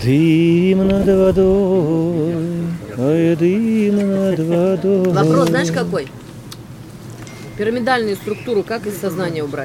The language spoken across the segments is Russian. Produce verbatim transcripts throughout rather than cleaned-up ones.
Дым над водой, ой, дым над водой. Вопрос знаешь какой? Пирамидальную структуру как из сознания убрать?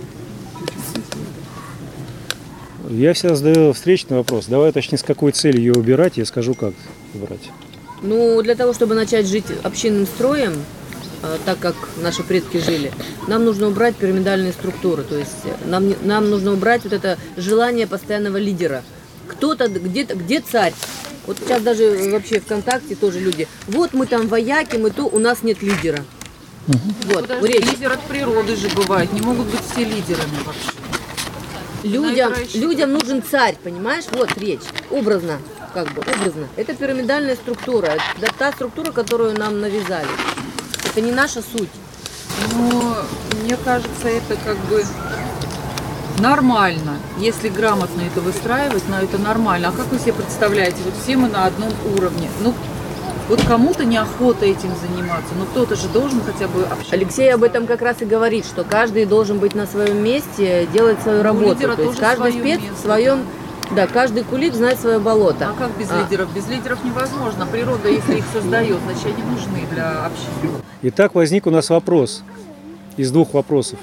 Я всегда задаю встречный вопрос. Давай точнее, с какой целью ее убирать, я скажу, как убрать. Ну, для того, чтобы начать жить общинным строем, э, так как наши предки жили, нам нужно убрать пирамидальные структуры. То есть нам, не- нам нужно убрать вот это желание постоянного лидера. Кто-то где-то, где царь? Вот сейчас даже вообще ВКонтакте тоже люди. Вот мы там вояки, мы то, у нас нет лидера. Вот, Подожди, речь. лидер от природы же бывает. Не могут быть все лидерами вообще. Людям, На это людям нужен царь, понимаешь? Вот речь. Образно, как бы, образно. Это пирамидальная структура. Это та структура, которую нам навязали. Это не наша суть. Но мне кажется, это как бы нормально. Если грамотно это выстраивать, но это нормально. А как вы себе представляете? Вот все мы на одном уровне. Ну, вот кому-то неохота этим заниматься, но кто-то же должен хотя бы общаться. Алексей об этом как раз и говорит, что каждый должен быть на своем месте, делать свою работу. лидера То есть тоже каждый своё спец место. в своем, да, каждый кулик знает свое болото. А как без А. лидеров? Без лидеров невозможно. Природа, если их создает, значит, они нужны для общины. Итак, возник у нас вопрос из двух вопросов.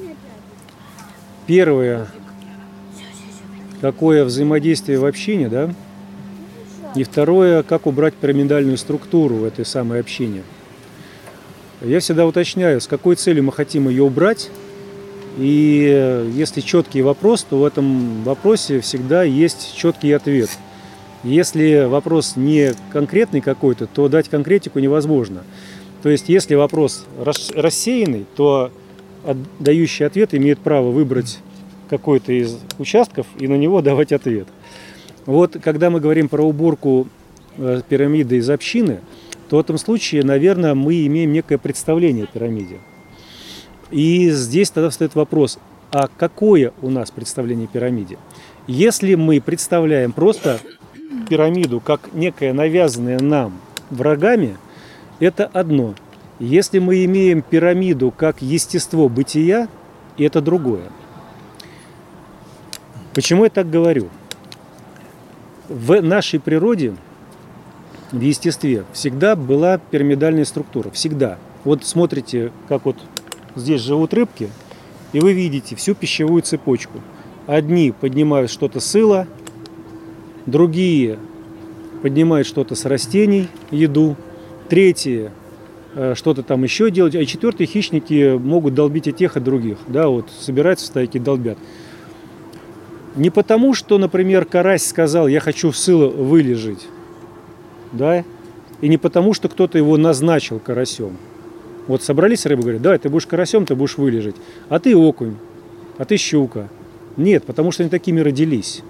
Первое, какое взаимодействие в общине, да? И второе, как убрать пирамидальную структуру в этой самой общине. Я всегда уточняю, с какой целью мы хотим ее убрать. И если четкий вопрос, то в этом вопросе всегда есть четкий ответ. Если вопрос не конкретный какой-то, то дать конкретику невозможно. То есть, если вопрос рассеянный, то дающий ответ имеет право выбрать какой-то из участков и на него давать ответ. Вот когда мы говорим про уборку э, пирамиды из общины, то в этом случае, наверное, мы имеем некое представление о пирамиде. И здесь тогда встает вопрос, а какое у нас представление о пирамиде? Если мы представляем просто пирамиду как некое навязанное нам врагами, это одно. Если мы имеем пирамиду как естество бытия, это другое. Почему я так говорю? В нашей природе, в естестве, всегда была пирамидальная структура. Всегда. Вот смотрите, как вот здесь живут рыбки, и вы видите всю пищевую цепочку. Одни поднимают что-то с ила, другие поднимают что-то с растений, еду, третьи э, что-то там еще делают, а четвертые хищники могут долбить и тех, и других. Да, вот собираются в стайки, долбят. Не потому, что, например, карась сказал, я хочу в сыло вылежить, да, и не потому, что кто-то его назначил карасем. Вот собрались рыбы, говорят, давай, ты будешь карасем, ты будешь вылежать, а ты окунь, а ты щука. Нет, потому что они такими родились.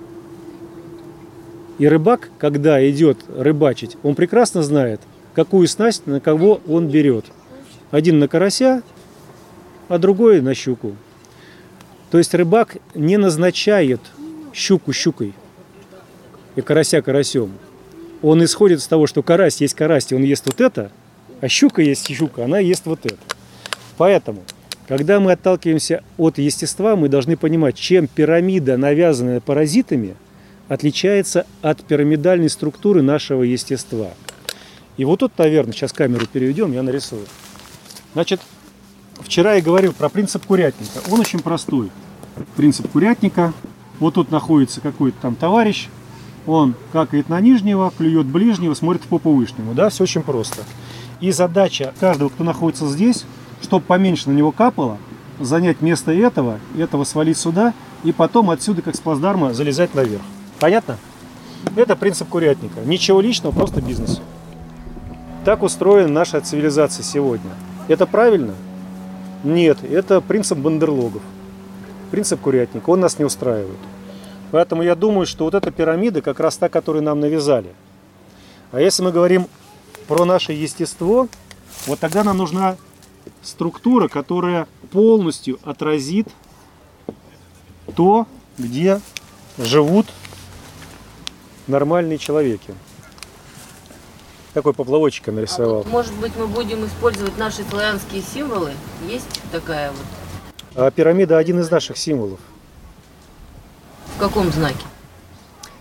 И рыбак, когда идет рыбачить, он прекрасно знает, какую снасть на кого он берет. Один на карася, а другой на щуку. То есть рыбак не назначает щуку щукой и карася карасем. Он исходит из того, что карась есть карась, и он ест вот это, а щука есть щука, она ест вот это. Поэтому, когда мы отталкиваемся от естества, мы должны понимать, чем пирамида, навязанная паразитами, отличается от пирамидальной структуры нашего естества. И вот тут, наверное, сейчас камеру переведем, я нарисую. Значит, вчера я говорил про принцип курятника. Он очень простой. Принцип курятника. Вот тут находится какой-то там товарищ. Он какает на нижнего, клюет ближнего, смотрит в попу вышнему. Да, все очень просто. И задача каждого, кто находится здесь, чтобы поменьше на него капало, занять место этого, этого свалить сюда, и потом отсюда, как с плацдарма, залезать наверх. Понятно? Это принцип курятника. Ничего личного, просто бизнес. Так устроена наша цивилизация сегодня. Это правильно? Нет, это принцип бандерлогов. Принцип курятника, он нас не устраивает. Поэтому я думаю, что вот эта пирамида как раз та, которую нам навязали. А если мы говорим про наше естество, вот тогда нам нужна структура, которая полностью отразит то, где живут нормальные человеки. Такой поплавочек я нарисовал. А вот, может быть, мы будем использовать наши славянские символы? Есть такая вот? А пирамида один из наших символов. В каком знаке?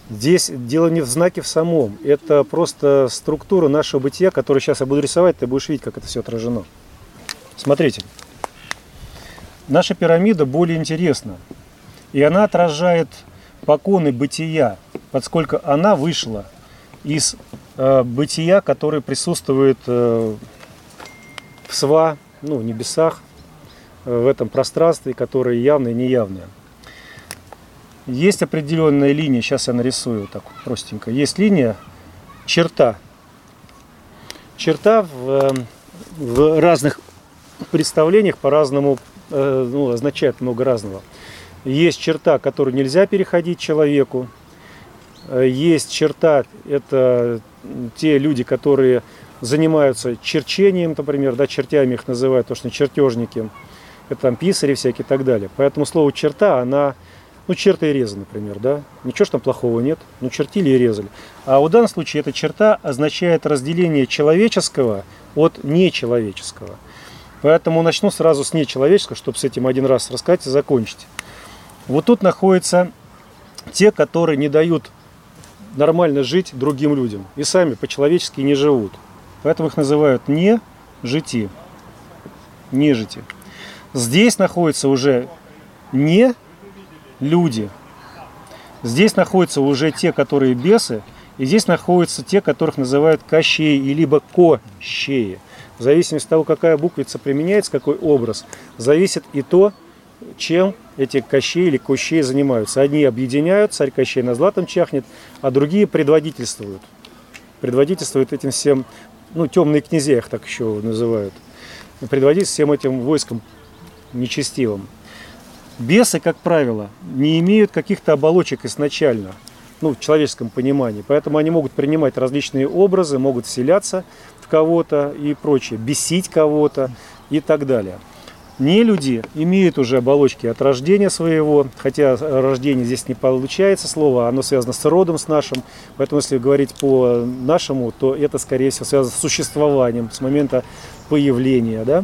Здесь дело не в знаке в самом. Это просто структура нашего бытия, которую сейчас я буду рисовать, ты будешь видеть, как это все отражено. Смотрите. Наша пирамида более интересна. И она отражает поконы бытия, поскольку она вышла из э, бытия, которое присутствует э, в сва, ну, в небесах, э, в этом пространстве, которое явное и неявное. Есть определенная линия, сейчас я нарисую вот так вот простенько. Есть линия, черта. Черта в, в разных представлениях по-разному э, ну, означает много разного. Есть черта, которую нельзя переходить человеку. Есть черта, это те люди, которые занимаются черчением, например, да, чертями их называют, то, что чертежники, это там писари всякие и так далее. Поэтому слово черта, она, ну, черты и резы, например, да, ничего ж там плохого нет, ну, чертили и резали. А в данном случае эта черта означает разделение человеческого от нечеловеческого. Поэтому начну сразу с нечеловеческого, чтобы с этим один раз рассказать и закончить. Вот тут находятся те, которые не дают нормально жить другим людям и сами по-человечески не живут. Поэтому их называют нежити. Нежити. Здесь находятся уже не люди. Здесь находятся уже те, которые бесы, и здесь находятся те, которых называют кощеи, и либо кощеи. В зависимости от того, какая буквица применяется, какой образ, зависит и то, чем эти кощеи или кощеи занимаются. Одни объединяют, царь Кощей на златом чахнет, а другие предводительствуют. Предводительствуют этим всем, ну, темные князья их так еще называют. Предводительствуют всем этим войскам нечестивым. Бесы, как правило, не имеют каких-то оболочек изначально, ну, в человеческом понимании. Поэтому они могут принимать различные образы, могут вселяться в кого-то и прочее, бесить кого-то и так далее. Нелюди имеют уже оболочки от рождения своего, хотя рождение здесь не получается слово, оно связано с родом, с нашим. Поэтому если говорить по нашему, то это, скорее всего, связано с существованием, с момента появления, да?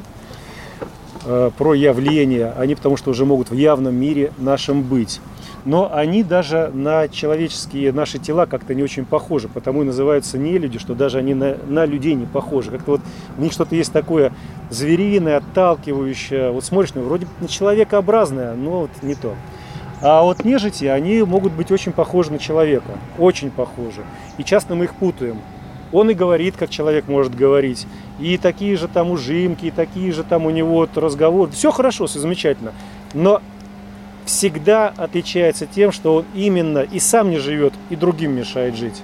Про явление, они потому что уже могут в явном мире нашем быть. Но они даже на человеческие наши тела как-то не очень похожи, потому и называются нелюди, что даже они на, на людей не похожи. Как-то вот у них что-то есть такое звериное, отталкивающее. Вот смотришь, ну, вроде человекообразное, но вот не то. А вот нежити, они могут быть очень похожи на человека, очень похожи. И часто мы их путаем. Он и говорит, как человек может говорить. И такие же там ужимки, и такие же там у него вот разговоры. Все хорошо, все замечательно. Но всегда отличается тем, что он именно и сам не живет, и другим мешает жить.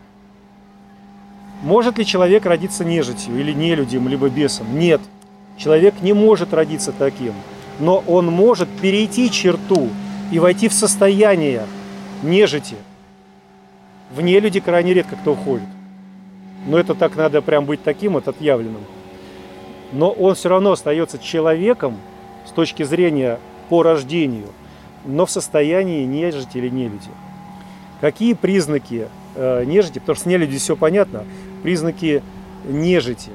Может ли человек родиться нежитью, или нелюдем, либо бесом? Нет. Человек не может родиться таким. Но он может перейти черту и войти в состояние нежити. В нелюди крайне редко кто уходит. Но это так надо прям быть таким вот отъявленным. Но он все равно остается человеком с точки зрения по рождению, но в состоянии нежити или нелюди. Какие признаки э, нежити? Потому что с нелюди все понятно. Признаки нежити.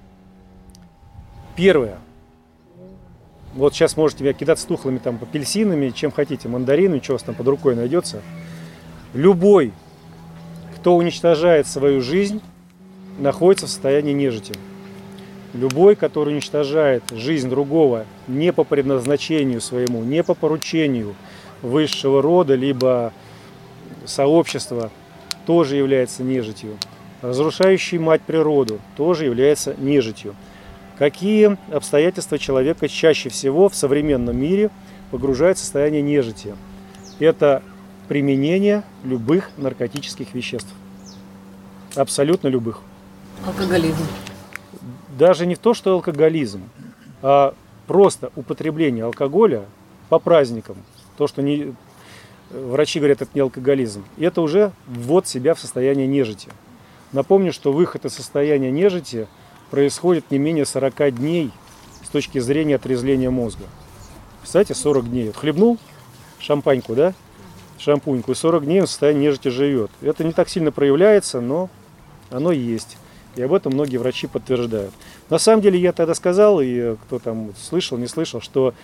Первое. Вот сейчас можете меня кидаться тухлыми там апельсинами, чем хотите, мандаринами, что у вас там под рукой найдется. Любой, кто уничтожает свою жизнь, находится в состоянии нежити. Любой, который уничтожает жизнь другого не по предназначению своему, не по поручению высшего рода, либо сообщества, тоже является нежитью. Разрушающий мать природу тоже является нежитью. Какие обстоятельства человека чаще всего в современном мире погружают в состояние нежити? Это применение любых наркотических веществ. Абсолютно любых. Алкоголизм. Даже не то, что алкоголизм, а просто употребление алкоголя по праздникам. То, что не, врачи говорят, это не алкоголизм. И это уже ввод себя в состояние нежити. Напомню, что выход из состояния нежити происходит не менее сорока дней с точки зрения отрезвления мозга. Представляете, сорок дней. Вот хлебнул шампаньку, да? Шампуньку, и сорок дней он в состоянии нежити живет. Это не так сильно проявляется, но оно есть. И об этом многие врачи подтверждают. На самом деле, я тогда сказал, и кто там слышал, не слышал, что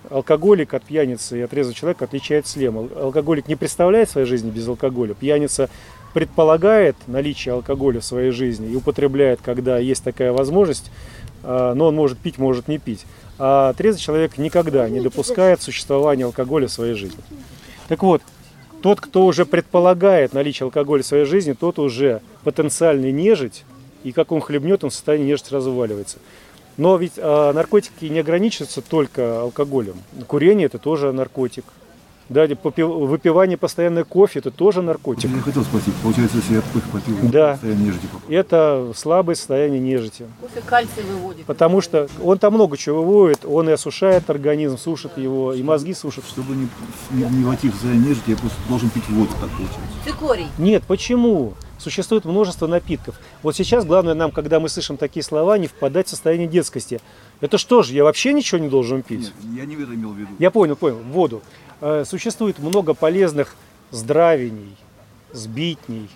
алкоголик от пьяницы и от трезвого человека отличает слем. Алкоголик не представляет своей жизни без алкоголя. Пьяница предполагает наличие алкоголя в своей жизни и употребляет, когда есть такая возможность, но он может пить, может не пить. А трезвый человек никогда не допускает существования алкоголя в своей жизни. Так вот, тот, кто уже предполагает наличие алкоголя в своей жизни, тот уже потенциальный нежить, и как он хлебнет, он в состоянии нежити разваливается. Но ведь а, наркотики не ограничиваются только алкоголем. Курение – это тоже наркотик. Да, выпивание постоянно кофе – это тоже наркотик. Я хотел спросить, получается, если я попил, да. состояние нежити попал? Это слабое состояние нежити. Кофе кальций выводит. Потому что он там много чего выводит, он и осушает организм, сушит его, и мозги сушит. Чтобы не, не, не войти в состояние нежити, я просто должен пить воду, так получается. Цикорий. Нет, почему? Существует множество напитков. Вот сейчас главное нам, когда мы слышим такие слова, не впадать в состояние детскости. Это что же, я вообще ничего не должен пить? Нет, я не это имел в виду. Я понял, понял, воду. Существует много полезных здравений, сбитней,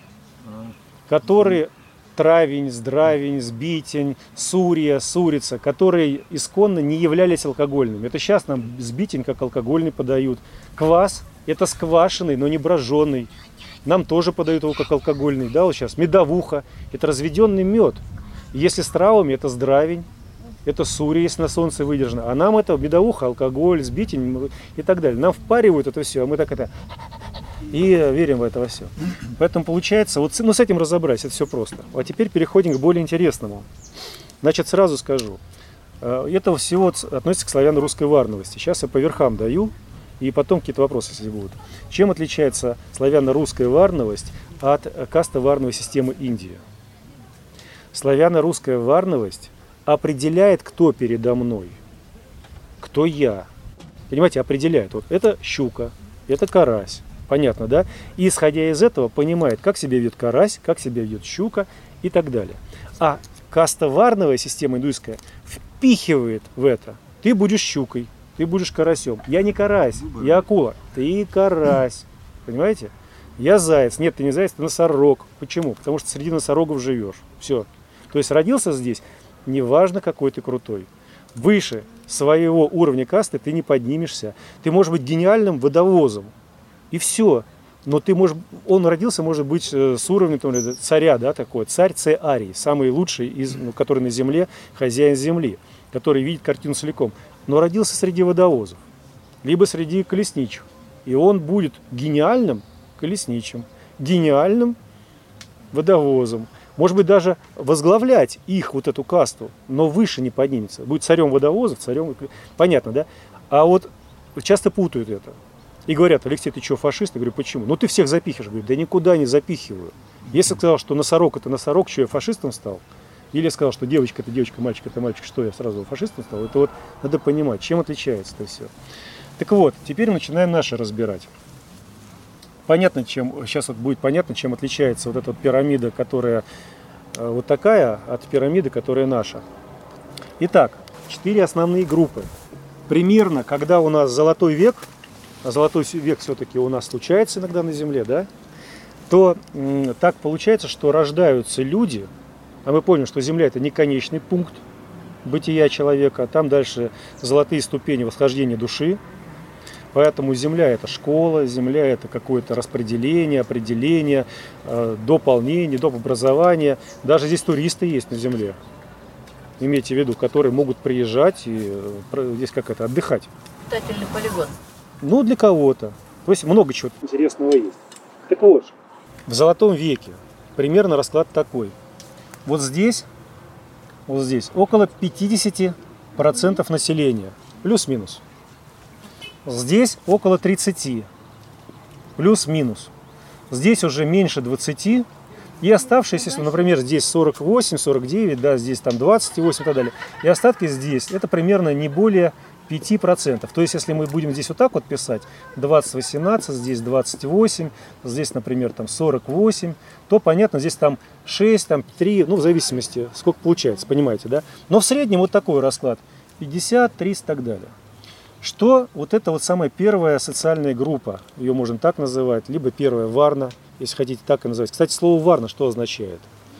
которые травень, здравень, сбитень, сурья, сурица, которые исконно не являлись алкогольными. Это сейчас нам сбитень как алкогольный подают. Квас – это сквашенный, но не броженый. Нам тоже подают его как алкогольный. Да, вот сейчас медовуха – это разведенный мед. Если с травами – это здравень. Это сурья, если на солнце выдержано. А нам это медовуха, алкоголь, сбитень и так далее. Нам впаривают это все, а мы так это... И верим в это во все. Поэтому получается, вот ну, с этим разобрать, это все просто. А теперь переходим к более интересному. Значит, сразу скажу. Это всего относится к славяно-русской варновости. Сейчас я по верхам даю, и потом какие-то вопросы, если будут. Чем отличается славяно-русская варновость от касто-варновой системы Индии? Славяно-русская варновость определяет, кто передо мной, кто я. Понимаете, определяет. Вот это щука, это карась. Понятно, да? И исходя из этого понимает, как себя ведет карась, как себя ведет щука и так далее. А кастоварновая система индуйская впихивает в это. Ты будешь щукой, ты будешь карасем. Я не карась, я акула. Ты карась. Понимаете? Я заяц. Нет, ты не заяц, ты носорог. Почему? Потому что среди носорогов живешь. Все. То есть родился здесь, неважно, какой ты крутой. Выше своего уровня касты ты не поднимешься. Ты можешь быть гениальным водовозом. И все. Но ты можешь, он родился, может быть, с уровня там, царя, да, такой, царь Цеарий, самый лучший, из, ну, который на земле, хозяин земли, который видит картину целиком. Но родился среди водовозов, либо среди колесничих. И он будет гениальным колесничим, гениальным водовозом. Может быть, даже возглавлять их, вот эту касту, но выше не поднимется. Будет царем водовозов, царем... Понятно, да? А вот часто путают это. И говорят: Алексей, ты что, фашист? Я говорю: почему? Ну ты всех запихиваешь. Я говорю: да никуда не запихиваю. Если я сказал, что носорог это носорог, что я фашистом стал? Или я сказал, что девочка это девочка, мальчик это мальчик, что я сразу фашистом стал? Это вот надо понимать, чем отличается это все. Так вот, теперь начинаем наши разбирать. Понятно, чем, сейчас вот будет понятно, чем отличается вот эта вот пирамида, которая э, вот такая, от пирамиды, которая наша. Итак, четыре основные группы. Примерно, когда у нас золотой век, а золотой век все-таки у нас случается иногда на Земле, да, то м, так получается, что рождаются люди, а мы поняли, что Земля это не конечный пункт бытия человека, а там дальше золотые ступени восхождения души. Поэтому Земля это школа, Земля это какое-то распределение, определение, э, дополнение, доп. Образование. Даже здесь туристы есть на Земле, имейте в виду, которые могут приезжать и э, здесь как это, отдыхать. Питательный полигон. Ну, для кого-то. То есть много чего интересного есть. Так вот, в Золотом веке примерно расклад такой. Вот здесь, вот здесь около пятьдесят процентов населения, плюс-минус. Здесь около тридцати, плюс-минус. Здесь уже меньше двадцати. И оставшиеся, если, например, здесь сорок восемь, сорок девять, да, здесь там двадцать восемь и так далее. И остатки здесь, это примерно не более пяти процентов. То есть, если мы будем здесь вот так вот писать, двадцать, восемнадцать, здесь двадцать восемь, здесь, например, там сорок восемь, то, понятно, здесь там шесть, там три, ну, в зависимости, сколько получается, понимаете, да? Но в среднем вот такой расклад, пятьдесят, триста и так далее. Что вот это вот самая первая социальная группа, ее можно так называть, либо первая варна, если хотите так и называть. Кстати, слово варна что означает?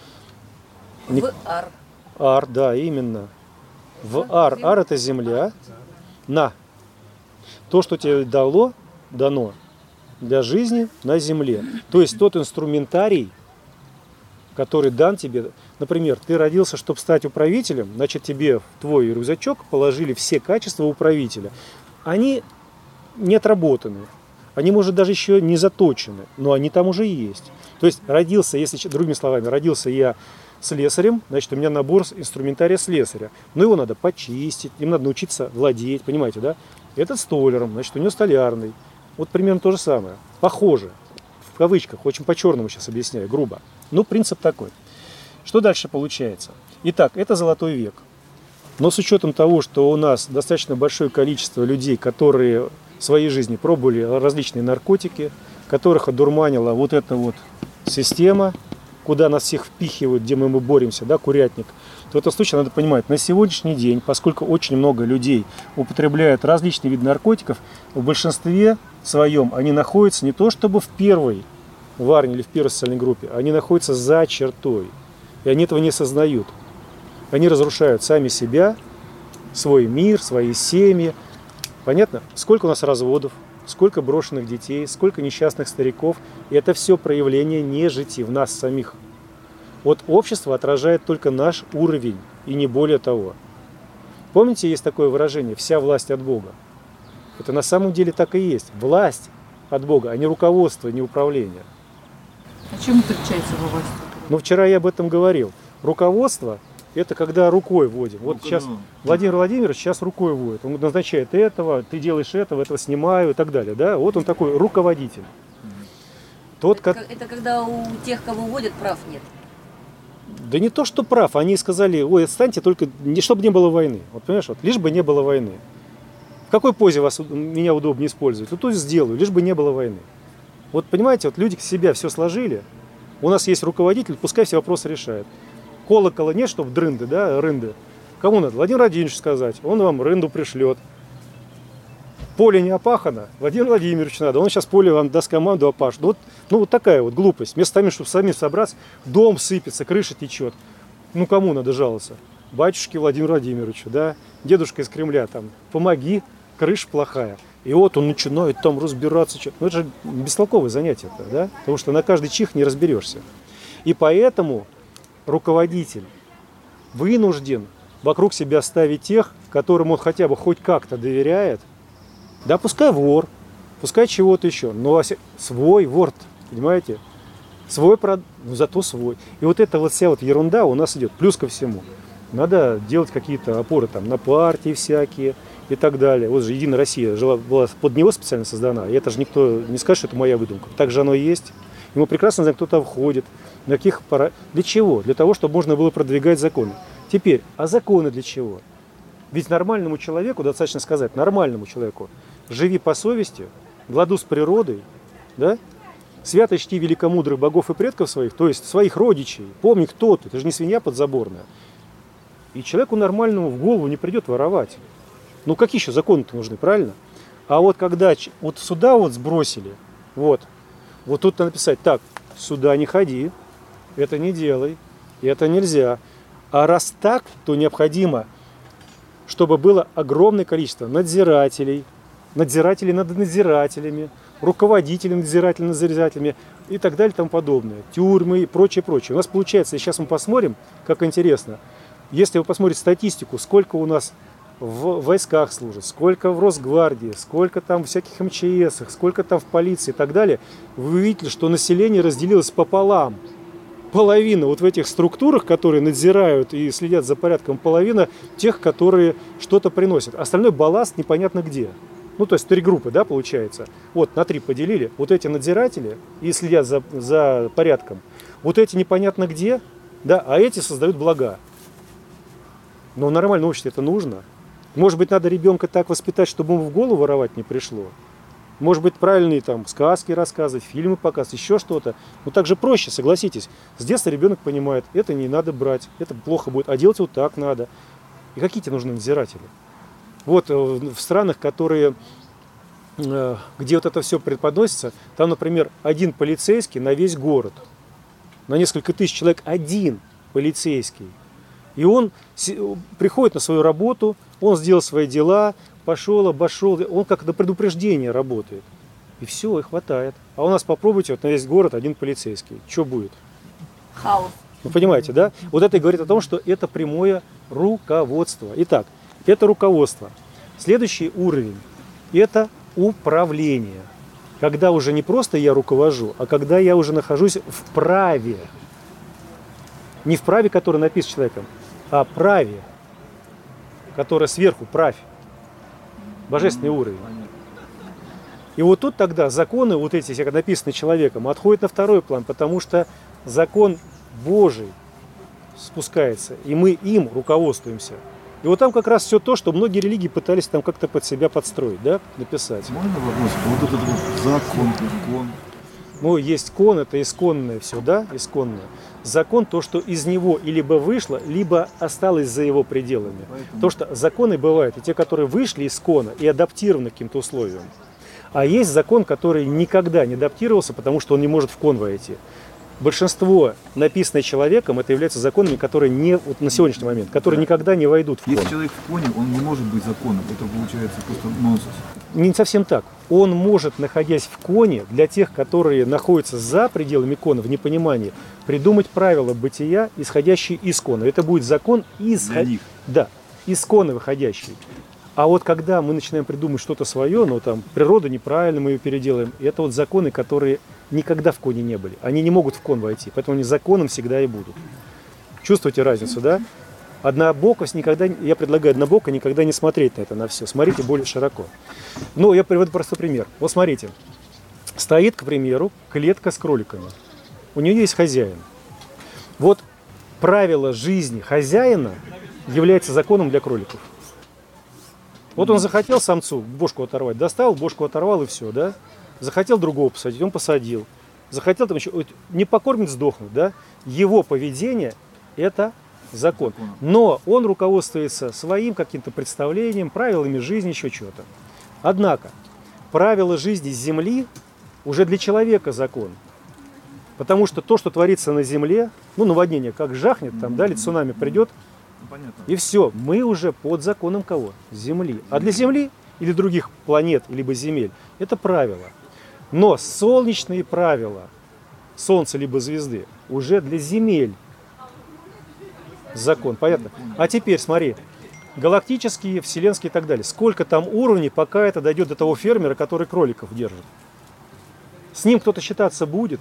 В-ар. Ар, да, именно. В-ар. Ар это земля. На. То, что тебе дало, дано для жизни на земле. То есть тот инструментарий, который дан тебе. Например, ты родился, чтобы стать управителем, значит, тебе в твой рюкзачок положили все качества управителя. Они не отработаны, они, может, даже еще не заточены, но они там уже есть. То есть родился, если другими словами, родился я слесарем, значит, у меня набор инструментария слесаря. Но его надо почистить, им надо научиться владеть, понимаете, да? Этот столяром, значит, у него столярный. Вот примерно то же самое. Похоже, в кавычках, очень по-черному сейчас объясняю, грубо. Ну, принцип такой. Что дальше получается? Итак, это золотой век. Но с учетом того, что у нас достаточно большое количество людей, которые в своей жизни пробовали различные наркотики, которых одурманила вот эта вот система, куда нас всех впихивают, где мы, мы боремся, да, курятник, то в этом случае надо понимать, на сегодняшний день, поскольку очень много людей употребляют различные виды наркотиков, в большинстве своем они находятся не то чтобы в первой варне или в первой социальной группе, они находятся за чертой. И они этого не осознают. Они разрушают сами себя, свой мир, свои семьи. Понятно? Сколько у нас разводов, сколько брошенных детей, сколько несчастных стариков. И это все проявление нежити в нас самих. Вот общество отражает только наш уровень, и не более того. Помните, есть такое выражение «вся власть от Бога». Это на самом деле так и есть. Власть от Бога, а не руководство, не управление. А чем отличается его власть? Но вчера я об этом говорил. Руководство – это когда рукой вводим. Вот Ну-ка, сейчас ну. Владимир Владимирович сейчас рукой вводит. Он назначает этого, ты делаешь этого, этого снимаю и так далее. Да? Вот он такой руководитель. Тот, Это, как... это когда у тех, кого вводят, прав нет. Да не то, что прав. Они сказали, ой, отстаньте только, не, чтобы не было войны. Вот понимаешь, вот, лишь бы не было войны. В какой позе вас, меня удобнее использовать? Вот то сделаю, лишь бы не было войны. Вот понимаете, вот люди себя все сложили. У нас есть руководитель, пускай все вопросы решает. Колокола нет, чтобы дрынды, да, рынды. Кому надо? Владимир Владимирович сказать, он вам рынду пришлет. Поле не опахано, Владимир Владимирович надо, он сейчас поле вам даст команду опашет. Вот, ну вот такая вот глупость. Вместо того, чтобы самим собраться, дом сыпется, крыша течет. Ну кому надо жаловаться? Батюшке Владимиру Владимировичу, да, дедушка из Кремля, там, помоги, крыша плохая. И вот он начинает там разбираться. Ну это же бестолковое занятие, да? Потому что на каждый чих не разберешься. И поэтому руководитель вынужден вокруг себя ставить тех, которым он хотя бы хоть как-то доверяет. Да, пускай вор, пускай чего-то еще, но свой вор, понимаете? Свой, ну зато свой. И вот эта вот вся вот ерунда у нас идет. Плюс ко всему, надо делать какие-то опоры там на партии всякие и так далее. Вот же Единая Россия жила, была под него специально создана, и это же никто не скажет, что это моя выдумка. Так же оно и есть. И мы прекрасно знаем, кто там входит, на каких пора... Для чего? Для того, чтобы можно было продвигать законы. Теперь, а законы для чего? Ведь нормальному человеку, достаточно сказать, нормальному человеку, живи по совести, в ладу с природой, да? Свято чти великомудрых богов и предков своих, то есть своих родичей. Помни, кто ты, ты же не свинья подзаборная. И человеку нормальному в голову не придет воровать. Ну какие еще законы-то нужны, правильно? А вот когда вот сюда вот сбросили, вот, вот тут надо написать, так, сюда не ходи, это не делай, это нельзя. А раз так, то необходимо, чтобы было огромное количество надзирателей, надзирателей над надзирателями, руководителей надзирателей над надзирателями и так далее и тому подобное. Тюрьмы и прочее, прочее. У нас получается, сейчас мы посмотрим, как интересно, если вы посмотрите статистику, сколько у нас в войсках служит, сколько в Росгвардии, сколько там в всяких эм че эсах, сколько там в полиции и так далее, вы увидите, что население разделилось пополам. Половина вот в этих структурах, которые надзирают и следят за порядком, половина тех, которые что-то приносят. Остальной балласт непонятно где. Ну, то есть три группы, да, получается. Вот на три поделили. Вот эти надзиратели и следят за, за порядком. Вот эти непонятно где, да, а эти создают блага. Но в нормальном обществе это нужно. Может быть, надо ребенка так воспитать, чтобы ему в голову воровать не пришло. Может быть, правильные там сказки рассказывать, фильмы показывать, еще что-то. Но так же проще, согласитесь. С детства ребенок понимает, это не надо брать, это плохо будет, а делать вот так надо. И какие тебе нужны надзиратели? Вот в странах, которые, где вот это все преподносится, там, например, один полицейский на весь город. На несколько тысяч человек один полицейский. И он приходит на свою работу, он сделал свои дела, пошел, обошел, он как на предупреждение работает. И все, и хватает. А у нас попробуйте, вот на весь город один полицейский. Что будет? Хаос. Вы понимаете, да? Вот это и говорит о том, что это прямое руководство. Итак, это руководство. Следующий уровень – это управление. Когда уже не просто я руковожу, а когда я уже нахожусь в праве. Не в праве, которое написано человеком, а праве, которое сверху, правь. Божественный уровень. И вот тут тогда законы, вот эти, написанные человеком, отходят на второй план, потому что закон Божий спускается, и мы им руководствуемся. И вот там как раз все то, что многие религии пытались там как-то под себя подстроить, да, написать. Можно вопрос? Вот этот вот закон, закон. Ну, есть кон, это исконное все, да, исконное. Закон, то, что из него и либо вышло, либо осталось за его пределами. Поэтому... То, что законы бывают, и те, которые вышли из кона и адаптированы к каким-то условиям. А есть закон, который никогда не адаптировался, потому что он не может в кон войти. Большинство, написанное человеком, это являются законами, которые не, вот на сегодняшний момент, которые Да. никогда не войдут в кон. Если человек в коне, он не может быть законом. Это получается просто нонсенс. Не совсем так. Он может, находясь в коне, для тех, которые находятся за пределами кона, в непонимании, придумать правила бытия, исходящие из кона. Это будет закон из... Для них. Да, из кона выходящий. А вот когда мы начинаем придумать что-то свое, ну там природа неправильно, мы ее переделаем, это вот законы, которые никогда в коне не были. Они не могут в кон войти, поэтому они законом всегда и будут. Чувствуете разницу, да? Однобокость никогда, я предлагаю однобоко никогда не смотреть на это, на все. Смотрите более широко. Ну, я приведу простой пример. Вот смотрите. Стоит, к примеру, клетка с кроликами. У нее есть хозяин. Вот правило жизни хозяина является законом для кроликов. Вот он захотел самцу бошку оторвать, достал, бошку оторвал и все, да? Захотел другого посадить, он посадил. Захотел там еще, не покормит, сдохнуть, да? Его поведение – это закон. Но он руководствуется своим каким-то представлением, правилами жизни, еще чего-то. Однако, правила жизни Земли уже для человека закон. Потому что то, что творится на Земле, ну, наводнение как жахнет, там, да, или цунами придет, Понятно. и все, мы уже под законом кого? Земли. А для Земли или других планет, либо земель, это правила. Но солнечные правила, Солнца либо звезды, уже для земель закон, понятно? А теперь смотри, галактические, вселенские и так далее. Сколько там уровней, пока это дойдет до того фермера, который кроликов держит? С ним кто-то считаться будет?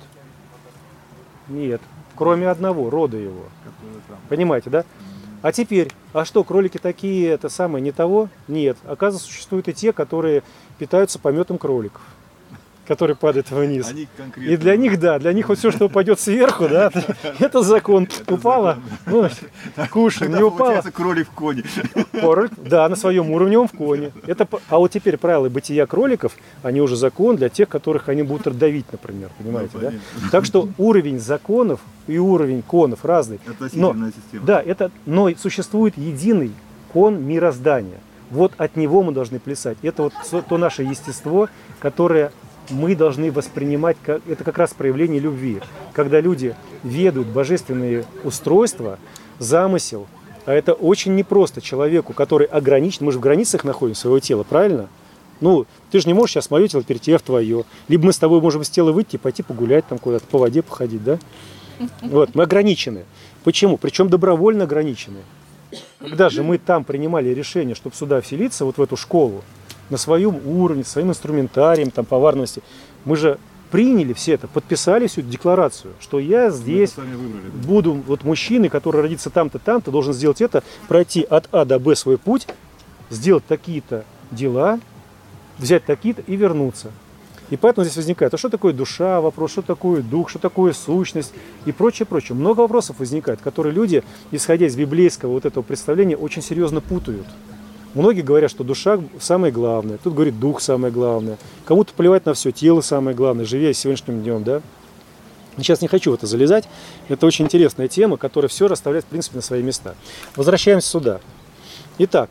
Нет, кроме одного, рода его. Понимаете, да? А теперь, а что, кролики такие, это самое, не того? Нет. Оказывается, существуют и те, которые питаются пометом кроликов, который падает вниз. Они конкретно. И для них, да, для них вот все, что упадет сверху, да, это закон. Упало, ну, кушаем, не упало. Получается кролик в коне. Кролик, да, на своем уровне он в коне. Это, а вот теперь правила бытия кроликов, они уже закон для тех, которых они будут давить, например, понимаете, да? Так что уровень законов и уровень конов разный. Относительная система. Да, это, но существует единый кон мироздания. Вот от него мы должны плясать. Это вот то наше естество, которое мы должны воспринимать, как, это как раз проявление любви. Когда люди ведают божественные устройства, замысел, а это очень непросто человеку, который ограничен, мы же в границах находим своего тела, правильно? Ну, ты же не можешь сейчас мое тело перейти в твое. Либо мы с тобой можем из тела выйти и пойти погулять там куда-то, по воде походить, да? Вот, мы ограничены. Почему? Причем добровольно ограничены. Когда же мы там принимали решение, чтобы сюда вселиться, вот в эту школу, на своем уровне, своим инструментарием, там, поваренности, мы же приняли все это, подписали всю эту декларацию, что я здесь буду, вот мужчиной, который родится там-то, там-то, должен сделать это, пройти от А до Б свой путь, сделать такие-то дела, взять такие-то и вернуться. И поэтому здесь возникает, а что такое душа, вопрос, что такое дух, что такое сущность и прочее, прочее. Много вопросов возникает, которые люди, исходя из библейского вот этого представления, очень серьезно путают. Многие говорят, что душа самое главное, тут говорит дух самое главное. Кому-то плевать на все, тело самое главное, живя сегодняшним днем, да. Сейчас не хочу в это залезать, это очень интересная тема, которая все расставляет, в принципе, на свои места. Возвращаемся сюда. Итак,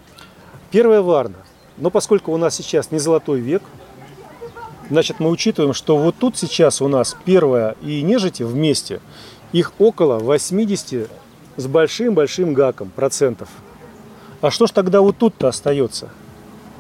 первая Варна. Но поскольку у нас сейчас не золотой век, значит, мы учитываем, что вот тут сейчас у нас первая и нежити вместе, их около восьмидесяти с большим-большим гаком процентов. А что ж тогда вот тут-то остается?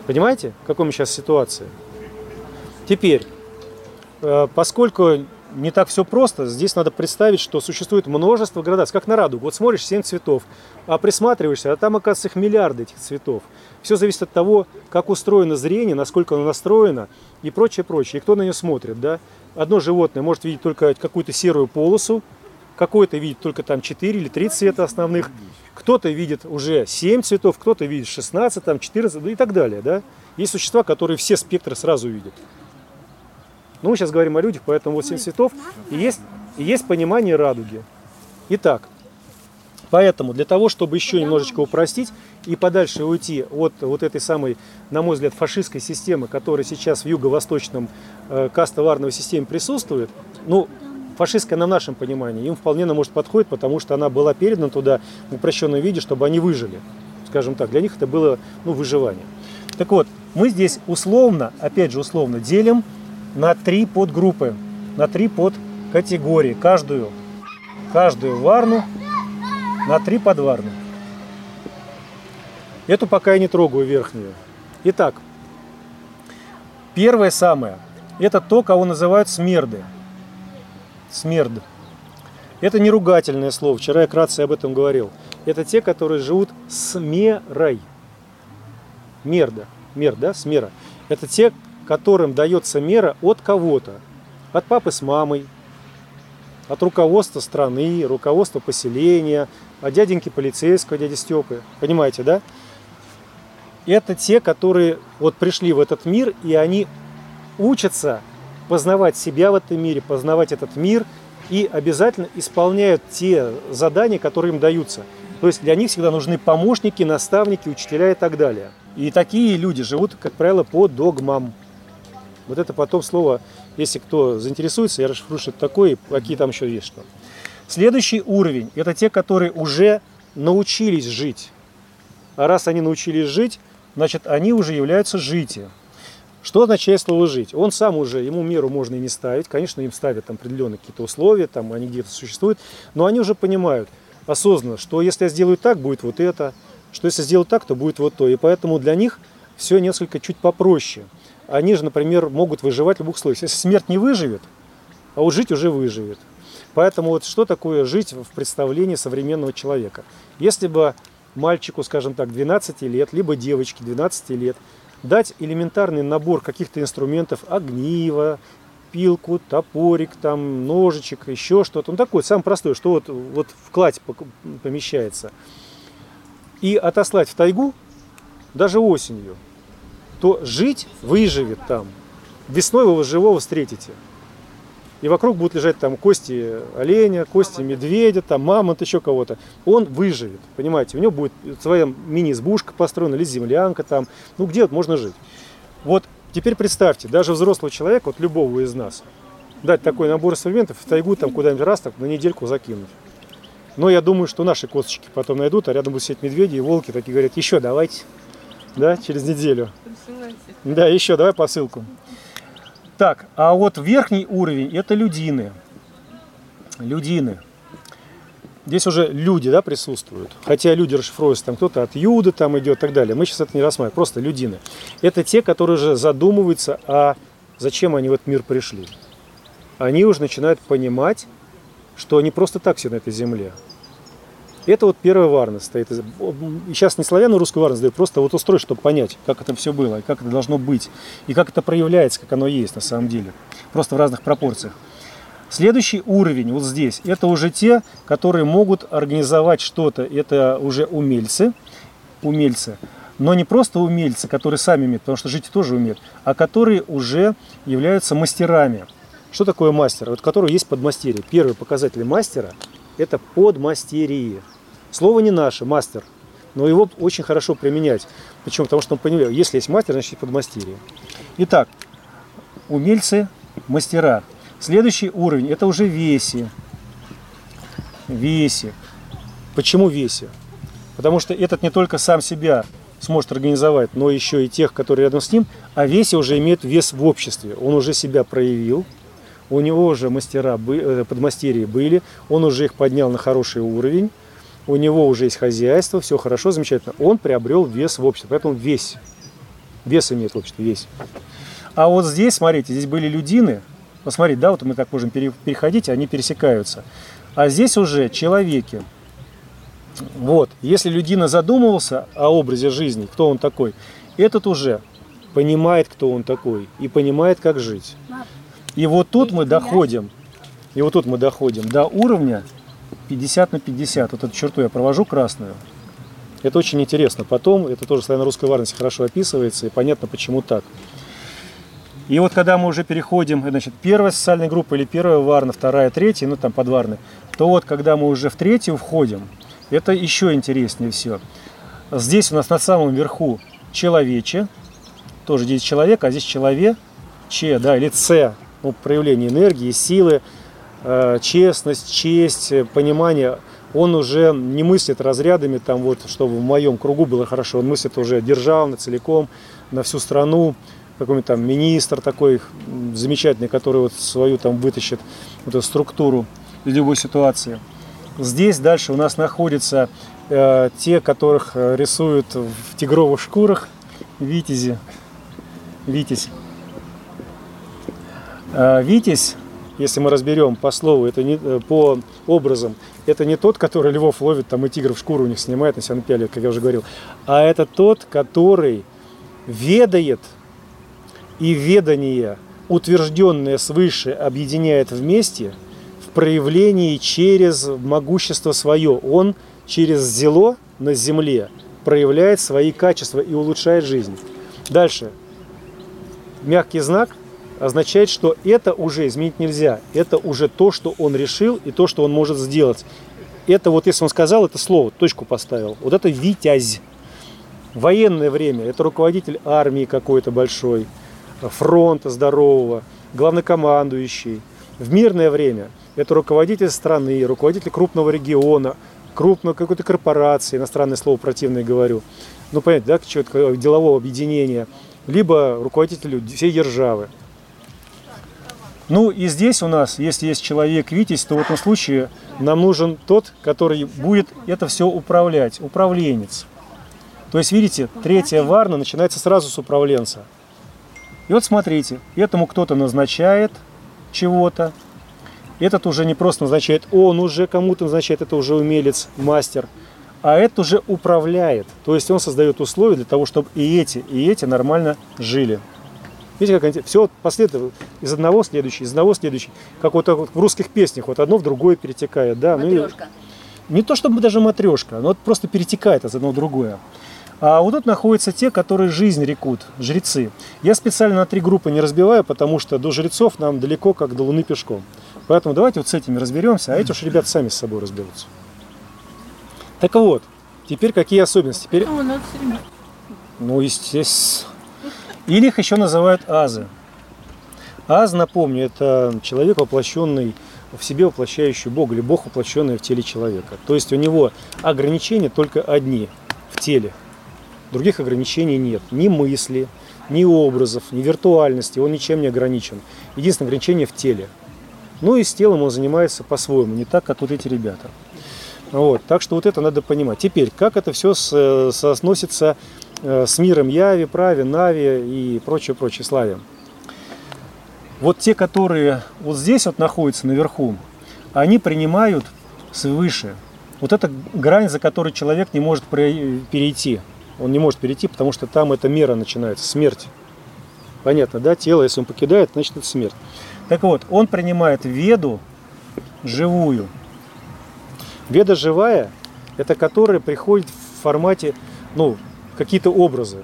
Понимаете, в какой мы сейчас ситуации? Теперь, поскольку не так все просто, здесь надо представить, что существует множество градаций, как на радугу. Вот смотришь семь цветов, а присматриваешься, а там, оказывается, их миллиарды этих цветов. Все зависит от того, как устроено зрение, насколько оно настроено и прочее, прочее. И кто на нее смотрит, да? Одно животное может видеть только какую-то серую полосу, какое-то видит только там четыре или три цвета основных, кто-то видит уже семь цветов, кто-то видит шестнадцать, там четырнадцать, ну и так далее, да? Есть существа, которые все спектры сразу видят. Ну, мы сейчас говорим о людях, поэтому вот семь цветов, и есть, и есть понимание радуги. Итак, поэтому для того, чтобы еще немножечко упростить и подальше уйти от вот этой самой, на мой взгляд, фашистской системы, которая сейчас в юго-восточном э, кастово-варной системе присутствует, ну, фашистская на нашем понимании, им вполне она может подходит, потому что она была передана туда в упрощенном виде, чтобы они выжили. Скажем так, для них это было, ну, выживание. Так вот, мы здесь условно, опять же условно, делим на три подгруппы, на три подкатегории. Каждую, каждую варну на три подварны. Эту пока я не трогаю, верхнюю. Итак, первое самое, это то, кого называют смерды. Смерд. Это не ругательное слово, вчера я кратко об этом говорил. Это те, которые живут с мерой. Мерда. Мер, да, смера. Это те, которым дается мера от кого-то. От папы с мамой, от руководства страны, руководства поселения, от дяденьки полицейского, дяди Степы. Понимаете, да? Это те, которые вот пришли в этот мир, и они учатся познавать себя в этом мире, познавать этот мир, и обязательно исполняют те задания, которые им даются. То есть для них всегда нужны помощники, наставники, учителя и так далее. И такие люди живут, как правило, по догмам. Вот это потом слово, если кто заинтересуется, я расшифрую, что это такое, и какие там еще есть что. Следующий уровень – это те, которые уже научились жить. А раз они научились жить, значит, они уже являются житием. Что означает слово «жить»? Он сам уже, ему меру можно и не ставить. Конечно, им ставят там определенные какие-то условия, там они где-то существуют. Но они уже понимают осознанно, что если я сделаю так, будет вот это. Что если сделаю так, то будет вот то. И поэтому для них все несколько чуть попроще. Они же, например, могут выживать в любых условиях. Если смерть не выживет, а вот жить уже выживет. Поэтому вот что такое жить в представлении современного человека? Если бы мальчику, скажем так, двенадцати лет, либо девочке двенадцати лет, дать элементарный набор каких-то инструментов, огниво, пилку, топорик, там, ножичек, еще что-то, ну такое, самое простое, что вот, вот в кладь помещается, и отослать в тайгу, даже осенью, то жить выживет там. Весной вы его живого встретите. И вокруг будут лежать там кости оленя, кости медведя, там мамонт, еще кого-то. Он выживет, понимаете. У него будет своя мини-избушка построена, или землянка там. Ну, где вот можно жить. Вот теперь представьте, даже взрослый человек, вот любого из нас, дать такой набор инструментов, в тайгу там куда-нибудь раз, так на недельку закинуть. Но я думаю, что наши косточки потом найдут, а рядом будут сидеть медведи и волки, такие говорят, еще давайте. Да, через неделю. Да, еще, давай посылку. Так, а вот верхний уровень – это людины. Людины. Здесь уже люди, да, присутствуют. Хотя люди расшифровываются, там кто-то от Юда там идет и так далее. Мы сейчас это не рассматриваем, просто людины. Это те, которые уже задумываются, а зачем они в этот мир пришли. Они уже начинают понимать, что они просто так все на этой земле. Это вот первая варна стоит. И сейчас не славяно-русскую варну сдают, просто вот устроить, чтобы понять, как это все было, и как это должно быть, и как это проявляется, как оно есть на самом деле. Просто в разных пропорциях. Следующий уровень вот здесь, это уже те, которые могут организовать что-то. Это уже умельцы, умельцы, но не просто умельцы, которые сами умеют, потому что жить тоже умеют, а которые уже являются мастерами. Что такое мастер? Вот у которого есть подмастерье. Первый показатель мастера – это подмастерье. Слово не наше, мастер, но его очень хорошо применять. Почему? Потому что он понимает, если есть мастер, значит есть подмастерье. Итак, умельцы, мастера. Следующий уровень – это уже веси. Веси. Почему веси? Потому что этот не только сам себя сможет организовать, но еще и тех, которые рядом с ним, а веси уже имеет вес в обществе. Он уже себя проявил. У него уже мастера, подмастерья были, он уже их поднял на хороший уровень, у него уже есть хозяйство, все хорошо, замечательно. Он приобрел вес в обществе, поэтому весь. Вес имеет в обществе, весь. А вот здесь, смотрите, здесь были людины. Посмотрите, да, вот мы так можем переходить, они пересекаются. А здесь уже человеки. Вот, если людина задумывался о образе жизни, кто он такой, этот уже понимает, кто он такой, и понимает, как жить. И вот тут мы доходим, и вот тут мы доходим до уровня пятьдесят на пятьдесят. Вот эту черту я провожу красную. Это очень интересно. Потом, это тоже в славяно-русской варности хорошо описывается, и понятно, почему так. И вот когда мы уже переходим, значит, первая социальная группа или первая варна, вторая, третья, ну там подварны, то вот когда мы уже в третью входим, это еще интереснее все. Здесь у нас на самом верху человече, тоже здесь человек, а здесь человече, да, или це, ну, проявление энергии, силы, э, честность, честь, понимание. Он уже не мыслит разрядами, там вот, чтобы в моем кругу было хорошо, он мыслит уже державно, целиком, на всю страну. Какой-нибудь там министр такой замечательный, который вот свою там вытащит вот эту структуру из любой ситуации. Здесь дальше у нас находятся э, те, которых рисуют в тигровых шкурах, витязи. Витязь. Э, витязь, если мы разберем по слову, это не, по образам, это не тот, который львов ловит там и тигров шкуру у них снимает, на себя напяливает, как я уже говорил, а это тот, который ведает, и ведание, утвержденное свыше, объединяет вместе в проявлении через могущество свое. Он через зело на земле проявляет свои качества и улучшает жизнь. Дальше. Мягкий знак означает, что это уже изменить нельзя. Это уже то, что он решил и то, что он может сделать. Это вот, если он сказал это слово, точку поставил. Вот это витязь. В военное время это руководитель армии какой-то большой, фронта здорового, главнокомандующий. В мирное время это руководитель страны, руководитель крупного региона, крупной какой-то корпорации, иностранное слово противное говорю, ну понятно, да, чего-то делового объединения, либо руководитель всей державы. Ну и здесь у нас, если есть человек-витязь, то в этом случае нам нужен тот, который будет это все управлять, управленец. То есть, видите, третья варна начинается сразу с управленца. И вот смотрите, этому кто-то назначает чего-то. Этот уже не просто назначает, он уже кому-то назначает, это уже умелец, мастер. А этот уже управляет. То есть он создает условия для того, чтобы и эти, и эти нормально жили. Видите, как они, все последовательно, из одного следующий, из одного следующий. Как вот, вот в русских песнях, вот одно в другое перетекает. Да? Матрешка. Ну, не то чтобы даже матрешка, но вот просто перетекает из одного в другое. А вот тут находятся те, которые жизнь рекут, жрецы. Я специально на три группы не разбиваю, потому что до жрецов нам далеко, как до Луны пешком. Поэтому давайте вот с этими разберемся, а эти уж ребята сами с собой разберутся. Так вот, теперь какие особенности? Теперь... Ну, естественно. Или их еще называют азы. Аз, напомню, это человек, воплощенный в себе, воплощающий Бога, или Бог, воплощенный в теле человека. То есть у него ограничения только одни в теле. Других ограничений нет. Ни мысли, ни образов, ни виртуальности. Он ничем не ограничен. Единственное ограничение в теле. Ну и с телом он занимается по-своему, не так, как вот эти ребята. Вот. Так что вот это надо понимать. Теперь, как это все соотносится с миром Яви, Прави, Нави и прочее-прочее, Славе. Вот те, которые вот здесь вот находятся наверху, они принимают свыше. Вот эта грань, за которой человек не может перейти. Он не может перейти, потому что там эта мера начинается, смерть. Понятно, да? Тело, если он покидает, значит это смерть. Так вот, он принимает веду живую. Веда живая, это которая приходит в формате, ну, какие-то образы.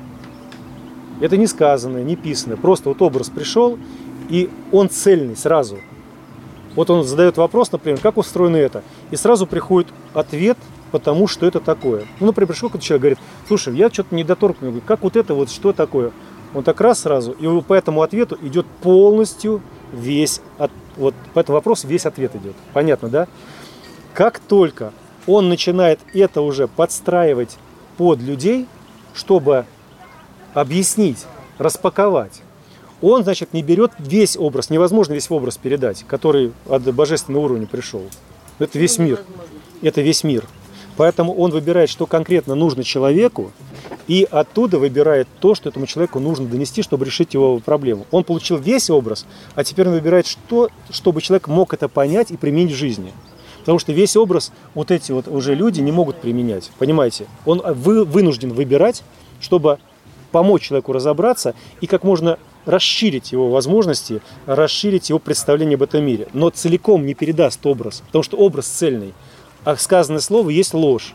Это не сказанное, не писанное. Просто вот образ пришел, и он цельный сразу. Вот он задает вопрос, например, как устроено это. И сразу приходит ответ, потому что это такое. Ну, например, пришел какой-то человек, говорит, слушай, я что-то не доторкнул, как вот это вот, что такое? Он так раз сразу, и по этому ответу идет полностью весь, от, вот по этому вопросу весь ответ идет. Понятно, да? Как только он начинает это уже подстраивать под людей, чтобы объяснить, распаковать, он, значит, не берет весь образ, невозможно весь образ передать, который от божественного уровня пришел. Это весь мир. Это весь мир. Поэтому он выбирает, что конкретно нужно человеку, и оттуда выбирает то, что этому человеку нужно донести, чтобы решить его проблему. Он получил весь образ, а теперь он выбирает, что, чтобы человек мог это понять и применить в жизни. Потому что весь образ вот эти вот уже люди не могут применять, понимаете? Он вы, вынужден выбирать, чтобы помочь человеку разобраться и как можно расширить его возможности, расширить его представление об этом мире. Но целиком не передаст образ, потому что образ цельный. А сказанное слово есть ложь.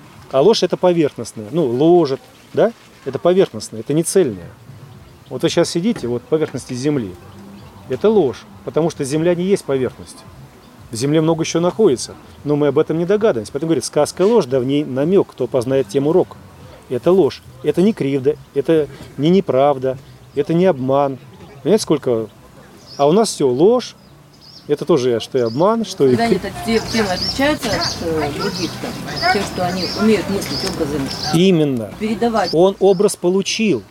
А ложь это поверхностная. Ну, ложит, да? Это поверхностное, это не цельное. Вот вы сейчас сидите, вот поверхности Земли. Это ложь, потому что Земля не есть поверхность. В Земле много еще находится, но мы об этом не догадываемся. Поэтому говорит, сказка ложь, да в ней намек, кто познает, тем урок. Это ложь, это не кривда, это не неправда, это не обман. Понимаете, сколько? А у нас все ложь, это тоже что и обман, что и... Когда они темы отличаются от э, других, там, тем, что они умеют мыслить образами. Именно. Передавать. Он образ получил,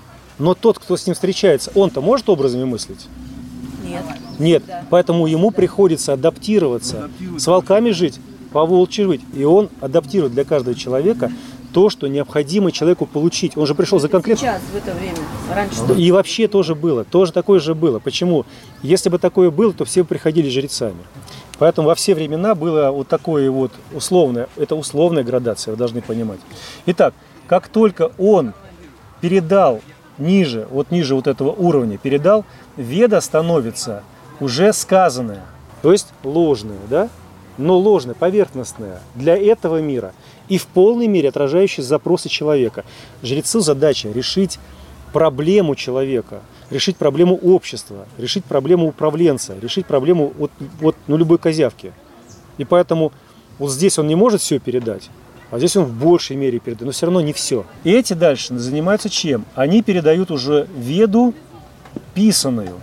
но тот, кто с ним встречается, он-то может образами мыслить? Нет. Нет, Да. поэтому ему приходится адаптироваться, с волками жить, по волчьи жить. И он адаптирует для каждого человека то, что необходимо человеку получить. Он же пришел за конкретно. Сейчас, в это время. Раньше что? И вообще тоже было, тоже такое же было. Почему? Если бы такое было, то все бы приходили жрецами. Поэтому во все времена было вот такое вот условное, это условная градация, вы должны понимать. Итак, как только он передал ниже, вот ниже вот этого уровня передал, веда становится уже сказанное, то есть ложное, да? Но ложное, поверхностное для этого мира и в полной мере отражающее запросы человека. Жрецу задача решить проблему человека, решить проблему общества, решить проблему управленца, решить проблему вот, вот, ну, любой козявки. И поэтому вот здесь он не может все передать, а здесь он в большей мере передает, но все равно не все. И эти дальше занимаются чем? Они передают уже веду писаную,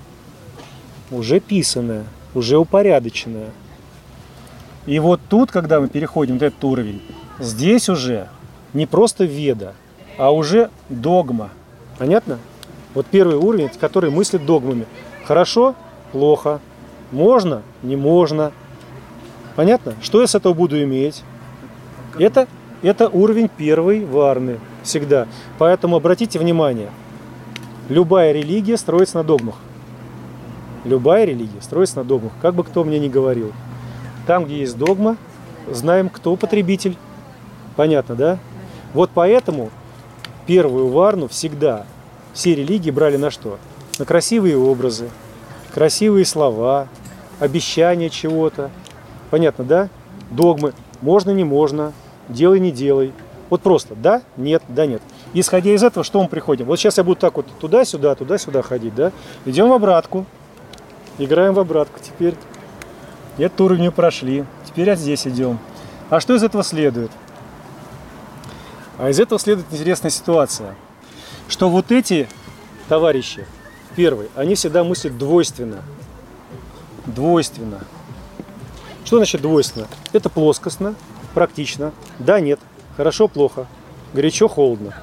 уже писанная, уже упорядоченная. И вот тут, когда мы переходим на этот уровень, здесь уже не просто веда, а уже догма. Понятно? Вот первый уровень, который мыслит догмами. Хорошо, плохо, можно, не можно. Понятно? Что я с этого буду иметь? Это, это уровень первой варны всегда. Поэтому обратите внимание, любая религия строится на догмах. Любая религия строится на догмах, как бы кто мне ни говорил. Там, где есть догма, знаем, кто потребитель. Понятно, да? Вот поэтому первую варну всегда все религии брали на что? На красивые образы, красивые слова, обещания чего-то. Понятно, да? Догмы. Можно, не можно, делай, не делай. Вот просто да, нет, да, нет. Исходя из этого, что мы приходим? Вот сейчас я буду так вот туда-сюда, туда-сюда ходить, да? Идем в обратку. Играем в обратку теперь. Этот уровень прошли. Теперь здесь идем. А что из этого следует? А из этого следует интересная ситуация. Что вот эти товарищи, первый, они всегда мыслят двойственно. Двойственно. Что значит двойственно? Это плоскостно, практично. Да, нет. Хорошо, плохо. Горячо, холодно.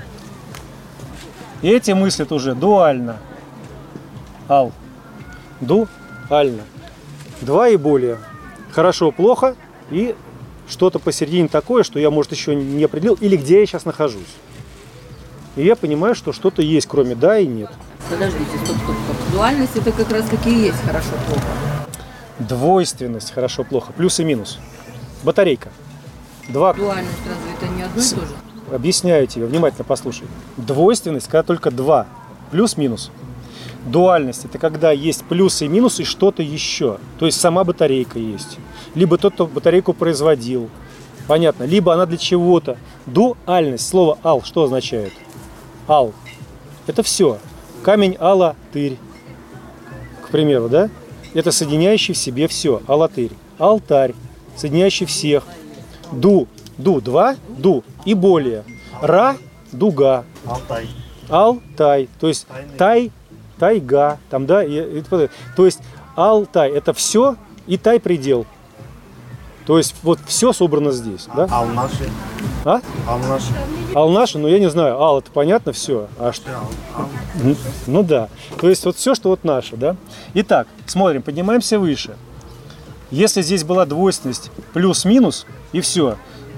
И эти мыслят уже дуально. Ал. Дуально. Два и более. Хорошо, плохо и что-то посередине такое, что я, может, еще не определил, или где я сейчас нахожусь. И я понимаю, что что-то есть, кроме да и нет. Подождите, стоп, стоп, стоп. Дуальность это как раз таки и есть хорошо-плохо. Двойственность хорошо-плохо. Плюс и минус. Батарейка. Два. Дуальность разве это не одно и то же? Объясняю тебе, внимательно послушай. Двойственность, когда только два. Плюс-минус. Дуальность – это когда есть плюс и минус и что-то еще. То есть сама батарейка есть. Либо тот, кто батарейку производил. Понятно. Либо она для чего-то. Дуальность. Слово «ал» что означает? Ал. Это все. Камень алатырь. К примеру, да? Это соединяющий в себе все. Алатырь. Алтарь. Соединяющий всех. Ду. Ду. Два. Ду. И более. Ра. Дуга. Алтай. Алтай. То есть тай. Тайга, там, да, и, и, то есть Алтай это все и тай предел. То есть вот все собрано здесь, да? Ал наши. А? Ал наши. Ал наши, ну я не знаю, ал это понятно все, а что? Ал. Ну, ну да, то есть вот все, что вот наше, да? Итак, смотрим, поднимаемся выше. Если здесь была двойственность плюс-минус и все,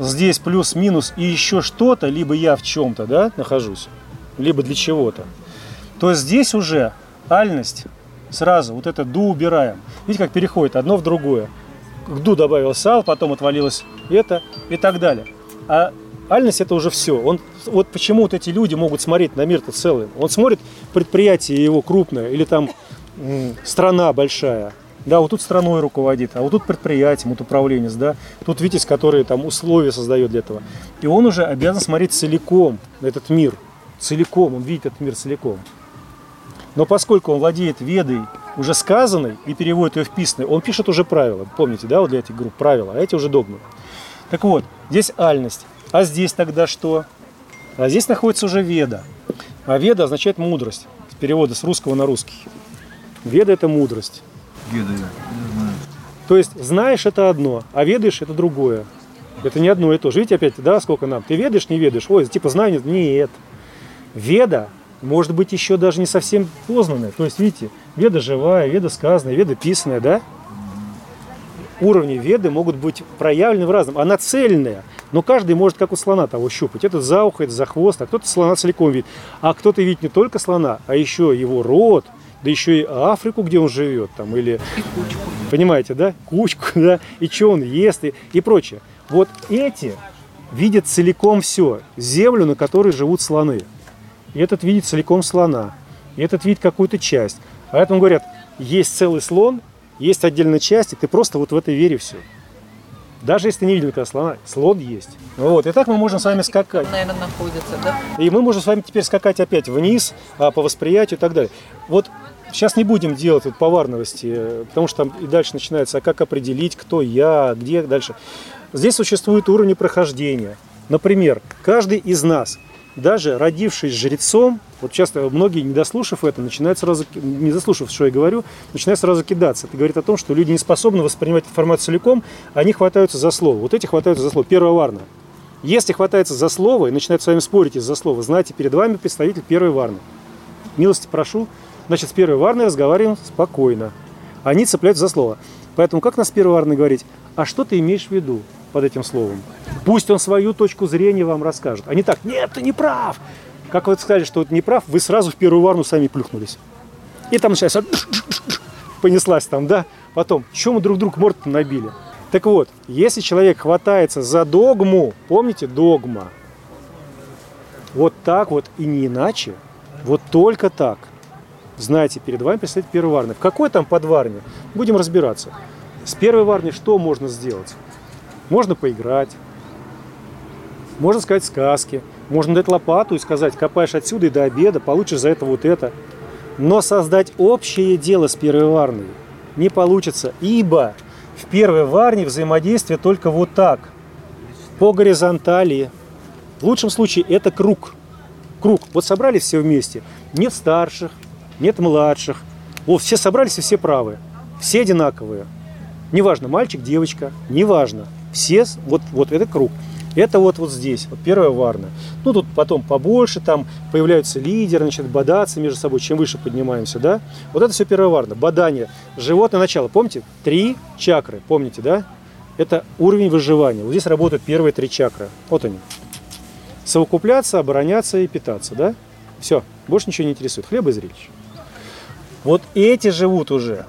здесь плюс-минус и еще что-то, либо я в чем-то, да, нахожусь, либо для чего-то, то здесь уже альность сразу, вот это ду убираем. Видите, как переходит одно в другое. К ду добавилось ал, потом отвалилось это и так далее. А альность это уже все. Он, вот почему вот эти люди могут смотреть на мир-то целый. Он смотрит, предприятие его крупное или там м, страна большая. Да, вот тут страной руководит, а вот тут предприятием, вот управленец, да. Тут Витязь, который там условия создает для этого. И он уже обязан смотреть целиком на этот мир. Целиком, он видит этот мир целиком. Но поскольку он владеет ведой уже сказанной и переводит ее в писанное, он пишет уже правила. Помните, да, вот для этих групп правила, а эти уже догмы. Так вот, здесь альность. А здесь тогда что? А здесь находится уже веда. А веда означает мудрость. С перевода с русского на русский. Веда – это мудрость. Ведаю, я знаю. То есть знаешь это одно, а ведаешь это другое. Это не одно и то же. Видите опять, да, сколько нам? Ты ведаешь, не ведаешь? Ой, типа знаю, нет. Веда может быть еще даже не совсем познанная. То есть, видите, веда живая, веда сказанная, веда писанная, да? Уровни веды могут быть проявлены в разном. Она цельная, но каждый может, как у слона, того щупать. Этот за ухо, это за хвост, а кто-то слона целиком видит. А кто-то видит не только слона, а еще его род, да еще и Африку, где он живет, там, или, И кучку. понимаете, да, кучку, да, и что он ест, и, и прочее. Вот эти видят целиком все, землю, на которой живут слоны. И этот видит целиком слона, и этот видит какую-то часть. Поэтому говорят, есть целый слон, есть отдельная часть, и ты просто вот в этой вере все. Даже если ты не видел никогда слона, слон есть. Вот, и так мы можем с вами скакать. Наверное, находится, да? И мы можем с вами теперь скакать опять вниз, а, по восприятию и так далее. Вот сейчас не будем делать вот поварности, потому что там и дальше начинается, а как определить, кто я, где дальше. Здесь существуют уровни прохождения. Например, каждый из нас, даже родившись жрецом, вот часто многие, не дослушав это, начинают сразу, не дослушав, что я говорю, начинают сразу кидаться. Это говорит о том, что люди не способны воспринимать информацию целиком, они хватаются за слово. Вот эти хватаются за слово. Первая варна. Если хватается за слово и начинают с вами спорить из-за слова, знаете, перед вами представитель первой варны. Милости прошу. Значит, с первой варной разговариваем спокойно. Они цепляются за слово. Поэтому как нас первой варной говорить? А что ты имеешь в виду под этим словом? Пусть он свою точку зрения вам расскажет. А не так, нет, ты не прав. Как вы сказали, что это не прав, вы сразу в первую варну сами плюхнулись. И там начинается, понеслась там, да? Потом, что мы друг другу морду набили? Так вот, если человек хватается за догму, помните, догма, вот так вот и не иначе, вот только так, знаете, перед вами представитель первой варны. В какой там подварне? Будем разбираться. С первой варней что можно сделать? Можно поиграть, можно сказать сказки, можно дать лопату и сказать, копаешь отсюда и до обеда, получишь за это вот это. Но создать общее дело с первой варной не получится, ибо в первой варне взаимодействие только вот так, по горизонтали. В лучшем случае это круг. Круг. Вот собрались все вместе. Нет старших, нет младших. Вот все собрались и все правы. Все одинаковые. Неважно, мальчик, девочка, неважно. Все, вот, вот это круг. Это вот, вот здесь, вот первая варна. Ну, тут потом побольше, там появляются лидеры, начинают бодаться между собой, чем выше поднимаемся, да. Вот это все первая варна, бодание. Животное начало, помните? Три чакры, помните, да? Это уровень выживания. Вот здесь работают первые три чакры. Вот они. Совокупляться, обороняться и питаться, да? Все, больше ничего не интересует. Хлеба и зрелищ. Вот эти живут уже.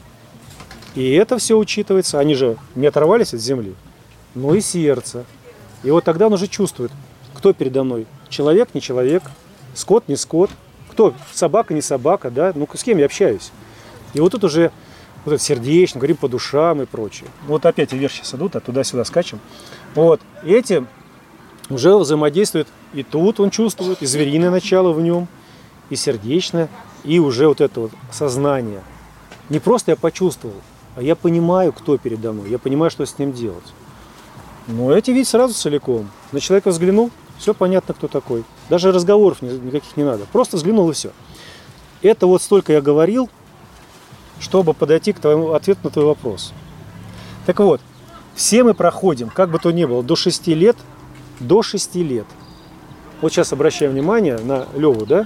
И это все учитывается. Они же не оторвались от земли. Но и сердце. И вот тогда он уже чувствует, кто передо мной. Человек, не человек. Скот, не скот. Кто? Собака, не собака, да? Ну, с кем я общаюсь? И вот тут уже вот это сердечно, говорим по душам и прочее. Вот опять вверх сейчас идут, а туда-сюда скачем. Вот. Эти уже взаимодействуют. И тут он чувствует, и звериное начало в нем, и сердечное, и уже вот это вот сознание. Не просто я почувствовал, а я понимаю, кто передо мной. Я понимаю, что с ним делать. Но эти видят сразу целиком. На человека взглянул, все понятно, кто такой. Даже разговоров никаких не надо. Просто взглянул и все. Это вот столько я говорил, чтобы подойти к твоему ответу на твой вопрос. Так вот, все мы проходим, как бы то ни было, до шести лет, до шести лет. Вот сейчас обращаем внимание на Леву, да?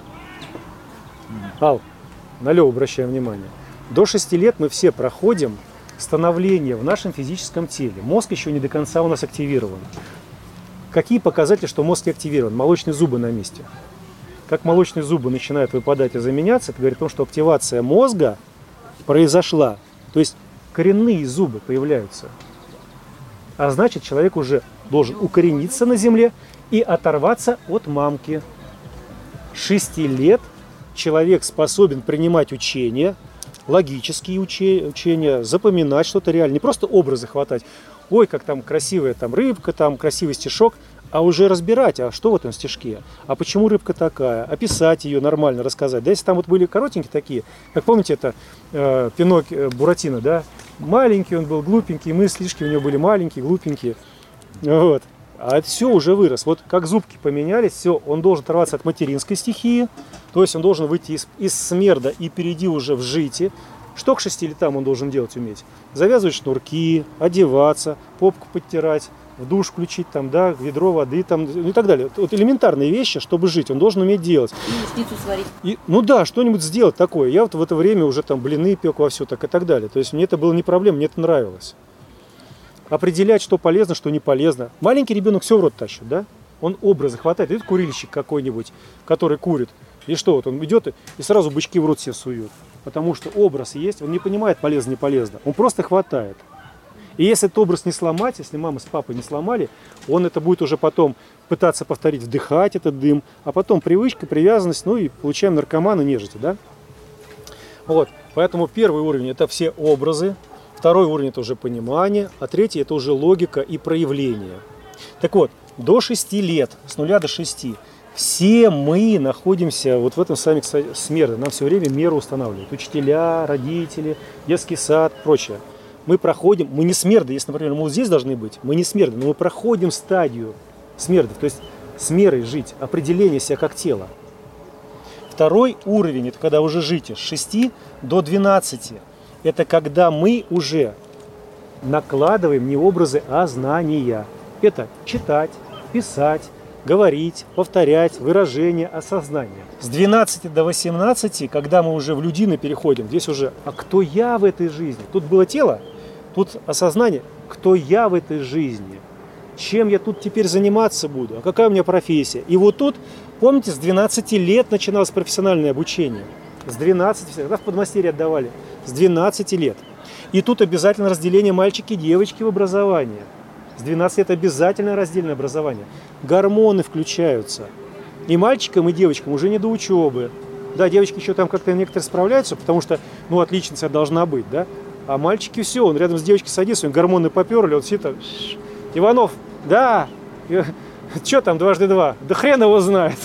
Ал, на Леву обращаем внимание. До шести лет мы все проходим становление в нашем физическом теле. Мозг еще не до конца у нас активирован. Какие показатели, что мозг активирован? Молочные зубы на месте. Как молочные зубы начинают выпадать и заменяться, это говорит о том, что активация мозга произошла. То есть коренные зубы появляются. А значит, человек уже должен укорениться на земле и оторваться от мамки. С шести лет человек способен принимать учения, логические учения, запоминать что-то реально. Не просто образы хватать. Ой, как там красивая там рыбка, там красивый стишок. А уже разбирать, а что в этом стишке, а почему рыбка такая, описать ее нормально, рассказать. Да, если там вот были коротенькие такие, как помните, это э, Пинок, э, Буратино, да, маленький он был, глупенький, мыслишки у него были маленькие, глупенькие, вот. А это все уже вырос. Вот как зубки поменялись, все, он должен оторваться от материнской стихии, то есть он должен выйти из, из смерда и перейти уже в житие. Что к шести летам он должен делать, уметь? Завязывать шнурки, одеваться, попку подтирать, в душ включить, там, да, ведро воды там, и так далее. Вот элементарные вещи, чтобы жить, он должен уметь делать. Яичницу сварить. И, ну да, что-нибудь сделать такое. Я вот в это время уже там блины пек вовсю, так и так далее. То есть мне это было не проблема, мне это нравилось. Определять, что полезно, что не полезно. Маленький ребенок все в рот тащит, да? Он образы хватает. Идет курильщик какой-нибудь, который курит. И что, вот он идет и сразу бычки в рот себе сует. Потому что образ есть, он не понимает, полезно, не полезно. Он просто хватает. И если этот образ не сломать, если мама с папой не сломали, он это будет уже потом пытаться повторить, вдыхать этот дым, а потом привычка, привязанность, ну и получаем наркомана, нежити, да? Вот, поэтому первый уровень – это все образы, второй уровень – это уже понимание, а третий – это уже логика и проявление. Так вот, до шести лет, с нуля до шести, все мы находимся вот в этом сами смерде, нам все время меру устанавливают, учителя, родители, детский сад, прочее. Мы проходим, мы не смерды, если, например, мы вот здесь должны быть, мы не смерды, но мы проходим стадию смердов, то есть с мерой жить, определение себя как тело. Второй уровень, это когда уже житие, с шести до двенадцати, это когда мы уже накладываем не образы, а знания. Это читать, писать, говорить, повторять, выражение, осознание. С двенадцати до восемнадцати, когда мы уже в людины переходим, здесь уже, а кто я в этой жизни? Тут было тело, тут осознание, кто я в этой жизни, чем я тут теперь заниматься буду, а какая у меня профессия. И вот тут, помните, с двенадцати лет начиналось профессиональное обучение. С двенадцати, когда в подмастерье отдавали, с двенадцати лет. И тут обязательно разделение мальчики и девочки в образовании. С двенадцати лет обязательно раздельное образование. Гормоны включаются. И мальчикам, и девочкам уже не до учебы. Да, девочки еще там как-то некоторые справляются, потому что, ну, отличница должна быть, да. А мальчики все, он рядом с девочкой садится, у него гормоны поперли, он сидит там, Иванов, да, что там дважды два? Да хрен его знает.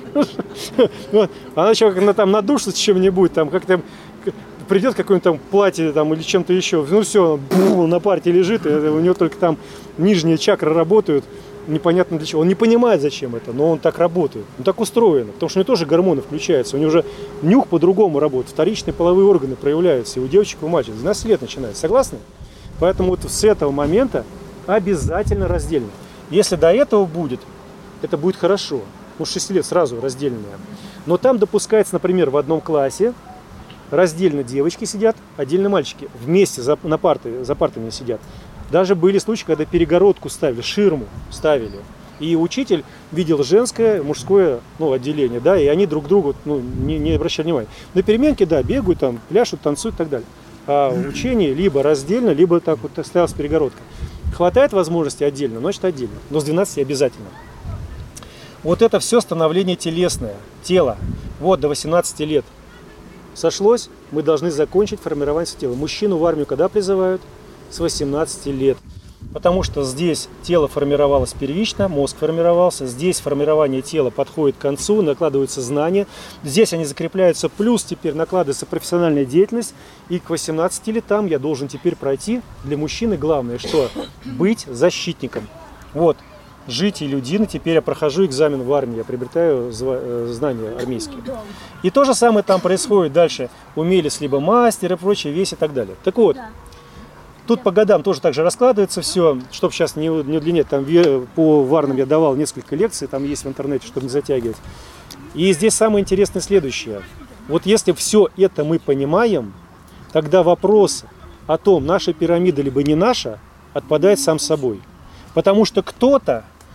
Она еще как там надушится чем-нибудь, там как-то придет какое-нибудь там платье там, или чем-то еще, ну все, на парте лежит, и у него только там нижние чакры работают, непонятно для чего. Он не понимает, зачем это, но он так работает, он так устроен, потому что у него тоже гормоны включаются, у него уже нюх по-другому работает, вторичные половые органы проявляются, и у девочек, и у мальчиков, с двенадцати лет начинается, согласны? Поэтому вот с этого момента обязательно раздельно. Если до этого будет, это будет хорошо, ну с шести лет сразу раздельное. Но там допускается, например, в одном классе раздельно девочки сидят, отдельно мальчики. Вместе за, на парты, за партами сидят. Даже были случаи, когда перегородку ставили, ширму ставили. И учитель видел женское, мужское, ну, отделение, да, и они друг другу, ну, не, не обращали внимания. На переменке, да, бегают, там, пляшут, танцуют и так далее. А учение либо раздельно, либо так вот стоял с перегородкой. Хватает возможности отдельно, значит отдельно. Но с двенадцати обязательно. Вот это все становление телесное, тело. Вот до восемнадцати лет. Сошлось, мы должны закончить формирование тела. Мужчину в армию когда призывают? С восемнадцати лет. Потому что здесь тело формировалось первично, мозг формировался. Здесь формирование тела подходит к концу, накладываются знания. Здесь они закрепляются, плюс теперь накладывается профессиональная деятельность. И к восемнадцати летам я должен теперь пройти, для мужчины главное, что? Быть защитником. Вот. Жить и людины, теперь я прохожу экзамен в армии, я приобретаю знания армейские. И то же самое там происходит дальше. Умелец, либо мастер и прочее, весь и так далее. Так вот, тут по годам тоже так же раскладывается все, чтобы сейчас не, не удлинять, там по варным я давал несколько лекций, там есть в интернете, чтобы не затягивать. И здесь самое интересное следующее. Вот если все это мы понимаем, тогда вопрос о том, наша пирамида либо не наша, отпадает сам собой. Потому что кто-то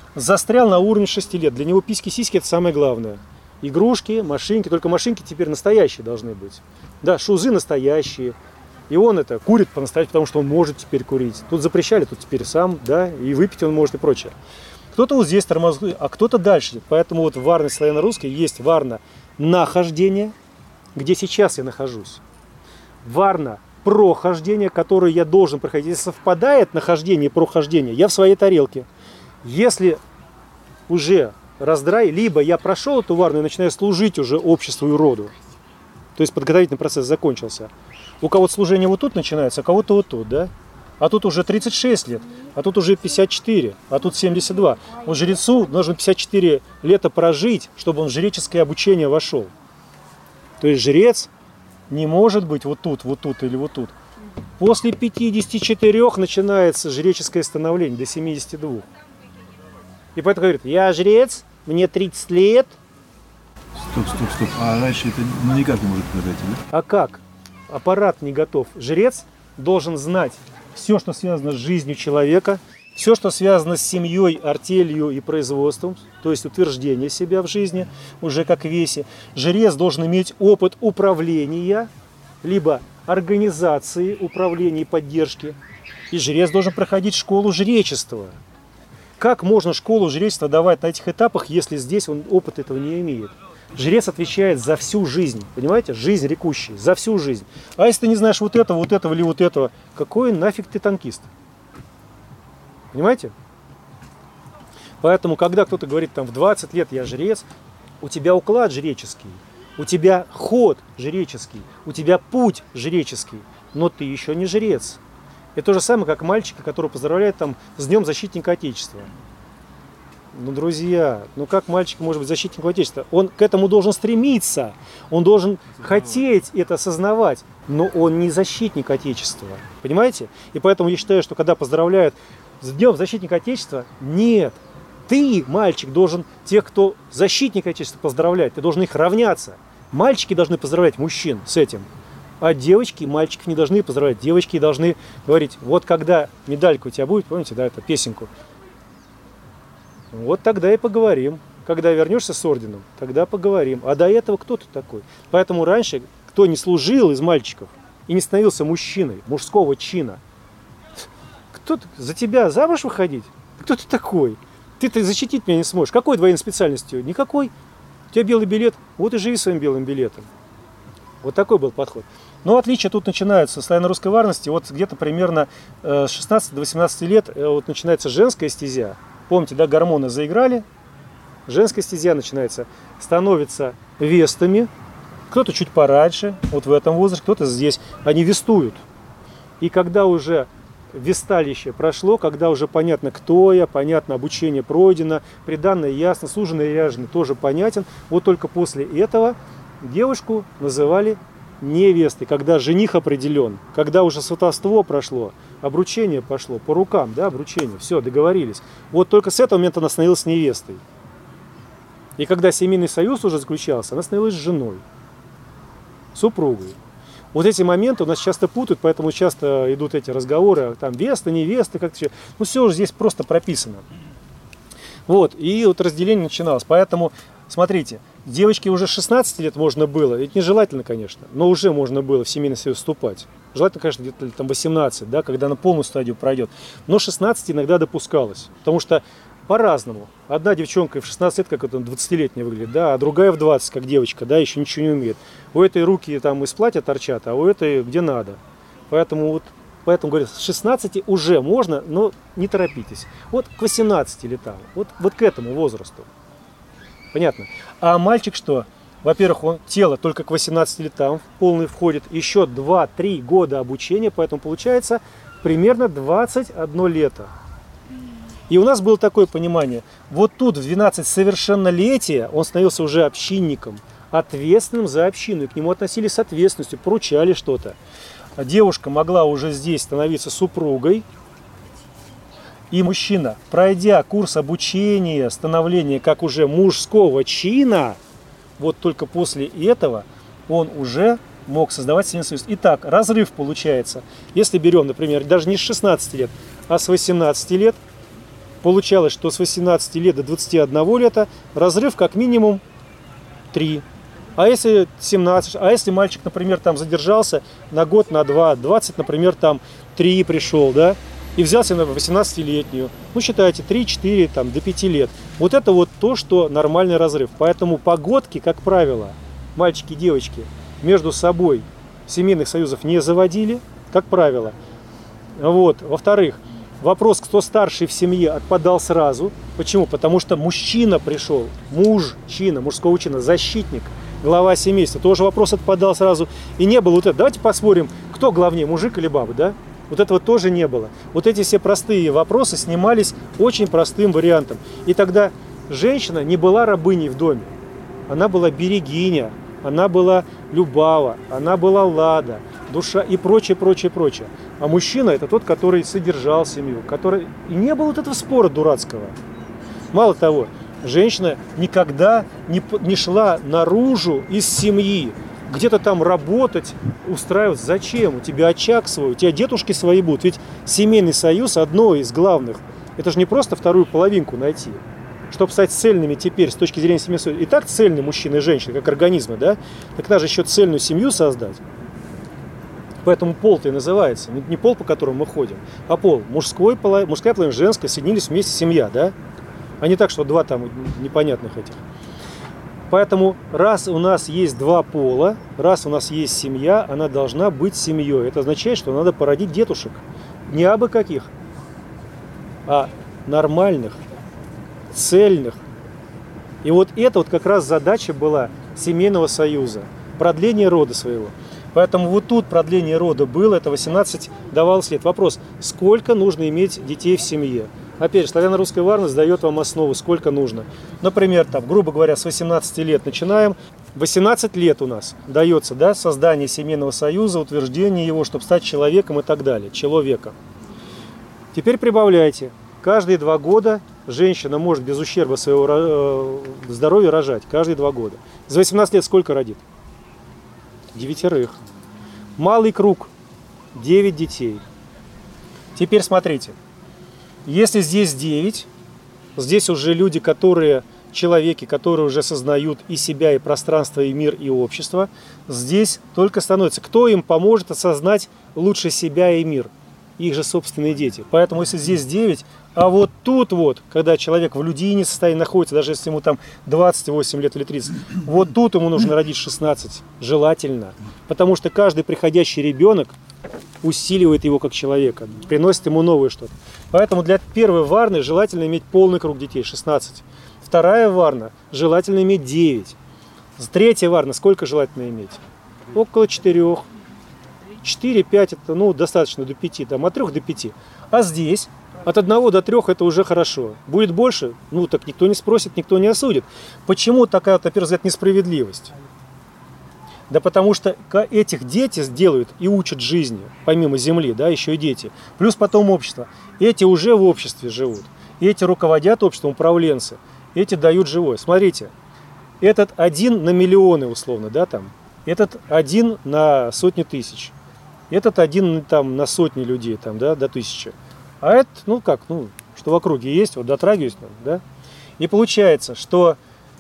застрял на уровне шести лет. Для него письки-сиськи это самое главное. Игрушки, машинки, только машинки теперь настоящие должны быть. Да, шузы настоящие. И он это курит по-настоящему, потому что он может теперь курить. Тут запрещали, тут теперь сам, да, и выпить он может и прочее. Кто-то вот здесь тормозит, а кто-то дальше. Поэтому вот в варной славяно-русской есть варна нахождение, где сейчас я нахожусь. Варна прохождение, которое я должен проходить. Если совпадает нахождение и прохождение, я в своей тарелке. Если уже раздрай, либо я прошел эту варну и начинаю служить уже обществу и роду. То есть подготовительный процесс закончился. У кого-то служение вот тут начинается, а кого-то вот тут, да? А тут уже тридцать шесть лет, а тут уже пятьдесят четыре, а тут семьдесят два. Вот жрецу нужно пятьдесят четыре лета прожить, чтобы он в жреческое обучение вошел. То есть жрец не может быть вот тут, вот тут или вот тут. После пятидесяти четырёх начинается жреческое становление до семидесяти двух. И поэтому говорит, я жрец, мне тридцать лет. Стоп, стоп, стоп. А раньше это ну, не каждый может туда дойти, да? А как? Аппарат не готов. Жрец должен знать все, что связано с жизнью человека, все, что связано с семьей, артелью и производством, то есть утверждение себя в жизни, уже как весе. Жрец должен иметь опыт управления, либо организации управления и поддержки. И жрец должен проходить школу жречества. Как можно школу жречества давать на этих этапах, если здесь он опыт этого не имеет? Жрец отвечает за всю жизнь, понимаете? Жизнь рекущая, за всю жизнь. А если ты не знаешь вот этого, вот этого или вот этого, какой нафиг ты танкист? Понимаете? Поэтому, когда кто-то говорит, там, в двадцать лет я жрец, у тебя уклад жреческий, у тебя ход жреческий, у тебя путь жреческий, но ты еще не жрец. Это то же самое, как мальчика, которого поздравляют там, с Днем Защитника Отечества. Ну, друзья, ну как мальчик может быть защитником Отечества? Он к этому должен стремиться, он должен хотеть это осознавать, но он не защитник Отечества, понимаете? И поэтому я считаю, что когда поздравляют с Днем Защитника Отечества, нет, ты, мальчик, должен тех, кто защитник Отечества, поздравлять, ты должен их равняться. Мальчики должны поздравлять мужчин с этим, а девочки, мальчиков не должны поздравлять. Девочки должны говорить, вот когда медалька у тебя будет, помните, да, эту песенку, вот тогда и поговорим. Когда вернешься с орденом, тогда поговорим. А до этого кто ты такой? Поэтому раньше, кто не служил из мальчиков и не становился мужчиной, мужского чина, кто ты, за тебя замуж выходить? Кто ты такой? Ты-то защитить меня не сможешь. Какой двойной специальностью? Никакой. У тебя белый билет, вот и живи своим белым билетом. Вот такой был подход. Но отличия тут начинаются с славяно-русской варности. Вот где-то примерно с шестнадцати до восемнадцати лет вот начинается женская стезя. Помните, да, гормоны заиграли, женская стезя начинается, становится вестами, кто-то чуть пораньше, вот в этом возрасте, кто-то здесь, они вестуют. И когда уже весталище прошло, когда уже понятно, кто я, понятно, обучение пройдено, приданное ясно, суженый и ряженый тоже понятен, вот только после этого девушку называли невестой, когда жених определен, когда уже сватовство прошло, обручение пошло, по рукам, да, обручение, все, договорились. Вот только с этого момента она становилась невестой. И когда семейный союз уже заключался, она становилась женой, супругой. Вот эти моменты у нас часто путают, поэтому часто идут эти разговоры, там, веста, невеста, как-то. Ну, все уже здесь просто прописано. Вот, и вот разделение начиналось. Поэтому, смотрите, девочке уже шестнадцать лет можно было, это нежелательно, конечно, но уже можно было в семейный союз вступать. Желательно, конечно, где-то там восемнадцать, да, когда на полную стадию пройдет. Но шестнадцать иногда допускалось, потому что по-разному. Одна девчонка в шестнадцать лет, как это двадцатилетняя выглядит, да, а другая в двадцать, как девочка, да, еще ничего не умеет. У этой руки там из платья торчат, а у этой где надо. Поэтому вот, поэтому говорят, с шестнадцати уже можно, но не торопитесь. Вот к восемнадцати летам, вот, вот к этому возрасту. Понятно? А мальчик что? Во-первых, он тело только к восемнадцати летам полный входит, еще два-три года обучения, поэтому получается примерно двадцать одно лето. И у нас было такое понимание, вот тут в двенадцать совершеннолетия он становился уже общинником, ответственным за общину, и к нему относились с ответственностью, поручали что-то. А девушка могла уже здесь становиться супругой, и мужчина, пройдя курс обучения, становления как уже мужского чина, вот только после этого он уже мог создавать семейный союз. Итак, разрыв получается. Если берем, например, даже не с шестнадцати лет, а с восемнадцати лет, получалось, что с восемнадцати лет до двадцати одного лета разрыв как минимум три. А если семнадцать, а если мальчик, например, там задержался на год, на два, двадцать, например, там три пришел, да, и взялся на восемнадцатилетнюю, ну, считайте, три-четыре, там, до пяти лет. Вот это вот то, что нормальный разрыв. Поэтому погодки, как правило, мальчики и девочки между собой семейных союзов не заводили, как правило. Вот. Во-вторых, вопрос, кто старший в семье, отпадал сразу. Почему? Потому что мужчина пришел, мужчина, мужского чина, защитник, глава семейства. Тоже вопрос отпадал сразу. И не было вот это. Давайте посмотрим, кто главнее, мужик или баба, да? Вот этого тоже не было. Вот эти все простые вопросы снимались очень простым вариантом. И тогда женщина не была рабыней в доме. Она была берегиня, она была любава, она была лада, душа и прочее, прочее, прочее. А мужчина – это тот, который содержал семью, который... И не было вот этого спора дурацкого. Мало того, женщина никогда не, не шла наружу из семьи, где-то там работать, устраивать. Зачем? У тебя очаг свой, у тебя дедушки свои будут. Ведь семейный союз – одно из главных. Это же не просто вторую половинку найти. Чтобы стать цельными теперь с точки зрения семьи союза. И так цельны мужчины и женщины, как организмы, да? Так надо же еще цельную семью создать. Поэтому пол-то и называется. Не пол, по которому мы ходим, а пол. Мужской, мужская половина, женская, соединились вместе, семья, да? А не так, что два там непонятных этих. Поэтому раз у нас есть два пола, раз у нас есть семья, она должна быть семьей. Это означает, что надо породить детушек. Не абы каких, а нормальных, цельных. И вот это вот как раз задача была семейного союза. Продление рода своего. Поэтому вот тут продление рода было, это восемнадцать давалось лет. Вопрос, сколько нужно иметь детей в семье? Опять же, славяно-русская варность дает вам основу, сколько нужно. Например, там, грубо говоря, с восемнадцати лет начинаем. восемнадцать лет у нас дается, да, создание семейного союза, утверждение его, чтобы стать человеком и так далее. Человеком. Теперь прибавляйте. Каждые два года женщина может без ущерба своего здоровья рожать. Каждые два года. За восемнадцать лет сколько родит? Девятерых. Малый круг. Девять детей. Теперь смотрите. Если здесь девять, здесь уже люди, которые, человеки, которые уже сознают и себя, и пространство, и мир, и общество, здесь только становится. Кто им поможет осознать лучше себя и мир? Их же собственные дети. Поэтому если здесь девять, а вот тут вот, когда человек в людийном состоянии находится, даже если ему там двадцать восемь лет или тридцать, вот тут ему нужно родить шестнадцать, желательно. Потому что каждый приходящий ребенок усиливает его как человека, приносит ему новое что-то. Поэтому для первой варны желательно иметь полный круг детей, шестнадцать. Вторая варна желательно иметь девять. Третья варна сколько желательно иметь? Около четырех. четыре-пять это, ну, достаточно до пяти, там, от трех до пяти. А здесь от одного до трех это уже хорошо. Будет больше, ну, так никто не спросит, никто не осудит. Почему такая, вот, на первый взгляд, несправедливость? Да потому что этих дети делают и учат жизни, помимо земли, да, еще и дети. Плюс потом общество. Эти уже в обществе живут. Эти руководят обществом, управленцы. Эти дают живое. Смотрите, этот один на миллионы, условно, да, там. Этот один на сотни тысяч. Этот один там на сотни людей, там, да, до тысячи. А это, ну как, ну, что в округе есть, вот дотрагиваюсь, да. И получается, что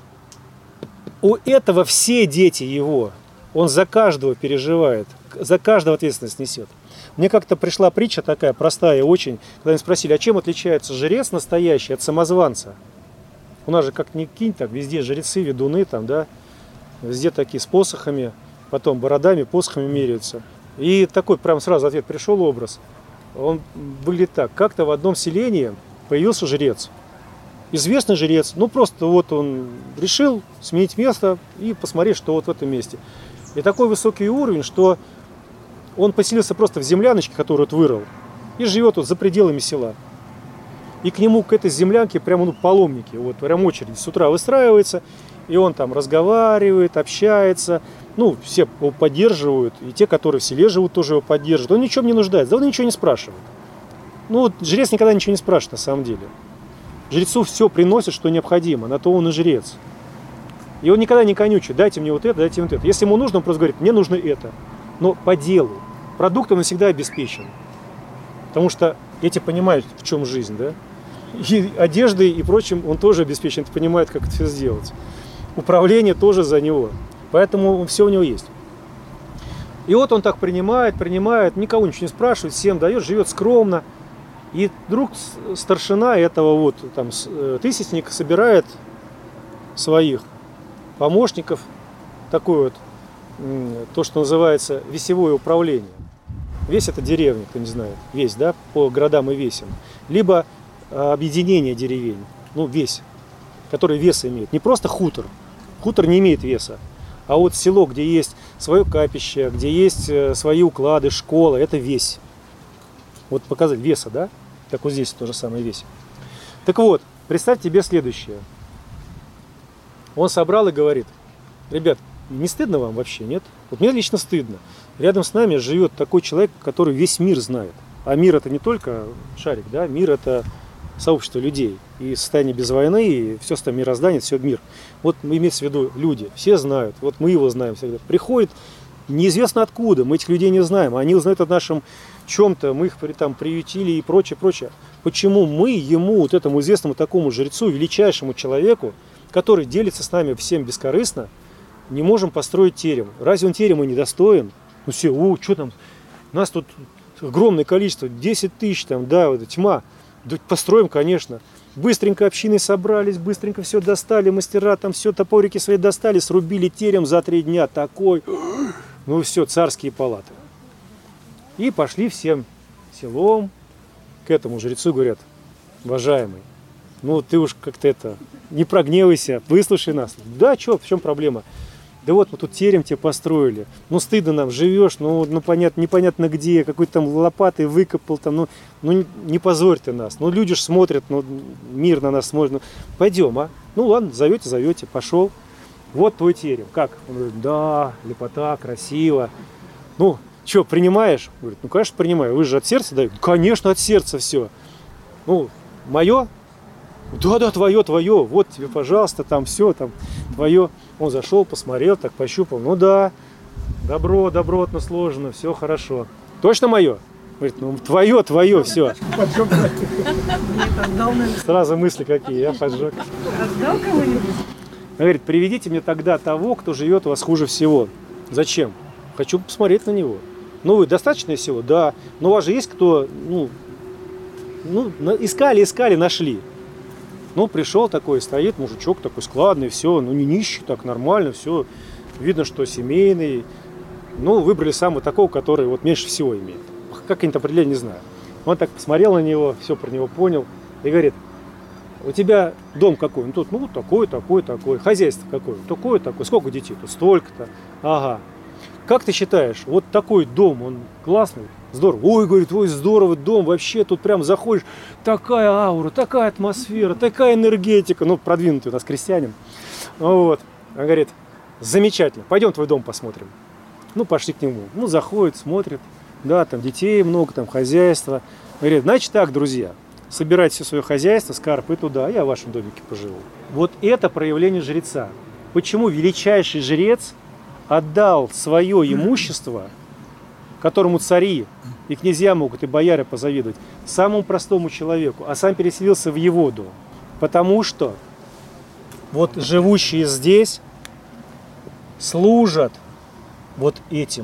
у этого все дети его, он за каждого переживает, за каждого ответственность несет. Мне как-то пришла притча такая простая очень, когда меня спросили, а чем отличается жрец настоящий от самозванца? У нас же как ни кинь, так везде жрецы, ведуны, там, да, везде такие с посохами, потом бородами, посохами меряются. И такой прям сразу ответ пришел образ. Он выглядит так. Как-то в одном селении появился жрец. Известный жрец. Ну просто вот он решил сменить место и посмотреть, что вот в этом месте. И такой высокий уровень, что он поселился просто в земляночке, которую вот вырыл, и живет вот за пределами села. И к нему, к этой землянке, прямо ну, паломники, вот прям очередь с утра выстраивается, и он там разговаривает, общается, ну, все его поддерживают, и те, которые в селе живут, тоже его поддерживают. Он ничем не нуждается, да он ничего не спрашивает. Ну, вот жрец никогда ничего не спрашивает, на самом деле. Жрецу все приносит, что необходимо, на то он и жрец. И он никогда не конючит, дайте мне вот это, дайте мне вот это. Если ему нужно, он просто говорит, мне нужно это. Но по делу. Продуктом он всегда обеспечен. Потому что эти понимают, в чем жизнь, да? И одеждой и прочим он тоже обеспечен, понимает, как это все сделать. Управление тоже за него. Поэтому все у него есть. И вот он так принимает, принимает, никого ничего не спрашивает, всем дает, живет скромно. И вдруг старшина этого вот там тысячника собирает своих помощников, такое вот, то, что называется весевое управление. Весь это деревня, кто не знает, весь, да, по городам и весям. Либо объединение деревень, ну, весь, который вес имеет. Не просто хутор, хутор не имеет веса, а вот село, где есть свое капище, где есть свои уклады, школа, это весь. Вот показать веса, да? Так вот здесь то же самое весь. Так вот, представь тебе следующее. Он собрал и говорит: ребят, не стыдно вам вообще, нет? Вот мне лично стыдно. Рядом с нами живет такой человек, который весь мир знает. А мир это не только шарик, да? Мир это сообщество людей. И состояние без войны, и все остальное мироздание, все мир. Вот имеется в виду люди, все знают. Вот мы его знаем всегда. Приходит неизвестно откуда, мы этих людей не знаем. Они узнают о нашем чем-то, мы их там приютили и прочее, прочее. Почему мы ему, вот этому известному такому жрецу, величайшему человеку, который делится с нами всем бескорыстно, не можем построить терем? Разве он терема не достоин? Ну все, о, что там, нас тут огромное количество, десять тысяч там, да, вот, тьма. Да построим, конечно. Быстренько общины собрались, быстренько все достали, мастера там все, топорики свои достали, срубили терем за три дня, такой, ну все, царские палаты. И пошли всем селом к этому жрецу, говорят: уважаемый, ну ты уж как-то это, не прогневайся, выслушай нас. Да, что, в чем проблема? Да вот мы тут терем тебе построили, ну стыдно нам, живешь, ну, ну понятно, непонятно где, какой-то там лопатой выкопал, там, ну, ну не позорь ты нас, ну люди ж смотрят, ну мир на нас смотрит, ну, пойдем, а? Ну ладно, зовете, зовете, пошел, вот твой терем, как? Он говорит: да, лепота, красиво, ну, что, принимаешь? Говорит: ну конечно принимаю, вы же от сердца даете? Конечно, от сердца все. Ну, мое? Да, да, твое, твое, вот тебе, пожалуйста, там все, там, твое. Он зашел, посмотрел, так пощупал, ну да, добро, добротно сложено, все хорошо. Точно мое? Говорит: ну, твое, твое, все. Сразу мысли какие, я поджег. Отдал кого-нибудь? Говорит: приведите мне тогда того, кто живет у вас хуже всего. Зачем? Хочу посмотреть на него. Ну, вы достаточно всего? Да. Но у вас же есть кто, ну, ну, искали, искали, нашли. Ну, пришел такой, стоит мужичок такой складный, все, ну, не нищий, так нормально, все. Видно, что семейный. Ну, выбрали самого такого, который вот меньше всего имеет. Как они определили, не знаю. Он так посмотрел на него, все про него понял. И говорит: у тебя дом какой? Ну, тут, ну, такой, такой, такой. Хозяйство какое? Такое, такое. Сколько детей? Тут столько-то. Ага. Как ты считаешь, вот такой дом, он классный? Здорово. Ой, говорит, ой, здорово дом, вообще тут прям заходишь, такая аура, такая атмосфера, такая энергетика. Ну, продвинутый у нас крестьянин. Вот. Он говорит: замечательно, пойдем твой дом посмотрим. Ну, пошли к нему. Ну, заходит, смотрит. Да, там детей много, там хозяйство. Говорит: значит так, друзья, собирайте все свое хозяйство, скарб и туда, я в вашем домике поживу. Вот это проявление жреца. Почему величайший жрец отдал свое имущество, которому цари и князья могут, и бояре позавидовать, самому простому человеку, а сам переселился в его дом? Потому что вот живущие здесь служат вот этим.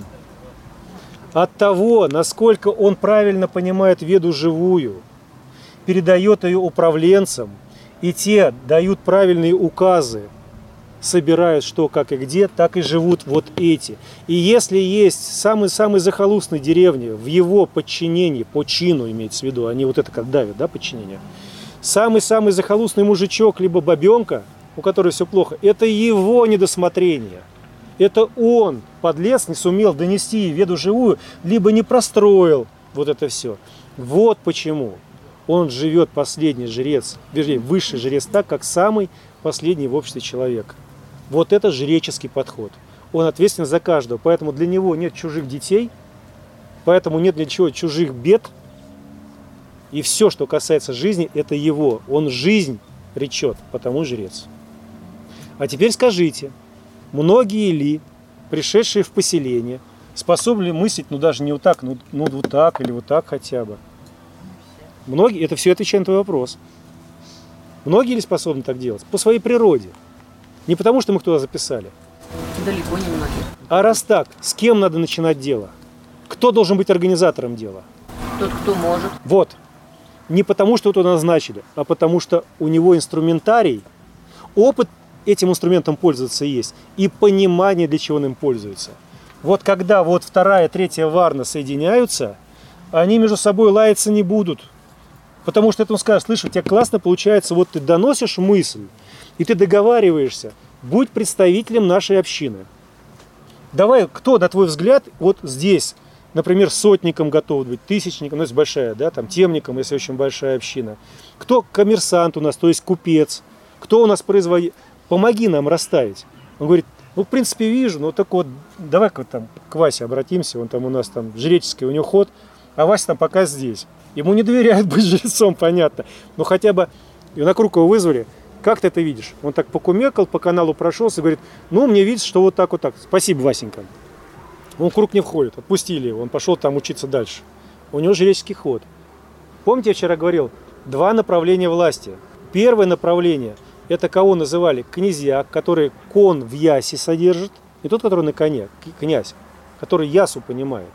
От того, насколько он правильно понимает Веду живую, передает ее управленцам, и те дают правильные указы, собирают что, как и где, так и живут вот эти. И если есть самый-самый захолустной деревни в его подчинении, по чину имеется в виду, они вот это как давят, да, подчинение, самый-самый захолустный мужичок, либо бабенка, у которой все плохо, это его недосмотрение. Это он, подлец, не сумел донести Веду живую, либо не простроил вот это все. Вот почему он живет, последний жрец, вернее, высший жрец, так, как самый последний в обществе человек. Вот это жреческий подход. Он ответственен за каждого, поэтому для него нет чужих детей, поэтому нет для чего чужих бед. И все, что касается жизни, это его. Он жизнь речет, потому жрец. А теперь скажите, многие ли, пришедшие в поселение, способны ли мыслить, ну даже не вот так, ну, ну вот так или вот так хотя бы? Многие, это все отвечает на твой вопрос. Многие ли способны так делать? По своей природе. Не потому, что мы их туда записали. Далеко не многие. А раз так, с кем надо начинать дело? Кто должен быть организатором дела? Тот, кто может. Вот. Не потому, что его туда назначили, а потому, что у него инструментарий, опыт этим инструментом пользоваться есть, и понимание, для чего он им пользуется. Вот когда вот вторая, третья варна соединяются, они между собой лаяться не будут. Потому что это он скажет: слышь, у тебя классно получается, вот ты доносишь мысль, и ты договариваешься, будь представителем нашей общины. Давай, кто, на твой взгляд, вот здесь, например, сотником готов быть, тысячником, ну, если большая, да, там, темником, если очень большая община. Кто коммерсант у нас, то есть купец, кто у нас производитель, помоги нам расставить. Он говорит: ну, в принципе, вижу, но так вот, давай-ка вот там к Васе обратимся, он там у нас там жреческий, у него ход, а Вася там пока здесь. Ему не доверяют быть жрецом, понятно, но хотя бы, и на круг его вызвали, как ты это видишь? Он так покумекал, по каналу прошелся, говорит: ну, мне видится, что вот так вот так. Спасибо, Васенька. Он в круг не входит, отпустили его, он пошел там учиться дальше. У него жреческий ход. Помните, я вчера говорил, два направления власти. Первое направление – это кого называли князья, который кон в ясе содержит, не тот, который на коне, князь, который ясу понимает.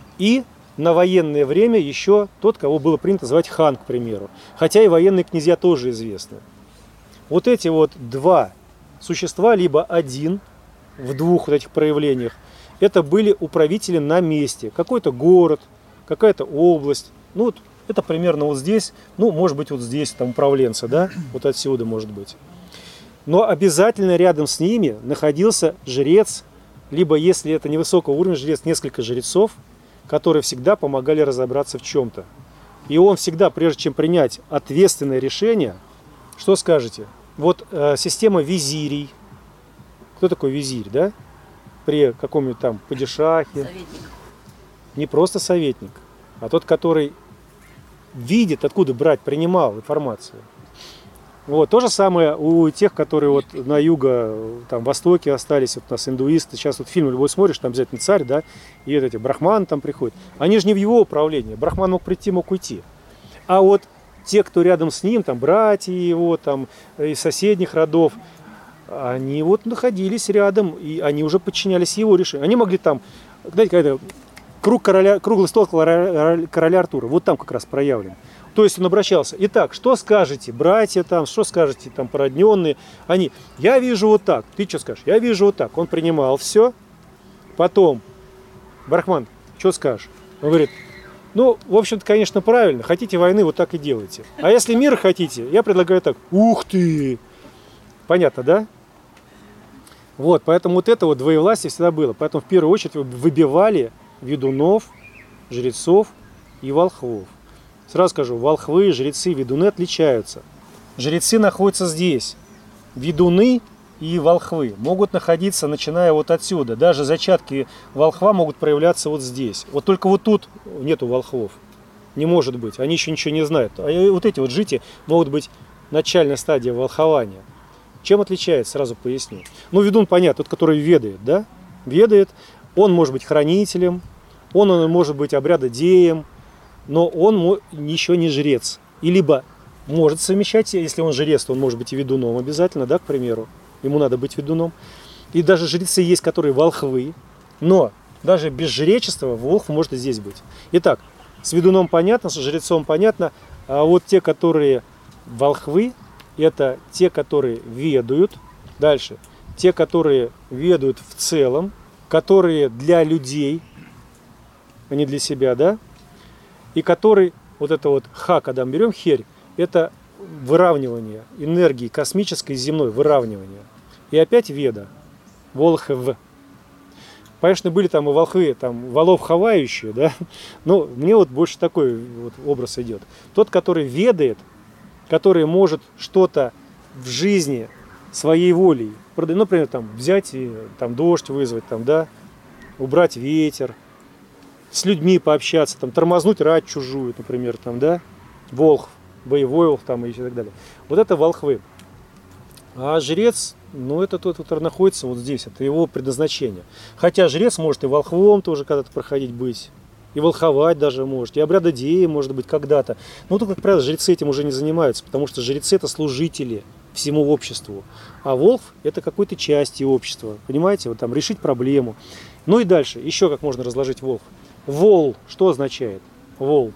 И на военное время еще тот, кого было принято называть хан, к примеру. Хотя и военные князья тоже известны. Вот эти вот два существа, либо один в двух вот этих проявлениях, это были управители на месте. Какой-то город, какая-то область. Ну, вот это примерно вот здесь, ну, может быть, вот здесь там управленцы, да, вот отсюда может быть. Но обязательно рядом с ними находился жрец, либо, если это невысокого уровня жрец, несколько жрецов, которые всегда помогали разобраться в чем-то. И он всегда, прежде чем принять ответственное решение, что скажете? Вот э, система визирей. Кто такой визирь, да? При каком-нибудь там падишахе. Советник. Не просто советник, а тот, который видит, откуда брать, принимал информацию. Вот. То же самое у тех, которые вот на юго, там, востоке остались, вот у нас индуисты. Сейчас вот фильм любой смотришь, там обязательно царь, да, и вот эти брахманы там приходят. Они же не в его управлении. Брахман мог прийти, мог уйти. А вот те, кто рядом с ним, там, братья его, там, из соседних родов, они вот находились рядом, и они уже подчинялись его решению. Они могли там, знаете, когда круг короля, круглый стол короля, короля Артура, вот там как раз проявлен. То есть он обращался: итак, что скажете, братья там, что скажете, там, породненные? Они: я вижу вот так, ты что скажешь? Я вижу вот так. Он принимал все. Потом: Брахман, что скажешь? Он говорит: ну, в общем-то, конечно, правильно. Хотите войны, вот так и делайте. А если мир хотите, я предлагаю так. Ух ты! Понятно, да? Вот, поэтому вот это вот двоевластие всегда было. Поэтому в первую очередь выбивали ведунов, жрецов и волхвов. Сразу скажу, волхвы, жрецы, ведуны отличаются. Жрецы находятся здесь. Ведуны и волхвы могут находиться, начиная вот отсюда. Даже зачатки волхва могут проявляться вот здесь. Вот только вот тут нету волхвов. Не может быть. Они еще ничего не знают. А вот эти вот жити могут быть начальная стадия волхования. Чем отличается, сразу поясню. Ну, ведун, понятно, тот, который ведает, да? Ведает. Он может быть хранителем, он, он может быть обрядодеем, но он еще не жрец. И либо может совмещать, если он жрец, то он может быть и ведуном обязательно, да, к примеру. Ему надо быть ведуном. И даже жрецы есть, которые волхвы. Но даже без жречества волхв может и здесь быть. Итак, с ведуном понятно, с жрецом понятно. А вот те, которые волхвы, это те, которые ведают. Дальше. Те, которые ведают в целом, которые для людей, а не для себя, да? И который, вот это вот ха, когда мы берем херь, это выравнивание энергии космической и земной, выравнивание. И опять веда, волхв. Конечно, были там и волхвы, там, волов хавающие, да, но мне вот больше такой вот образ идет. Тот, который ведает, который может что-то в жизни своей волей, ну, например, там, взять и там, дождь вызвать, там, да, убрать ветер, с людьми пообщаться, там, тормознуть рать чужую, например, там, да, волхв, боевой волхв там, и так далее. Вот это волхвы. А жрец, ну, это тот, который находится вот здесь, это его предназначение. Хотя жрец может и волхвом тоже когда-то проходить быть, и волховать даже можете, и обрядодеи, может быть, когда-то. Но тут, как правило, жрецы этим уже не занимаются, потому что жрецы – это служители всему обществу. А волхв – это какой-то части общества, понимаете, вот там решить проблему. Ну и дальше, еще как можно разложить волхв. Вол, что означает? Вол.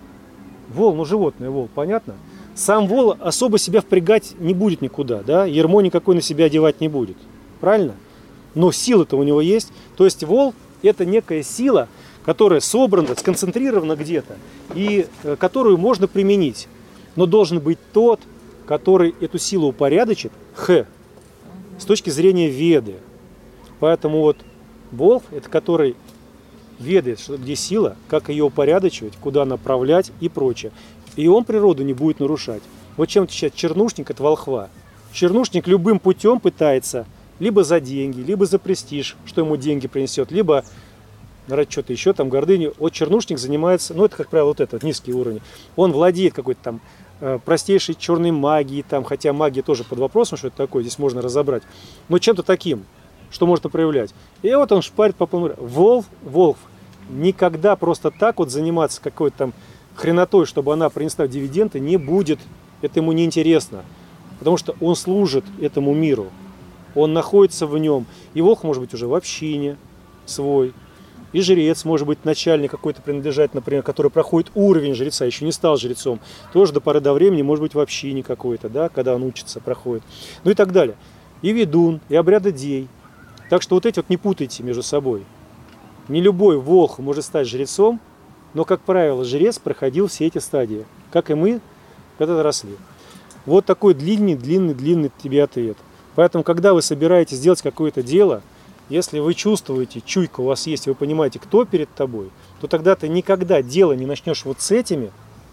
Вол, ну животное, вол, понятно? Сам вол особо себя впрягать не будет никуда, да? Ярмо никакой на себя одевать не будет, правильно? Но сила-то у него есть. То есть вол – это некая сила, которая собрана, сконцентрирована где-то, и э, которую можно применить. Но должен быть тот, который эту силу упорядочит, х, с точки зрения веды. Поэтому вот волхв – это который ведает, что, где сила, как ее упорядочивать, куда направлять и прочее. И он природу не будет нарушать. Вот чем отличает чернушник от волхва. Чернушник любым путем пытается либо за деньги, либо за престиж, что ему деньги принесет, либо ради что-то еще, там, гордыню. Вот чернушник занимается, ну это, как правило, вот этот низкий уровень. Он владеет какой-то там э, простейшей черной магией, там, хотя магия тоже под вопросом, что это такое, здесь можно разобрать. Но чем-то таким, что можно проявлять. И вот он шпарит по полному. Волк, волк никогда просто так вот заниматься какой-то там хренотой, чтобы она принесла дивиденды, не будет. Это ему неинтересно. Потому что он служит этому миру. Он находится в нем. И волк может быть уже в общине свой. И жрец может быть начальник какой-то принадлежать, например, который проходит уровень жреца, еще не стал жрецом. Тоже до поры до времени может быть в общине какой-то, да, когда он учится, проходит. Ну и так далее. И ведун, и обрядодей. Так что вот эти вот не путайте между собой. Не любой волх может стать жрецом, но, как правило, жрец проходил все эти стадии, как и мы, когда росли. Вот такой длинный, длинный, длинный тебе ответ. Поэтому, когда вы собираетесь сделать какое-то дело, если вы чувствуете, чуйка у вас есть, и вы понимаете, кто перед тобой, то тогда ты никогда дело не начнешь вот с этими,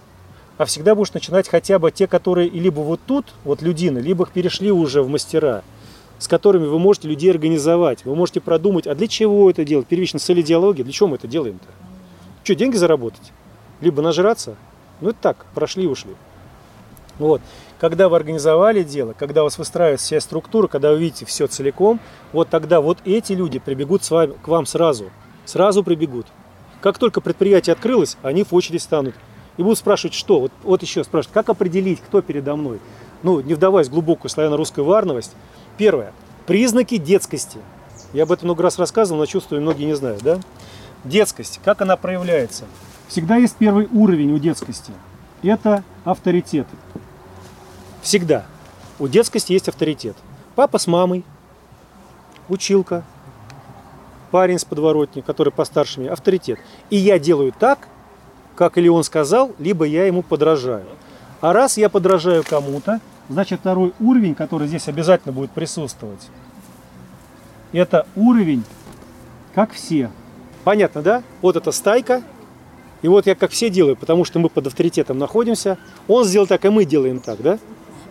а всегда будешь начинать хотя бы те, которые либо вот тут, вот людины, либо их перешли уже в мастера, с которыми вы можете людей организовать. Вы можете продумать, а для чего это делать? Первично с целью диалоги, для чего мы это делаем-то? Что, деньги заработать? Либо нажраться? Ну это так, прошли и ушли. Вот. Когда вы организовали дело, когда у вас выстраивается вся структура, когда вы видите все целиком, вот тогда вот эти люди прибегут с вами, к вам сразу. Сразу прибегут. Как только предприятие открылось, они в очередь станут. И будут спрашивать, что? Вот, вот еще спрашивают, как определить, кто передо мной? Ну, не вдаваясь в глубокую славяно-русскую варновость. Первое. Признаки детскости. Я об этом много раз рассказывал, но чувствую, многие не знают, да? Детскость. Как она проявляется? Всегда есть первый уровень у детскости. Это авторитет. Всегда. У детскости есть авторитет. Папа с мамой, училка, парень с подворотни, который постарше меня, авторитет. И я делаю так, как или он сказал, либо я ему подражаю. А раз я подражаю кому-то, значит второй уровень, который здесь обязательно будет присутствовать, это уровень, как все. Понятно, да? Вот эта стайка. И вот я как все делаю, потому что мы под авторитетом находимся. Он сделал так, и мы делаем так, да?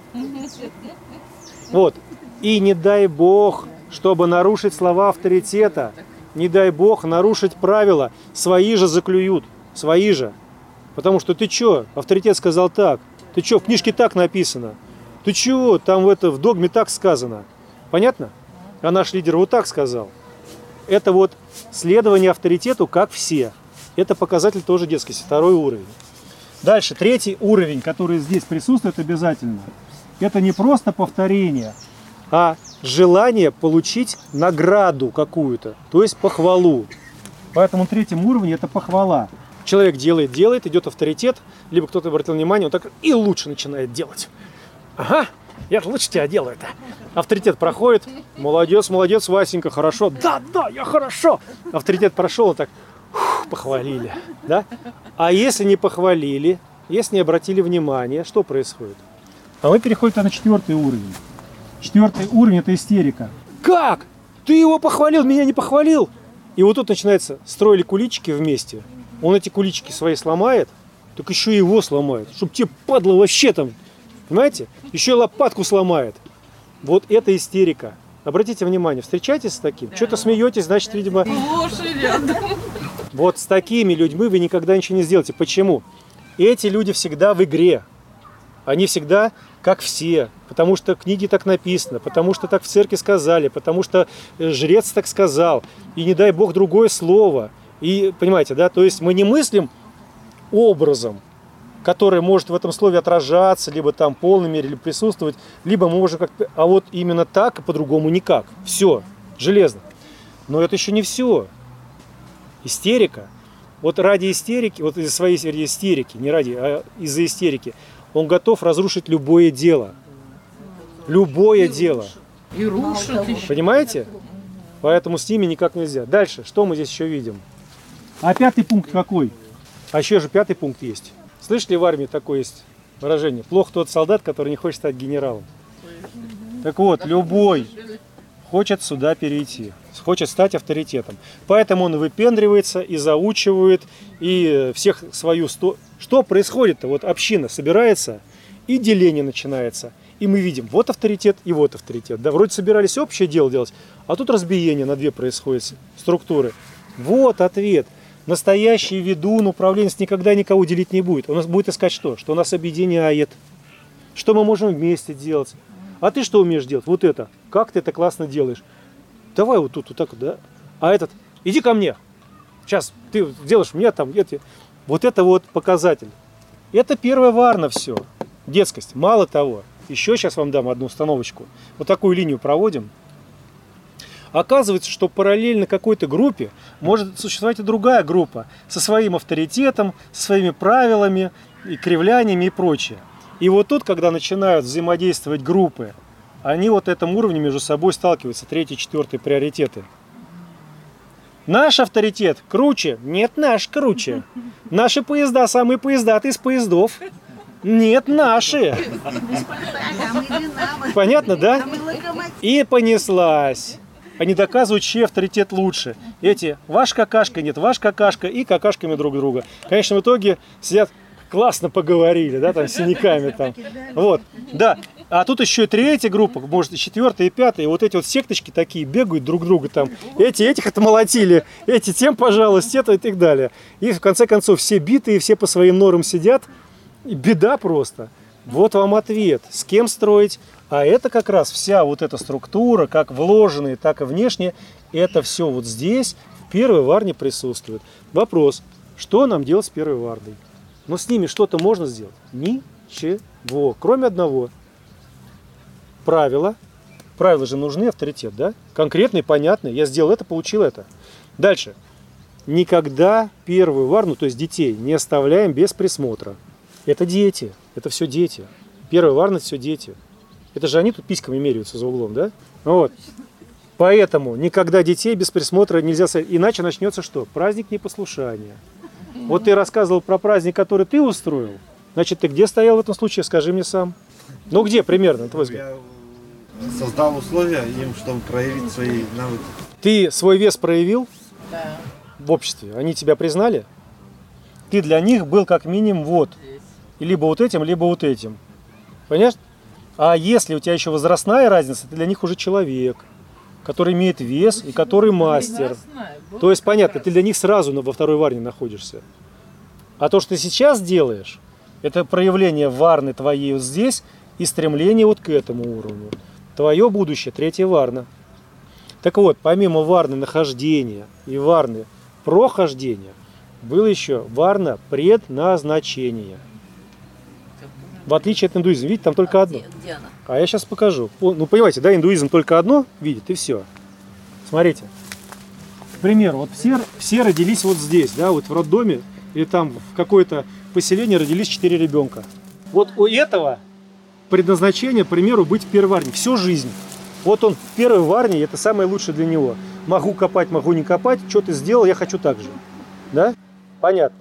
Вот. И не дай бог, чтобы нарушить слова авторитета, не дай бог нарушить правила, свои же заклюют, свои же. Потому что ты чё, авторитет сказал так, ты чё, в книжке так написано, ты чё, там в, это, в догме так сказано. Понятно? А наш лидер вот так сказал. Это вот следование авторитету, как все. Это показатель тоже детскости, второй уровень. Дальше, третий уровень, который здесь присутствует обязательно. Это не просто повторение, а желание получить награду какую-то, то есть похвалу. Поэтому на третьем уровне это похвала. Человек делает, делает, идет авторитет, либо кто-то обратил внимание, он так и лучше начинает делать. Ага, я же лучше тебя делаю-то. Авторитет проходит, молодец, молодец, Васенька, хорошо. Да, да, я хорошо. Авторитет прошел, он так, фух, похвалили, да? А если не похвалили, если не обратили внимание, что происходит? А мы переходим на четвертый уровень. Четвертый уровень – это истерика. Как? Ты его похвалил, меня не похвалил? И вот тут начинается, строили куличики вместе. Он эти куличики свои сломает, так еще и его сломает. Чтоб тебе падло вообще там, понимаете? Еще и лопатку сломает. Вот это истерика. Обратите внимание, встречаетесь с таким? Да. Что-то смеетесь, значит, видимо... Вот с такими людьми вы никогда ничего не сделаете. Почему? Эти люди всегда в игре. Они всегда как все, потому что в книге так написано, потому что так в церкви сказали, потому что жрец так сказал. И не дай бог другое слово. И, понимаете, да, то есть мы не мыслим образом, который может в этом слове отражаться, либо там в полной мере, либо присутствовать, либо мы можем как-то, а вот именно так и по-другому никак. Все, железно. Но это еще не все. Истерика. Вот ради истерики, вот из-за своей истерики, не ради, а из-за истерики, он готов разрушить любое дело. Любое и дело. И рушат еще. Понимаете? Поэтому с ними никак нельзя. Дальше, что мы здесь еще видим? А пятый пункт какой? А еще же пятый пункт есть. Слышали, в армии такое есть выражение? Плох тот солдат, который не хочет стать генералом. Так вот, любой хочет сюда перейти, хочет стать авторитетом. Поэтому он выпендривается и заучивает, и всех свою... Сто... Что происходит-то? Вот община собирается, и деление начинается. И мы видим, вот авторитет и вот авторитет. Да, вроде собирались общее дело делать, а тут разбиение на две происходит структуры. Вот ответ. Настоящий ведун, управленец никогда никого делить не будет. Он нас будет искать что? Что нас объединяет. Что мы можем вместе делать. А ты что умеешь делать? Вот это. Как ты это классно делаешь? Давай вот тут, вот так вот, да? А этот, иди ко мне. Сейчас ты делаешь у меня там. Это. Вот это вот показатель. Это первая варна все. Детскость. Мало того. Еще сейчас вам дам одну установочку. Вот такую линию проводим. Оказывается, что параллельно какой-то группе может существовать и другая группа со своим авторитетом, со своими правилами и кривляниями и прочее. И вот тут, когда начинают взаимодействовать группы, они вот на этом уровне между собой сталкиваются, третий, четвертый приоритеты. Наш авторитет круче? Нет, наш круче. Наши поезда самые поездатые из поездов. Нет, наши. Понятно, да? И понеслась. Они доказывают, чей авторитет лучше. Эти, ваш какашка, нет, ваш какашка, и какашками друг друга. Конечно, в итоге сидят, классно поговорили, да, там, с синяками там. Вот, да. А тут еще и третья группа, может, и четвертая, и пятая. И вот эти вот секточки такие бегают друг друга там. Эти этих отмолотили, эти тем, пожалуйста, это и так далее. И в конце концов все битые, все по своим норам сидят. И беда просто. Вот вам ответ. С кем строить? А это как раз вся вот эта структура, как вложенные, так и внешне, это все вот здесь, в первой варне присутствует. Вопрос, что нам делать с первой варной? Ну, с ними что-то можно сделать? Ничего. Кроме одного. Правила. Правила же нужны, авторитет, да? Конкретный, понятный. Я сделал это, получил это. Дальше. Никогда первую варну, то есть детей, не оставляем без присмотра. Это дети. Это все дети. Первая варна – это все дети. Это же они тут письками меряются за углом, да? Вот. Поэтому никогда детей без присмотра нельзя... Иначе начнется что? Праздник непослушания. Вот ты рассказывал про праздник, который ты устроил. Значит, ты где стоял в этом случае? Скажи мне сам. Ну где примерно, на твой взгляд? Я создал условия им, чтобы проявить свои навыки. Ты свой вес проявил? Да. В обществе. Они тебя признали? Ты для них был как минимум вот. Либо вот этим, либо вот этим. Понимаешь? А если у тебя еще возрастная разница, ты для них уже человек, который имеет вес и который мастер. То есть, понятно, ты для них сразу во второй варне находишься. А то, что ты сейчас делаешь, это проявление варны твоей вот здесь и стремление вот к этому уровню. Твое будущее, третья варна. Так вот, помимо варны нахождения и варны прохождения, было еще варна предназначения. В отличие от индуизма, видите, там только одно. Где она? А я сейчас покажу. Ну, понимаете, да, индуизм только одно видит, и все. Смотрите. К примеру, вот все, все родились вот здесь, да, вот в роддоме, или там в какое-то поселение родились четыре ребенка. Вот у этого предназначение, к примеру, быть в первой варне всю жизнь. Вот он в первой варне, это самое лучшее для него. Могу копать, могу не копать, что ты сделал, я хочу так же. Да? Понятно.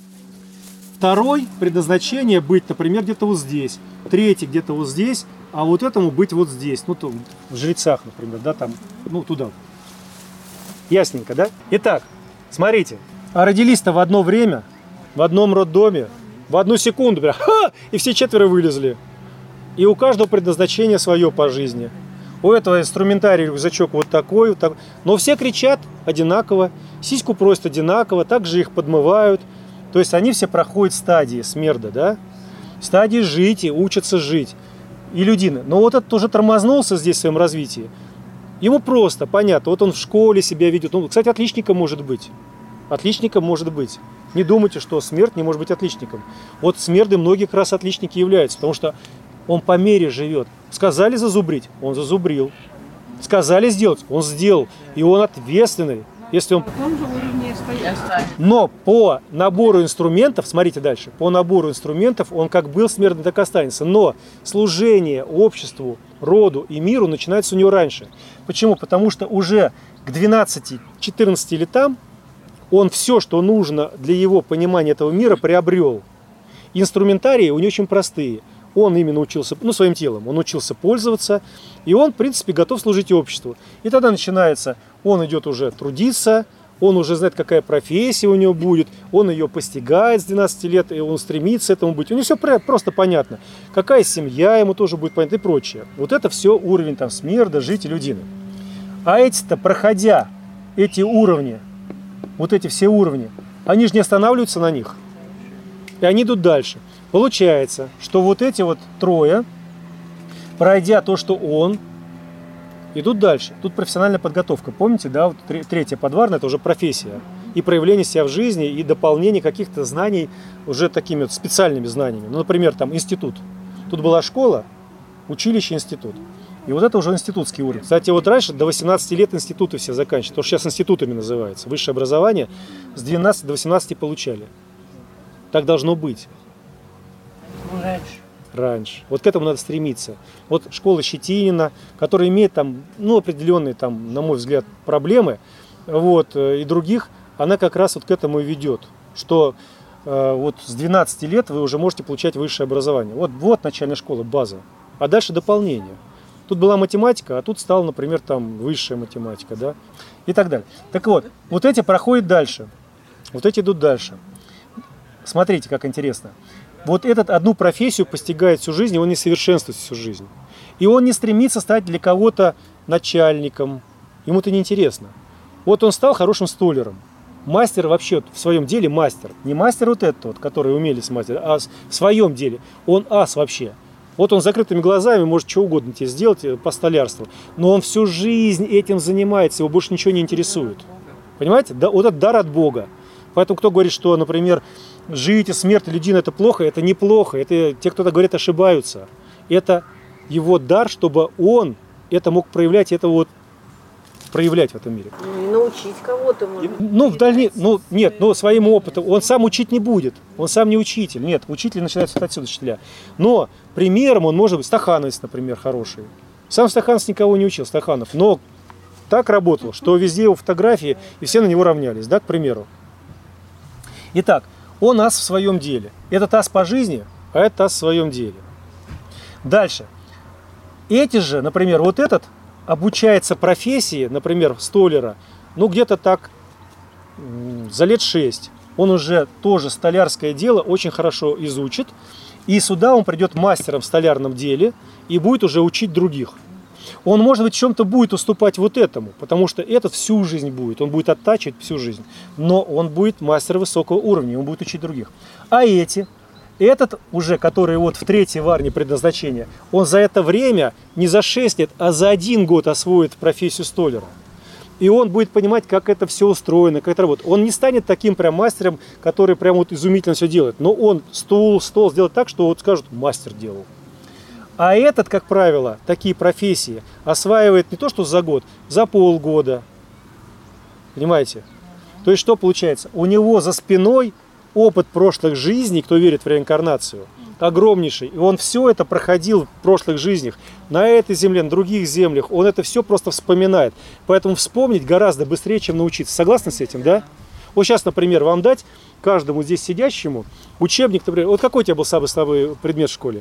Второй предназначение быть, например, где-то вот здесь. Третий где-то вот здесь, а вот этому быть вот здесь. Ну, то, в жрецах, например, да, там, ну, туда. Ясненько, да? Итак, смотрите. А родились-то в одно время, в одном роддоме, в одну секунду, прям, ха, и все четверо вылезли. И у каждого предназначение свое по жизни. У этого инструментарий рюкзачок вот такой, вот такой. Но все кричат одинаково, сиську просят одинаково, также их подмывают. То есть они все проходят стадии смерда, да? Стадии жить и учатся жить. И людины. Но вот этот уже тормознулся здесь в своем развитии. Ему просто, понятно, вот он в школе себя ведет. Он, кстати, отличником может быть. Отличником может быть. Не думайте, что смерть не может быть отличником. Вот смерды многие как раз отличники являются, потому что он по мере живет. Сказали зазубрить, он зазубрил. Сказали сделать, он сделал. И он ответственный. Если он... Но по набору инструментов, смотрите дальше, по набору инструментов он как был смертный, так и останется. Но служение обществу, роду и миру начинается у него раньше. Почему? Потому что уже к двенадцати-четырнадцати летам он все, что нужно для его понимания этого мира, приобрел. Инструментарии у него очень простые. Он именно учился, ну, своим телом, он учился пользоваться, и он, в принципе, готов служить обществу. И тогда начинается, он идет уже трудиться, он уже знает, какая профессия у него будет, он ее постигает с двенадцати лет, и он стремится этому быть. У него все просто понятно. Какая семья ему тоже будет понятна и прочее. Вот это все уровень там смерда, жить и людины. А эти-то, проходя эти уровни, вот эти все уровни, они же не останавливаются на них. И они идут дальше. Получается, что вот эти вот трое, пройдя то, что он, идут дальше. Тут профессиональная подготовка. Помните, да, вот третья подварная, это уже профессия. И проявление себя в жизни, и дополнение каких-то знаний уже такими вот специальными знаниями. Ну, например, там институт. Тут была школа, училище, институт. И вот это уже институтский уровень. Кстати, вот раньше до восемнадцати лет институты все заканчивали. То, что сейчас институтами называется. Высшее образование с двенадцати до восемнадцати получали. Так должно быть. Раньше. Раньше. Вот к этому надо стремиться. Вот школа Щетинина, которая имеет там, ну, определенные, там, на мой взгляд, проблемы, вот, и других, она как раз вот к этому и ведет. Что э, вот с двенадцати лет вы уже можете получать высшее образование. Вот, вот начальная школа, база. А дальше дополнение. Тут была математика, а тут стала, например, там высшая математика, да, и так далее. Так вот, вот эти проходят дальше. Вот эти идут дальше. Смотрите, как интересно. Вот этот одну профессию постигает всю жизнь, и он не совершенствует всю жизнь. И он не стремится стать для кого-то начальником. Ему это неинтересно. Вот он стал хорошим столяром. Мастер вообще в своем деле мастер. Не мастер вот этот вот, который умелец мастер, а в своем деле. Он ас вообще. Вот он с закрытыми глазами может что угодно тебе сделать по столярству. Но он всю жизнь этим занимается, его больше ничего не интересует. Понимаете? Да, вот это дар от Бога. Поэтому кто говорит, что, например, жить и смерть людина это плохо, это неплохо. Это те, кто так говорит, ошибаются. Это его дар, чтобы он это мог проявлять, это вот проявлять в этом мире. Ну, и научить кого-то можно. Ну, в дальнейшем, ну, нет, но своим опытом. Он сам учить не будет. Он сам не учитель. Нет, учитель начинается вот отсюда, учителя. Но примером он может быть Стахановец, например, хороший. Сам Стахановец никого не учил, Стаханов. Но так работал, что везде его фотографии, и все на него равнялись, да, к примеру. Итак, он ас в своем деле. Этот ас по жизни, а этот ас в своем деле. Дальше. Эти же, например, вот этот обучается профессии, например, столяра, ну где-то так за лет шесть. Он уже тоже столярское дело очень хорошо изучит. И сюда он придет мастером в столярном деле и будет уже учить других. Он, может быть, в чем-то будет уступать вот этому, потому что этот всю жизнь будет, он будет оттачивать всю жизнь. Но он будет мастер высокого уровня, он будет учить других. А эти, этот уже, который вот в третьей варне предназначения, он за это время не за шесть лет, а за один год освоит профессию столяра. И он будет понимать, как это все устроено, как это работает. Он не станет таким прям мастером, который прям вот изумительно все делает. Но он стол, стол сделает так, что вот скажут, мастер делал. А этот, как правило, такие профессии осваивает не то, что за год, за полгода. Понимаете? То есть что получается? У него за спиной опыт прошлых жизней, кто верит в реинкарнацию, огромнейший. И он все это проходил в прошлых жизнях. На этой земле, на других землях. Он это все просто вспоминает. Поэтому вспомнить гораздо быстрее, чем научиться. Согласны с этим, да? Вот сейчас, например, вам дать каждому здесь сидящему учебник, например. Вот какой у тебя был самый слабый предмет в школе?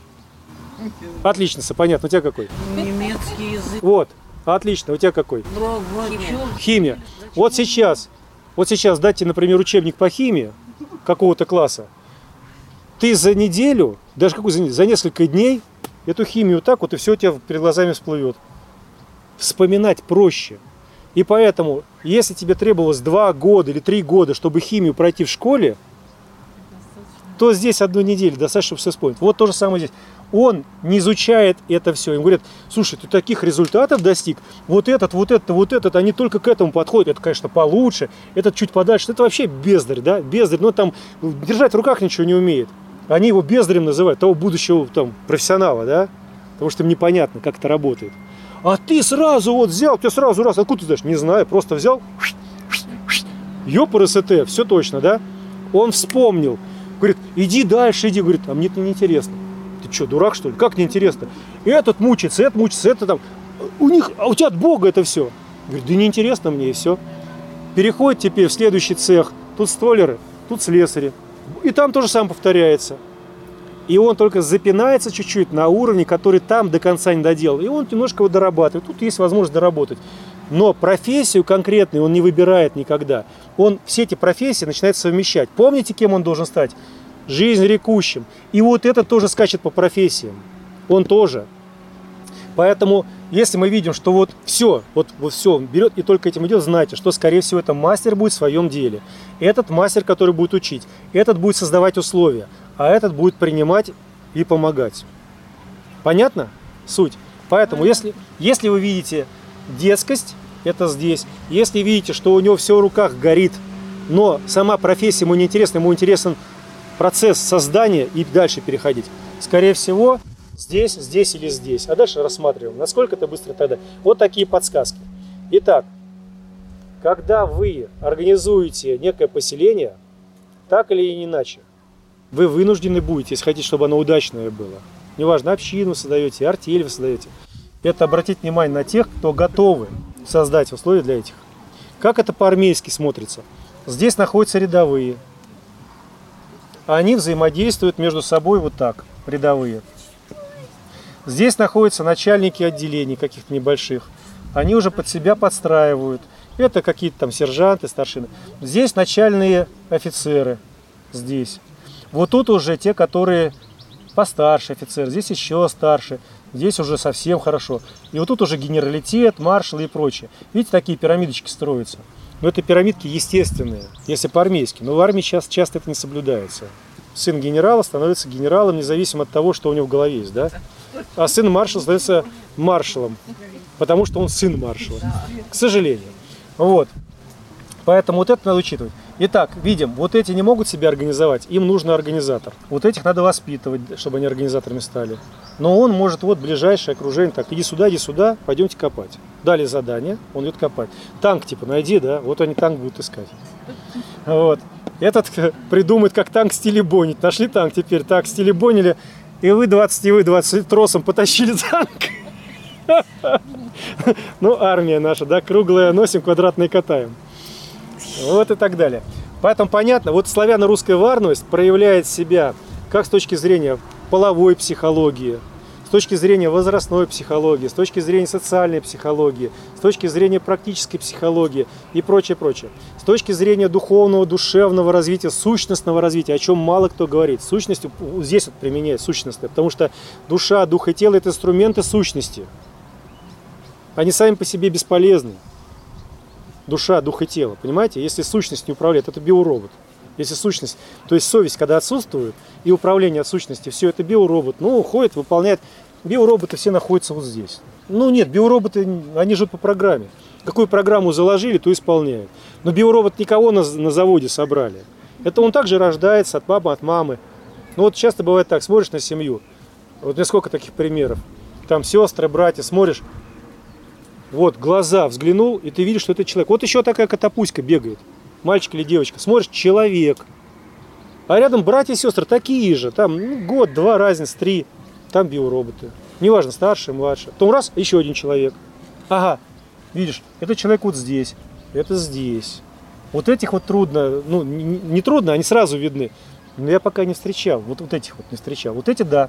Отлично, понятно. У тебя какой? Немецкий язык. Вот, отлично. У тебя какой? Химия. Химия. Вот сейчас, вот сейчас дайте, например, учебник по химии какого-то класса. Ты за неделю, даже какую за неделю, за несколько дней эту химию так вот, и все у тебя перед глазами всплывет. Вспоминать проще. И поэтому, если тебе требовалось два года или три года, чтобы химию пройти в школе, то здесь одну неделю достаточно, чтобы все вспомнить. Вот то же самое здесь. Он не изучает это все. Им говорят, слушай, ты таких результатов достиг, вот этот, вот этот, вот этот, они только к этому подходят. Это, конечно, получше, этот чуть подальше. Это вообще бездарь, да, бездарь. Но там держать в руках ничего не умеет. Они его бездарем называют, того будущего там профессионала, да, потому что им непонятно, как это работает. А ты сразу вот взял, ты сразу раз, откуда ты знаешь? Не знаю, просто взял, ёпрст, все точно, да? Он вспомнил, говорит, иди дальше, иди, говорит, а мне это неинтересно. Ты что, дурак, что ли? Как неинтересно? Этот мучится, этот мучится, это там, у них, а у тебя от Бога это все. Говорит, да неинтересно мне, и все. Переходит теперь в следующий цех, тут столяры, тут слесари. И там тоже сам повторяется. И он только запинается чуть-чуть на уровне, который там до конца не доделал. И он немножко его дорабатывает. Тут есть возможность доработать. Но профессию конкретную он не выбирает никогда. Он все эти профессии начинает совмещать. Помните, кем он должен стать? Жизнь рекущим. И вот это тоже скачет по профессиям. Он тоже. Поэтому, если мы видим, что вот все, вот, вот все, он берет и только этим идет, знайте, что, скорее всего, это мастер будет в своем деле. Этот мастер, который будет учить. Этот будет создавать условия. А этот будет принимать и помогать. Понятно? Суть. Поэтому, если, если вы видите детскость, это здесь. Если видите, что у него все в руках горит, но сама профессия ему не интересна, ему интересен процесс создания и дальше переходить. Скорее всего, здесь, здесь или здесь. А дальше рассматриваем, насколько это быстро тогда. Вот такие подсказки. Итак, когда вы организуете некое поселение, так или иначе, вы вынуждены будете, если хотите, чтобы оно удачное было. Неважно, общину создаете, артель вы создаете. Это обратить внимание на тех, кто готовы создать условия для этих. Как это по-армейски смотрится? Здесь находятся рядовые. Они взаимодействуют между собой вот так, рядовые. Здесь находятся начальники отделений каких-то небольших. Они уже под себя подстраивают. Это какие-то там сержанты, старшины. Здесь начальные офицеры. Здесь. Вот тут уже те, которые постарше офицеры. Здесь еще старше. Здесь уже совсем хорошо. И вот тут уже генералитет, маршалы и прочее. Видите, такие пирамидочки строятся. Но это пирамидки естественные, если по-армейски. Но в армии сейчас часто это не соблюдается. Сын генерала становится генералом, независимо от того, что у него в голове есть, да? А сын маршала становится маршалом, потому что он сын маршала. К сожалению. Вот. Поэтому вот это надо учитывать. Итак, видим, вот эти не могут себя организовать, им нужен организатор. Вот этих надо воспитывать, чтобы они организаторами стали. Но он может, вот ближайшее окружение, так, иди сюда, иди сюда, пойдемте копать. Дали задание, он идет копать. Танк типа найди, да, вот они танк будут искать. Вот. Этот придумает, как танк стилебонить. Нашли танк теперь, так, стилебонили, и вы двадцать, и вы двадцать тросом потащили танк. Ну, армия наша, да, круглая носим, квадратные катаем. Вот и так далее. Поэтому понятно, вот славяно-русская варность проявляет себя как с точки зрения половой психологии, с точки зрения возрастной психологии, с точки зрения социальной психологии, с точки зрения практической психологии и прочее, прочее. С точки зрения духовного, душевного развития, сущностного развития, о чем мало кто говорит. Сущность здесь вот применяет сущностное, потому что душа, дух и тело – это инструменты сущности. Они сами по себе бесполезны. Душа, дух и тело, понимаете? Если сущность не управляет, это биоробот. Если сущность, то есть совесть, когда отсутствует, и управление от сущности, все это биоробот, ну, уходит, выполняет. Биороботы все находятся вот здесь. Ну, нет, биороботы, они живут по программе. Какую программу заложили, то исполняют. Но биоробот никого на, на заводе собрали. Это он также рождается от папы, от мамы. Ну, вот часто бывает так, смотришь на семью, вот у меня сколько таких примеров. Там сестры, братья, смотришь, вот, глаза взглянул, и ты видишь, что это человек. Вот еще такая котопуська бегает. Мальчик или девочка. Смотришь, человек. А рядом братья и сестры такие же. Там ну, год, два, разница, три. Там биороботы. Неважно, старший, младший. Потом раз, еще один человек. Ага, видишь, это человек вот здесь, это здесь. Вот этих вот трудно, ну, не, не трудно, они сразу видны. Но я пока не встречал. Вот, вот этих вот не встречал. Вот эти, да,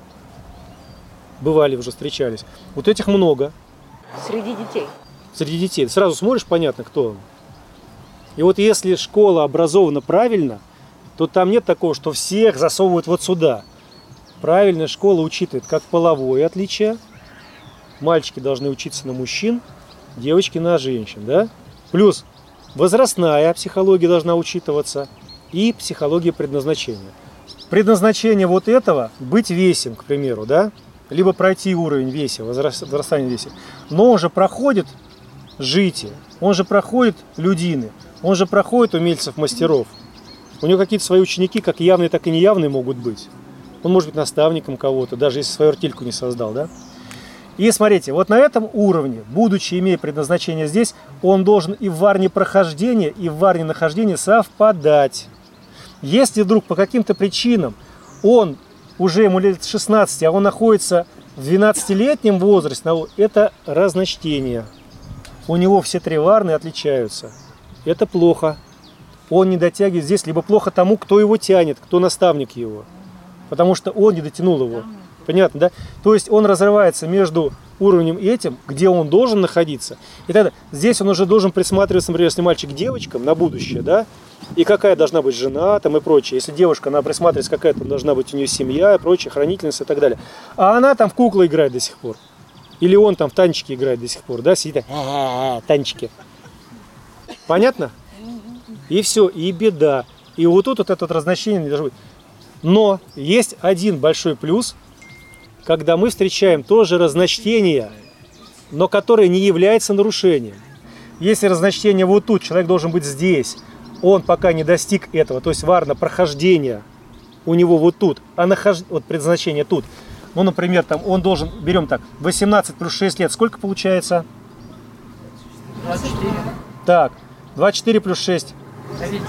бывали уже, встречались. Вот этих много. Среди детей. Среди детей. Сразу смотришь, понятно, кто он. И вот если школа образована правильно, то там нет такого, что всех засовывают вот сюда. Правильная школа учитывает как половое отличие. Мальчики должны учиться на мужчин, девочки на женщин, да? Плюс возрастная психология должна учитываться и психология предназначения. Предназначение вот этого – быть весем, к примеру, да? либо пройти уровень весе, возрастания весе. Но он же проходит житие, он же проходит людины, он же проходит умельцев-мастеров. У него какие-то свои ученики, как явные, так и неявные могут быть. Он может быть наставником кого-то, даже если свою артельку не создал, да? И смотрите, вот на этом уровне, будучи имея предназначение здесь, он должен и в варне прохождения, и в варне нахождения совпадать. Если вдруг по каким-то причинам он уже ему лет шестнадцать, а он находится в двенадцатилетнем возрасте, это разночтение. У него все три варны отличаются. Это плохо. Он не дотягивает здесь, либо плохо тому, кто его тянет, кто наставник его. Потому что он не дотянул его. Понятно, да? То есть он разрывается между уровнем этим, где он должен находиться. И тогда здесь он уже должен присматриваться, например, если мальчик к девочкам на будущее, да? И какая должна быть жена там и прочее. Если девушка, она присматривается, какая там должна быть у нее семья и прочее, хранительница и так далее. А она там в куклы играет до сих пор. Или он там в танчики играет до сих пор, да? Сидит, а-а-а, танчики. Понятно? И все, и беда. И вот тут вот это вот разночтение не должно быть. Но есть один большой плюс, когда мы встречаем тоже разночтение, но которое не является нарушением. Если разночтение вот тут, человек должен быть здесь, он пока не достиг этого, то есть варна прохождения у него вот тут, а нахож... вот предназначение тут. Ну, например, там он должен, берем так, восемнадцать плюс шесть лет, сколько получается? двадцать четыре. Так, двадцать четыре плюс шесть. тридцать.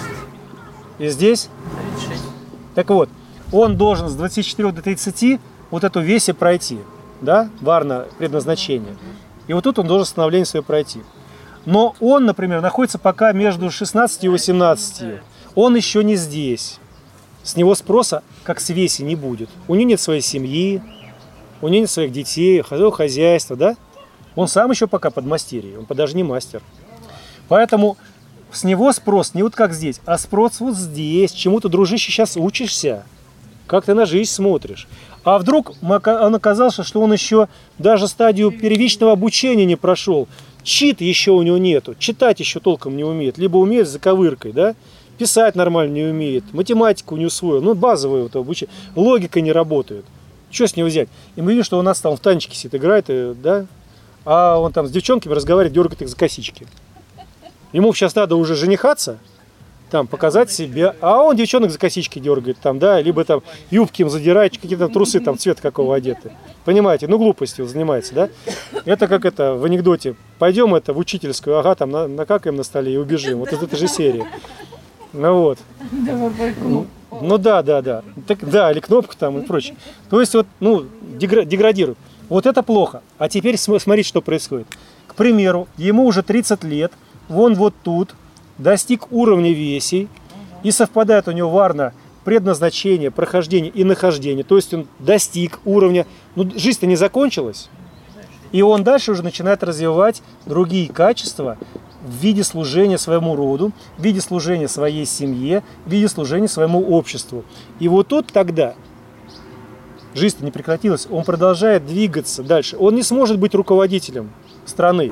И здесь? тридцать шесть. Так вот, он должен с двадцати четырёх до тридцати вот эту весе пройти, да, варна предназначения. И вот тут он должен становление свое пройти. Но он, например, находится пока между шестнадцатью и восемнадцатью. Он еще не здесь. С него спроса, как с веси, не будет. У него нет своей семьи, у него нет своих детей, своего хозяйства, да? Он сам еще пока подмастерье, он даже не мастер. Поэтому с него спрос не вот как здесь, а спрос вот здесь. Чему ты, дружище, сейчас учишься? Как ты на жизнь смотришь? А вдруг он оказался, что он еще даже стадию первичного обучения не прошел. Чит еще у него нету, читать еще толком не умеет. Либо умеет с заковыркой, да? Писать нормально не умеет, математику не усвоил. Ну, базовое вот обучение. Логика не работает. Что с него взять? И мы видим, что у нас там в танчике сидит, играет, да? А он там с девчонками разговаривает, дергает их за косички. Ему сейчас надо уже женихаться, там, показать себя, а он девчонок за косички дергает, там, да, либо там юбки им задирает, какие-то трусы там цвет какого одеты. Понимаете, ну глупостью занимается, да? Это как это в анекдоте. Пойдем это в учительскую, ага, там на, накакаем на столе и убежим. Вот из этой же серии. Ну вот. Ну, ну да, да, да. Так, да, или кнопку там и прочее. То есть вот, ну, дегра- деградирует. Вот это плохо. А теперь смотрите, что происходит. К примеру, ему уже тридцать лет, вон вот тут, достиг уровня весей, и совпадает у него варна предназначение, прохождение и нахождение. То есть он достиг уровня, ну жизнь-то не закончилась, и он дальше уже начинает развивать другие качества в виде служения своему роду, в виде служения своей семье, в виде служения своему обществу. И вот тут тогда жизнь-то не прекратилась, он продолжает двигаться дальше. Он не сможет быть руководителем страны,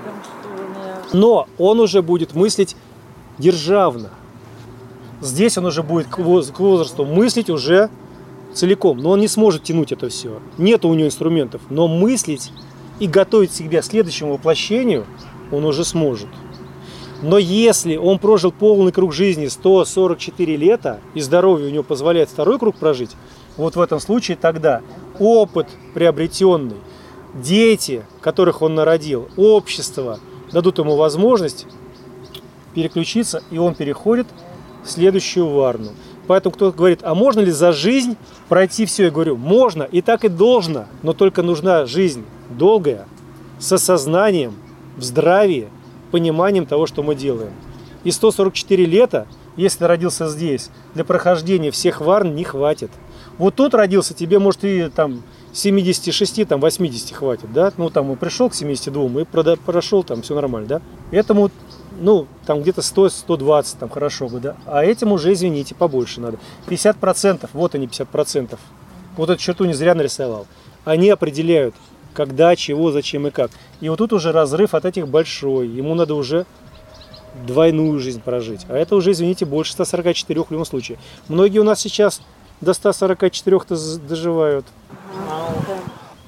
но он уже будет мыслить державно. Здесь он уже будет к возрасту мыслить уже целиком, но он не сможет тянуть это все. Нет у него инструментов, но мыслить и готовить себя к следующему воплощению он уже сможет. Но если он прожил полный круг жизни сто сорок четыре лета, и здоровье у него позволяет второй круг прожить, вот в этом случае тогда опыт приобретенный, дети, которых он народил, общество дадут ему возможность переключиться, и он переходит в следующую варну. Поэтому кто-то говорит, а можно ли за жизнь пройти все? Я говорю, можно, и так и должно, но только нужна жизнь долгая, с осознанием, в здравии, пониманием того, что мы делаем. И сто сорок четыре лета, если ты родился здесь, для прохождения всех варн не хватит. Вот тут родился, тебе, может, и там семидесяти шести, там, восьмидесяти хватит, да? Ну, там, и пришел к семидесяти двум, и прошел, там, все нормально, да? Этому, ну, там, где-то сто — сто двадцать, там, хорошо бы, да? А этим уже, извините, побольше надо. пятьдесят процентов, вот они, пятьдесят процентов. Вот эту черту не зря нарисовал. Они определяют, когда, чего, зачем и как. И вот тут уже разрыв от этих большой. Ему надо уже двойную жизнь прожить. А это уже, извините, больше ста сорока четырёх в любом случае. Многие у нас сейчас до ста сорока четырёх доживают.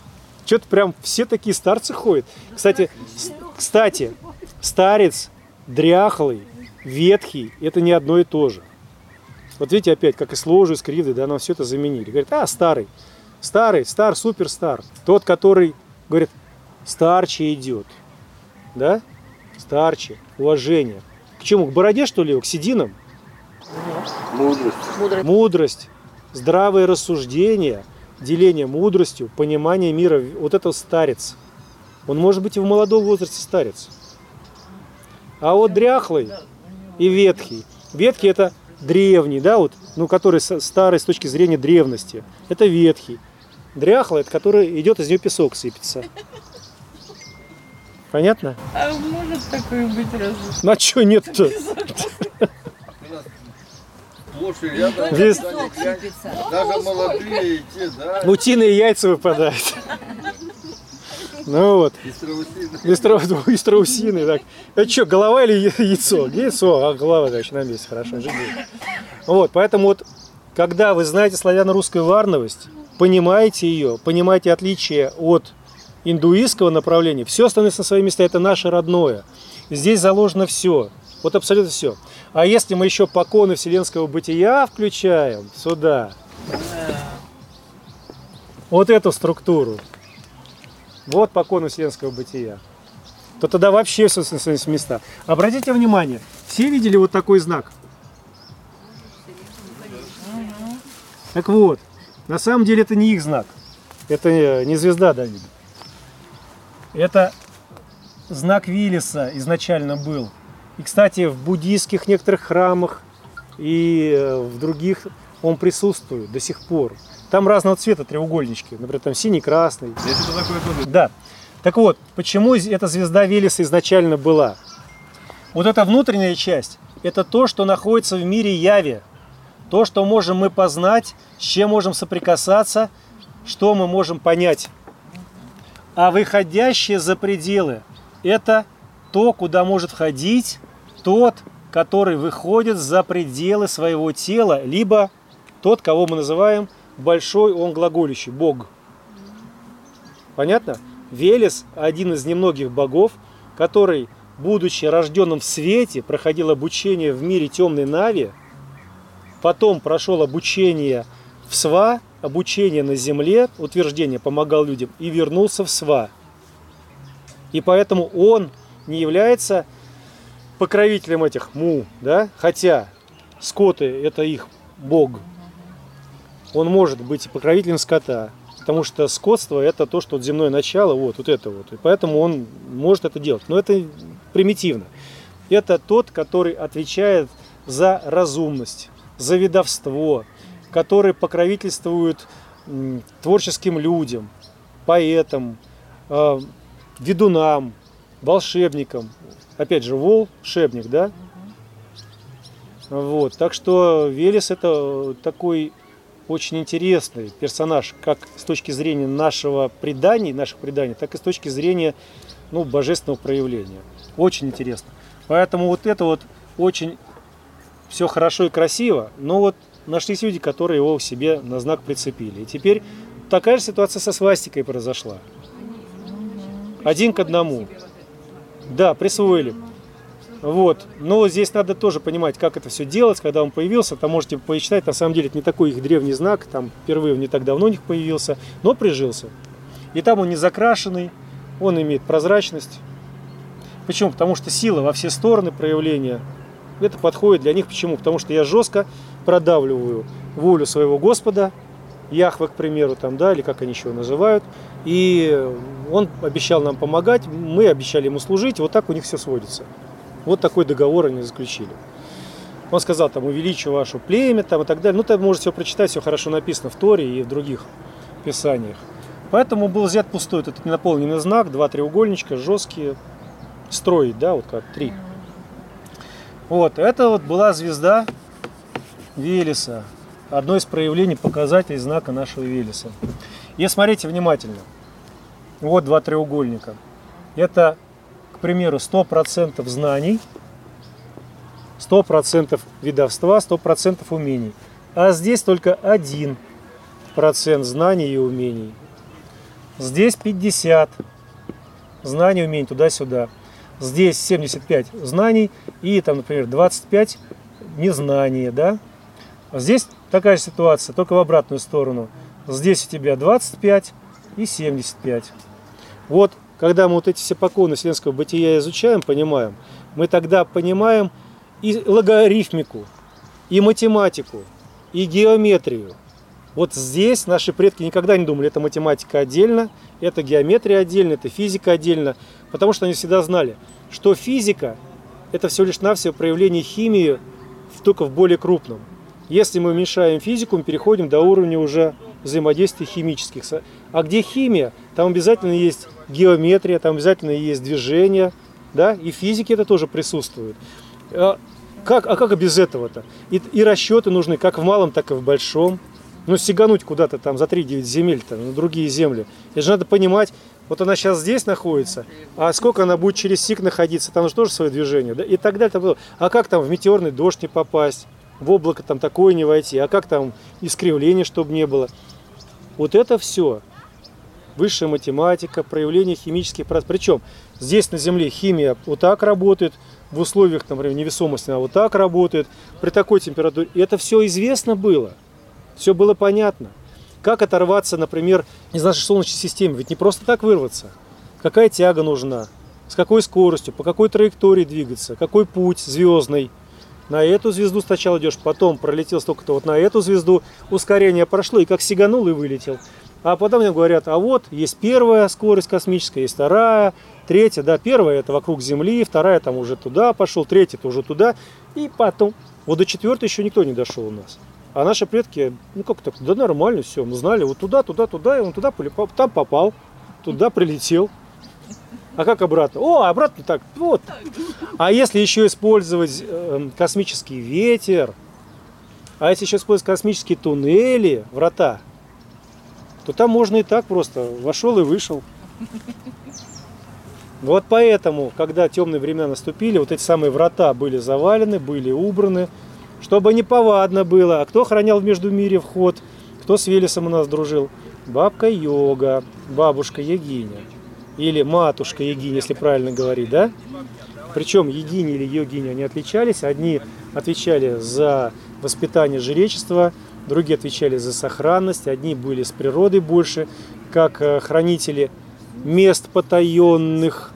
Что-то прям все такие старцы ходят. Кстати, с- кстати, старец, дряхлый, ветхий, это не одно и то же. Вот видите, опять, как и с ложью, с кривдой, да, нам все это заменили. Говорят, а, старый, старый, стар, суперстар. Тот, который, говорит, старче идет, да, старче, уважение. К чему, к бороде, что ли, к сединам? Мудрость. Мудрость. Мудрость, здравое рассуждение, деление мудростью, понимание мира. Вот это старец. Он может быть и в молодом возрасте старец. А вот дряхлый и ветхий. Ветхий это древний, да, вот, ну, который со- старый с точки зрения древности. Это ветхий. Дряхлый, это который идет, из него песок сыпется. Понятно? А может такое быть разве? Ну а что нет-то? Сплошь и рядом, Весь- куда ни глянь, даже молодые и те, да, Утиные яйца выпадают. Ну вот. и страусины. И, стра- и страусины. Так. Это что, голова или я- яйцо? Яйцо, а голова, конечно, на месте. Хорошо, жить будет. Вот, поэтому вот, когда вы знаете славяно-русскую варновость, понимаете ее, понимаете отличие от индуистского направления, все становится на свои места, это наше родное. Здесь заложено все, вот абсолютно все. А если мы еще поконы вселенского бытия включаем сюда, вот эту структуру, вот поконы вселенского бытия, то тогда вообще все на свои места. Обратите внимание, все видели вот такой знак? Так вот, на самом деле это не их знак, это не звезда Давида. Это знак Велеса изначально был. И, кстати, в буддийских некоторых храмах и в других он присутствует до сих пор. Там разного цвета треугольнички, например, там синий, красный. Здесь это такое тоже. Да. Так вот, почему эта звезда Велеса изначально была? Вот эта внутренняя часть, это то, что находится в мире яви. То, что можем мы познать, с чем можем соприкасаться, что мы можем понять. А выходящие за пределы – это то, куда может входить тот, который выходит за пределы своего тела, либо тот, кого мы называем большой, он глаголющий, Бог. Понятно? Велес – один из немногих богов, который, будучи рожденным в свете, проходил обучение в мире темной Нави, потом прошел обучение в Сва, обучение на земле, утверждение, помогал людям, и вернулся в Сва. И поэтому он не является покровителем этих му, да? Хотя скоты – это их бог. Он может быть и покровителем скота, потому что скотство – это то, что вот земное начало, вот, вот это вот. И поэтому он может это делать. Но это примитивно. Это тот, который отвечает за разумность, за ведовство, который покровительствует м, творческим людям, поэтам, э, ведунам, волшебникам. Опять же, волшебник, да? Вот. Так что Велес – это такой очень интересный персонаж, как с точки зрения нашего предания, наших преданий, так и с точки зрения, ну, божественного проявления. Очень интересно. Поэтому вот это вот очень все хорошо и красиво, но вот нашлись люди, которые его к себе на знак прицепили. И теперь такая же ситуация со свастикой произошла. Один к одному. Да, присвоили. Вот. Но здесь надо тоже понимать, как это все делать, когда он появился. Там можете почитать, на самом деле это не такой их древний знак, там впервые он не так давно у них появился, но прижился. И там он не закрашенный, он имеет прозрачность. Почему? Потому что сила во все стороны проявления. Это подходит для них. Почему? Потому что я жестко продавливаю волю своего Господа, Яхве, к примеру, там, да, или как они еще называют. И он обещал нам помогать, мы обещали ему служить. Вот так у них все сводится. Вот такой договор они заключили. Он сказал, там, увеличу ваше племя, там, и так далее. Ну, там можете все прочитать, все хорошо написано в Торе и в других писаниях. Поэтому был взят пустой этот ненаполненный знак, два треугольничка, жесткие, строить, да, вот как три. Вот, это вот была звезда Велеса, одно из проявлений, показателей знака нашего Велеса. И смотрите внимательно, вот два треугольника. Это, к примеру, сто процентов знаний, сто процентов ведовства, сто процентов умений. А здесь только один процент знаний и умений. Здесь пятьдесят знаний, умений туда-сюда. Здесь семьдесят пять знаний и, там, например, двадцать пять незнания, да? А здесь такая же ситуация, только в обратную сторону. Здесь у тебя двадцать пять и семьдесят пять. Вот, когда мы вот эти все поконы вселенского бытия изучаем, понимаем, мы тогда понимаем и логарифмику, и математику, и геометрию. Вот здесь наши предки никогда не думали, это математика отдельно, это геометрия отдельно, это физика отдельно, потому что они всегда знали, что физика – это всего лишь навсего проявление химии, только в более крупном. Если мы уменьшаем физику, мы переходим до уровня уже взаимодействия химических. А где химия, там обязательно есть геометрия, там обязательно есть движение, да, и в физике это тоже присутствует. А как, а как без этого-то? И, и расчеты нужны как в малом, так и в большом. Ну, сигануть куда-то там за три-девять земель, на другие земли. Это же надо понимать, вот она сейчас здесь находится, а сколько она будет через сик находиться, там же тоже свое движение, да, и так далее. А как там в метеорный дождь не попасть, в облако там такое не войти, а как там искривление, чтобы не было. Вот это все. Высшая математика, проявление химических процессов. Причем здесь на Земле химия вот так работает, в условиях, например, невесомости она вот так работает, при такой температуре. И это все известно было. Все было понятно. Как оторваться, например, из нашей Солнечной системы? Ведь не просто так вырваться. Какая тяга нужна? С какой скоростью? По какой траектории двигаться? Какой путь звездный? На эту звезду сначала идешь, потом пролетел столько-то вот на эту звезду. Ускорение прошло, и как сиганул и вылетел. А потом мне говорят, а вот есть первая скорость космическая, есть вторая, третья. Да, первая это вокруг Земли, вторая там уже туда пошел, третья это уже туда. И потом, вот до четвертой еще никто не дошел у нас. А наши предки, ну как так, да нормально все, мы знали, вот туда, туда, туда, и он туда полетел, там попал, туда прилетел. А как обратно? О, обратно так, вот. А если еще использовать э, космический ветер, а если еще использовать космические туннели, врата, то там можно и так просто, вошел и вышел. Вот поэтому, когда темные времена наступили, вот эти самые врата были завалены, были убраны, чтобы неповадно было. А кто охранял в Междумирье вход? Кто с Велесом у нас дружил? Бабка Йога, бабушка Ягиня. Или матушка Ягиня, если правильно говорить, да? Причем Ягиня или Йогиня, они отличались. Одни отвечали за воспитание жречества, другие отвечали за сохранность. Одни были с природой больше, как хранители мест потаенных,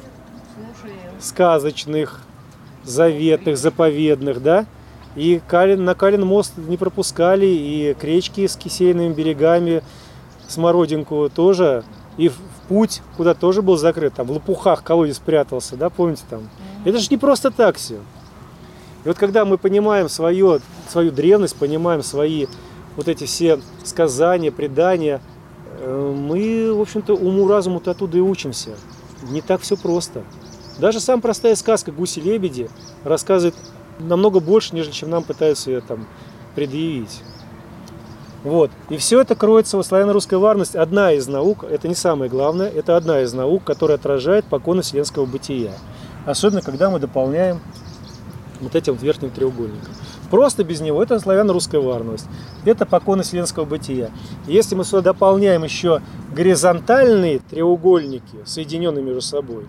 сказочных, заветных, заповедных, да? И на Калин мост не пропускали, и к речке с кисейными берегами, Смородинку тоже, и в путь, куда тоже был закрыт, там в лопухах колодец прятался, да, помните там? Это же не просто так все. И вот когда мы понимаем свое, свою древность, понимаем свои вот эти все сказания, предания, мы, в общем-то, уму-разуму-то оттуда и учимся. Не так все просто. Даже самая простая сказка «Гуси-лебеди» рассказывает намного больше, нежели чем нам пытаются ее там предъявить. Вот. И все это кроется в славяно-русской варности. Одна из наук, это не самое главное, это одна из наук, которая отражает поконы вселенского бытия. Особенно, когда мы дополняем вот этим вот верхним треугольником. Просто без него это славяно-русская варность. Это поконы вселенского бытия. И если мы сюда дополняем еще горизонтальные треугольники, соединенные между собой,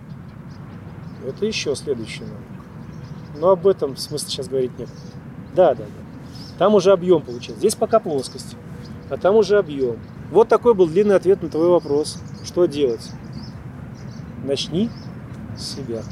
это еще следующая наука. Но об этом смысла сейчас говорить нет. Да, да, да. Там уже объем получается. Здесь пока плоскость, а там уже объем. Вот такой был длинный ответ на твой вопрос. Что делать? Начни с себя.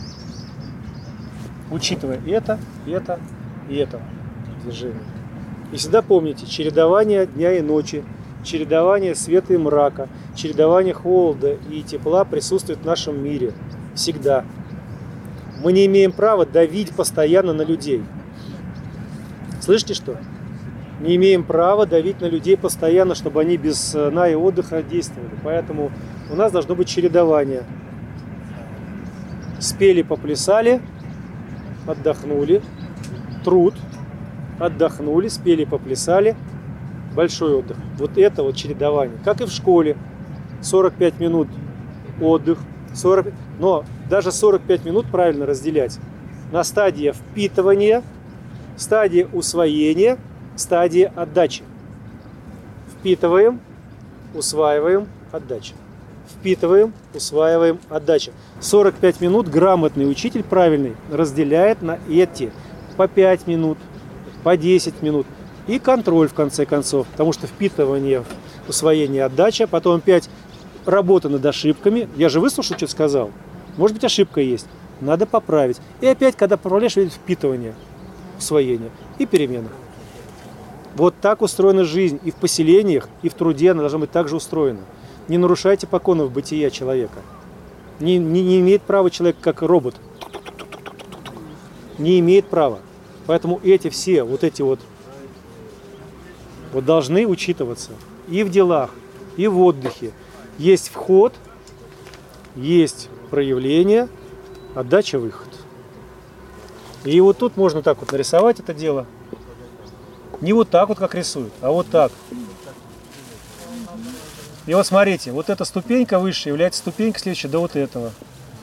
Учитывая это, это и это движение. И всегда помните, чередование дня и ночи, чередование света и мрака, чередование холода и тепла присутствует в нашем мире. Всегда. Мы не имеем права давить постоянно на людей. Слышите что? Не имеем права давить на людей постоянно, чтобы они без сна и отдыха действовали. Поэтому у нас должно быть чередование. Спели, поплясали, отдохнули. Труд, отдохнули, спели, поплясали. Большой отдых. Вот это вот чередование. Как и в школе. сорок пять минут отдых. сорок... Но даже сорок пять минут правильно разделять на стадии впитывания, стадии усвоения, стадии отдачи. Впитываем, усваиваем, отдача. Впитываем, усваиваем, отдача. сорок пять минут грамотный учитель, правильный, разделяет на эти по пять минут, по десять минут. И контроль в конце концов. Потому что впитывание, усвоение, отдача, потом опять работа над ошибками. Я же выслушал, что сказал. Может быть, ошибка есть. Надо поправить. И опять, когда поправляешь, идет впитывание, усвоение и перемена. Вот так устроена жизнь. И в поселениях, и в труде она должна быть так же устроена. Не нарушайте поконов бытия человека. Не, не, не имеет права человек, как робот. Не имеет права. Поэтому эти все, вот эти вот, вот должны учитываться и в делах, и в отдыхе. Есть вход, есть проявление, отдача, выход. И вот тут можно так вот нарисовать это дело. Не вот так вот, как рисуют, а вот так. И вот смотрите, вот эта ступенька выше является ступенькой следующей до вот этого.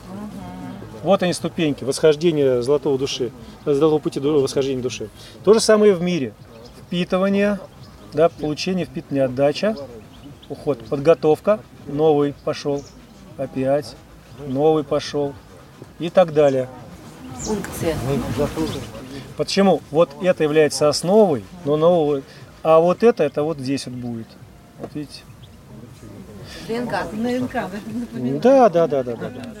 Вот они ступеньки восхождения золотого души, золотого пути восхождения души. То же самое и в мире. Впитывание, да, получение, впитывание, отдача, уход, подготовка, новый пошел, опять, новый пошел и так далее. Функция. Почему? Вот это является основой, но нового, а вот это, это вот здесь вот будет. Вот видите? ДНК. Да, да, да, да, да, да.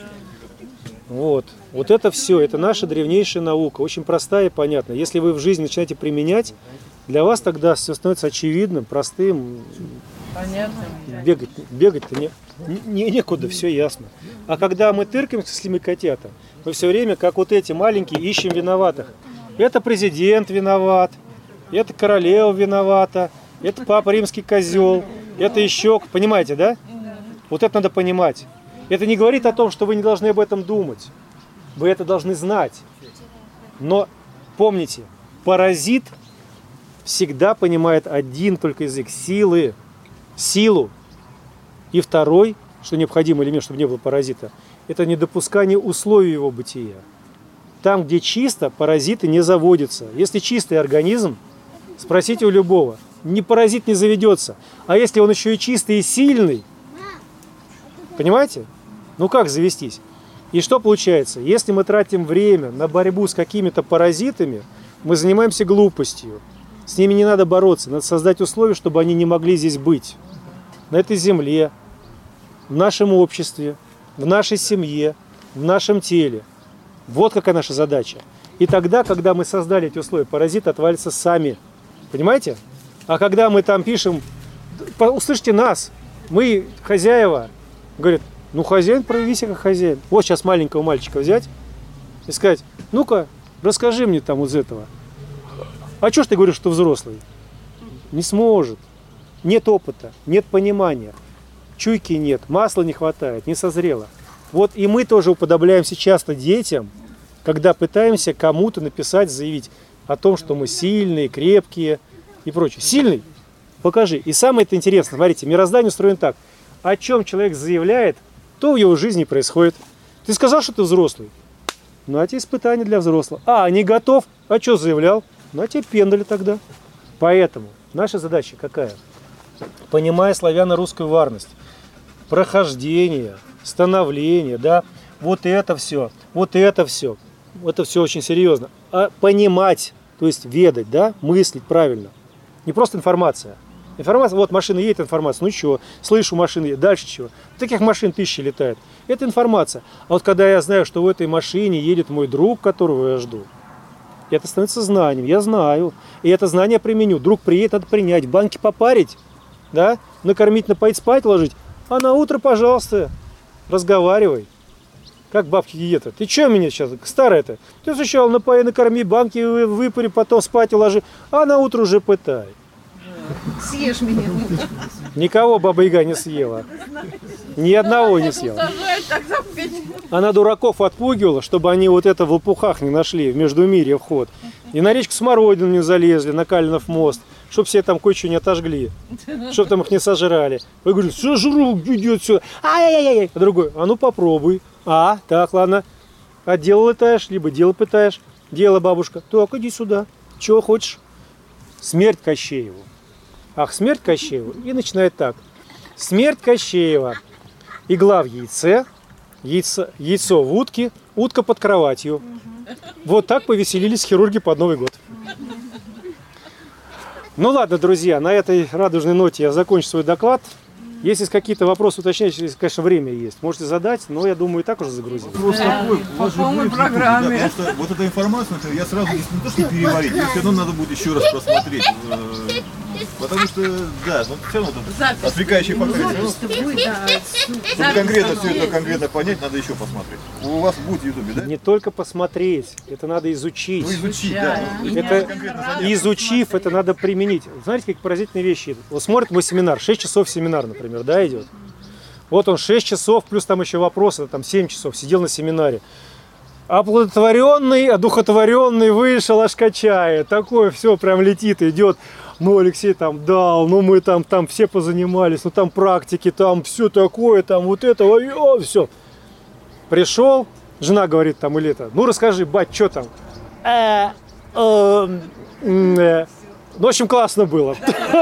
Вот. Вот это все, это наша древнейшая наука, очень простая и понятная. Если вы в жизни начинаете применять, для вас тогда все становится очевидным, простым. Понятно. Бегать, бегать-то не, не, некуда, все ясно. А когда мы тыркаемся, если мы котята, мы все время, как вот эти маленькие, ищем виноватых. Это президент виноват, это королева виновата, это папа римский козел, это еще, понимаете, да? Вот это надо понимать. Это не говорит о том, что вы не должны об этом думать. Вы это должны знать. Но помните, паразит всегда понимает один только язык – силы, силу. И второй, что необходимый элемент, чтобы не было паразита, это недопускание условий его бытия. Там, где чисто, паразиты не заводятся. Если чистый организм, спросите у любого, ни паразит не заведется. А если он еще и чистый и сильный, понимаете? Ну как завестись? И что получается? Если мы тратим время на борьбу с какими-то паразитами, мы занимаемся глупостью. С ними не надо бороться, надо создать условия, чтобы они не могли здесь быть. На этой земле, в нашем обществе, в нашей семье, в нашем теле. Вот какая наша задача. И тогда, когда мы создали эти условия, паразиты отвалятся сами. Понимаете? А когда мы там пишем, услышьте нас, мы хозяева, говорят, ну хозяин, прояви себя как хозяин. Вот сейчас маленького мальчика взять и сказать, ну-ка, расскажи мне там вот из этого. А что ж ты говоришь, что взрослый? Не сможет. Нет опыта, нет понимания, чуйки нет, масла не хватает, не созрело. Вот и мы тоже уподобляемся часто детям, когда пытаемся кому-то написать, заявить о том, что мы сильные, крепкие и прочее. Сильный? Покажи. И самое это интересное, смотрите, мироздание устроено так. О чем человек заявляет, то в его жизни происходит. Ты сказал, что ты взрослый? Ну, а тебе испытание для взрослого. А, не готов? А что заявлял? Ну, а тебе пендали тогда. Поэтому наша задача какая? Понимая славяно-русскую варность, прохождение, становление, да, вот это все, вот это все, это все очень серьезно. А понимать, то есть ведать, да, мыслить правильно. Не просто информация. Информация, вот машина едет, информация, ну чего, слышу машины едет, дальше чего. Таких машин тысячи летает. Это информация. А вот когда я знаю, что в этой машине едет мой друг, которого я жду, это становится знанием, я знаю. И это знание применю. Друг приедет, надо принять, банки попарить, да, накормить, напоить, спать ложить. А на утро, пожалуйста, разговаривай. Как бабки диета. Ты что меня сейчас, старая-то? Ты сначала напои, накорми, банки выпари, потом спать уложи, а на утро уже пытай. Съешь меня. Никого Баба Яга не съела. Ни одного не съела. Она дураков отпугивала, чтобы они вот это в лопухах не нашли, в Междумирье вход. И на речку Смородину не залезли, на Калинов мост, чтобы все там кое-что не отожгли, чтобы там их не сожрали. Я говорю, сожру, идет сюда. Ай-яй-яй. А другой, а ну попробуй. А, так, ладно. А дело летаешь, либо дело пытаешь. Дело, бабушка. Так, иди сюда. Чего хочешь? Смерть Кощееву. Ах, смерть Кощееву. И начинает так. Смерть Кощеева. Игла в яйце, яйцо, яйцо в утке, утка под кроватью. Вот так повеселились хирурги под Новый год. Ну ладно, друзья, на этой радужной ноте я закончу свой доклад. Если есть какие-то вопросы уточняющие, если, конечно, время есть, можете задать, но я думаю, и так уже загрузил. Вопрос такой, у вас же полной будет, программе. да, потому что вот эта информация, например, я сразу, если не то, что переварить, мне все равно надо будет еще раз просмотреть. э, Потому что, да, но все равно тут отвлекающие факторы. Чтобы конкретно все это конкретно понять, надо еще посмотреть. У вас будет в Ютубе, да? Не только посмотреть, это надо изучить. Ну, изучить, да. Это, изучив, это надо применить. Знаете, какие поразительные вещи. Вот смотрит мой семинар, шесть часов семинар, например, да, идет. Вот он шесть часов, плюс там еще вопросы, там семь часов, сидел на семинаре. Оплодотворенный, одухотворенный вышел, аж качает. Такое все прям летит, идет. Ну, Алексей там дал, ну мы там, там все позанимались, ну там практики, там все такое, там вот это, о, все. Пришел, жена говорит там или это, ну расскажи, бать, что там? Э, э, э. Ну, в общем, классно было.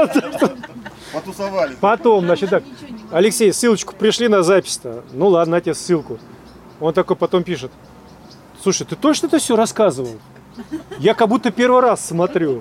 Потусовали. Потом, значит, так, Алексей, ссылочку пришли на запись-то. Ну ладно, на тебе ссылку. Он такой потом пишет, слушай, ты точно это все рассказывал? Я как будто первый раз смотрю.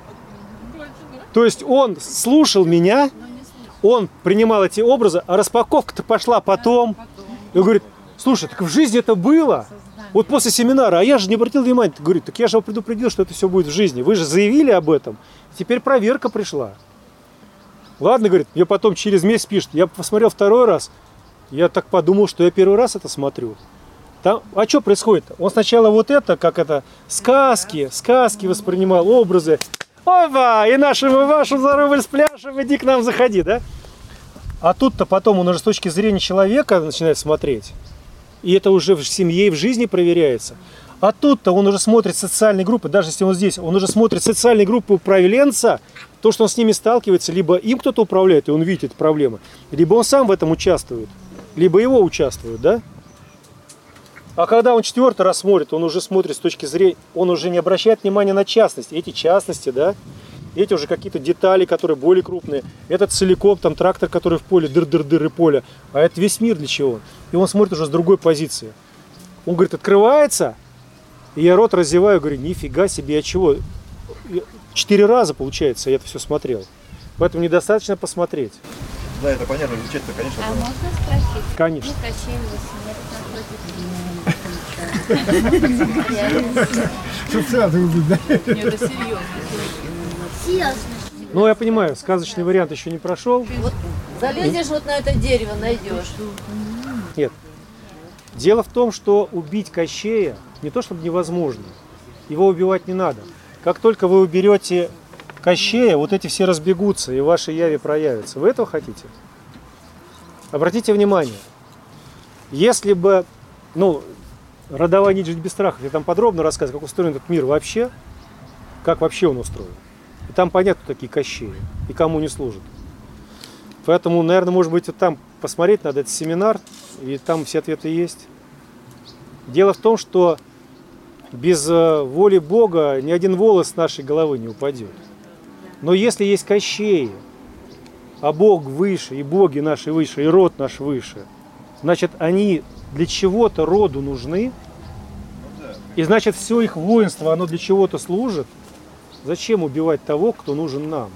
То есть он слушал меня, он принимал эти образы, а распаковка-то пошла потом. И говорит, слушай, так в жизни это было? Вот после семинара, а я же не обратил внимания. Говорит, так я же его предупредил, что это все будет в жизни. Вы же заявили об этом. Теперь проверка пришла. Ладно, говорит, мне потом через месяц пишет. Я посмотрел второй раз. Я так подумал, что я первый раз это смотрю. Там, а что происходит? Он сначала вот это, как это, сказки, сказки воспринимал, образы. Опа! И нашему и вашу за рубль спляшем, иди к нам, заходи, да? А тут-то потом он уже с точки зрения человека начинает смотреть. И это уже в семье и в жизни проверяется. А тут-то он уже смотрит социальные группы, даже если он здесь, он уже смотрит социальные группы управленца, то, что он с ними сталкивается, либо им кто-то управляет, и он видит эти проблемы, либо он сам в этом участвует, либо его участвуют, да? А когда он четвертый раз смотрит, он уже смотрит с точки зрения, он уже не обращает внимания на частности. Эти частности, да, эти уже какие-то детали, которые более крупные. Этот целиком, там трактор, который в поле, дыр-дыр-дыр и поле. А это весь мир для чего? И он смотрит уже с другой позиции. Он говорит, открывается, и я рот разеваю, говорю, нифига себе, а чего? Четыре раза, получается, я это все смотрел. Поэтому недостаточно посмотреть. Да, это понятно, изучать-то, конечно. А было. можно спросить? Конечно. Ну, Кощеева смерть Нет, это серьезно. Серьезно. Ну, я понимаю, сказочный вариант еще не прошел. Вот залезешь вот на это дерево, найдешь. Нет. Дело в том, что убить Кощея не то чтобы невозможно. Его убивать не надо. Как только вы уберете Кощея, вот эти все разбегутся и ваши яви проявятся. Вы этого хотите? Обратите внимание. Если бы, ну, родовая нить «Жить без страхов», я там подробно рассказываю, как устроен этот мир вообще, как вообще он устроен. И там понятно, кто такие Кощеи и кому не служат. Поэтому, наверное, может быть, вот там посмотреть надо этот семинар, и там все ответы есть. Дело в том, что без воли Бога ни один волос с нашей головы не упадет. Но если есть Кощеи, а Бог выше, и боги наши выше, и род наш выше, значит, они для чего-то роду нужны, и значит, все их воинство, оно для чего-то служит. Зачем убивать того, кто нужен нам?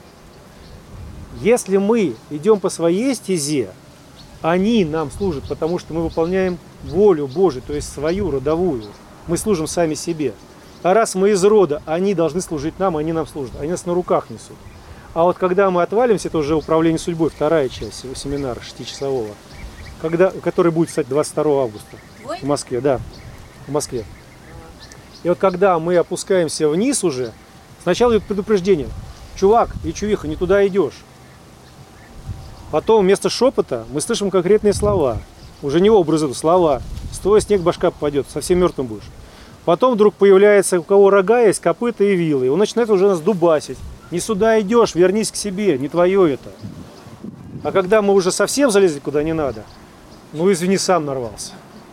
Если мы идем по своей стезе, они нам служат, потому что мы выполняем волю Божию, то есть свою родовую. Мы служим сами себе. А раз мы из рода, они должны служить нам, они нам служат. Они нас на руках несут. А вот когда мы отвалимся, это уже управление судьбой, вторая часть семинара шестичасового, когда, который будет, кстати, двадцать второго августа в Москве. Да, в Москве. И вот когда мы опускаемся вниз уже, сначала идет предупреждение. Чувак и чувиха, не туда идешь. Потом вместо шепота мы слышим конкретные слова. Уже не образы, слова. С твоего снег башка попадет, совсем мертвым будешь. Потом вдруг появляется, у кого рога есть, копыта и вилы. И он начинает уже нас дубасить. Не сюда идешь, вернись к себе, не твое это. А когда мы уже совсем залезли куда не надо, ну извини, сам нарвался.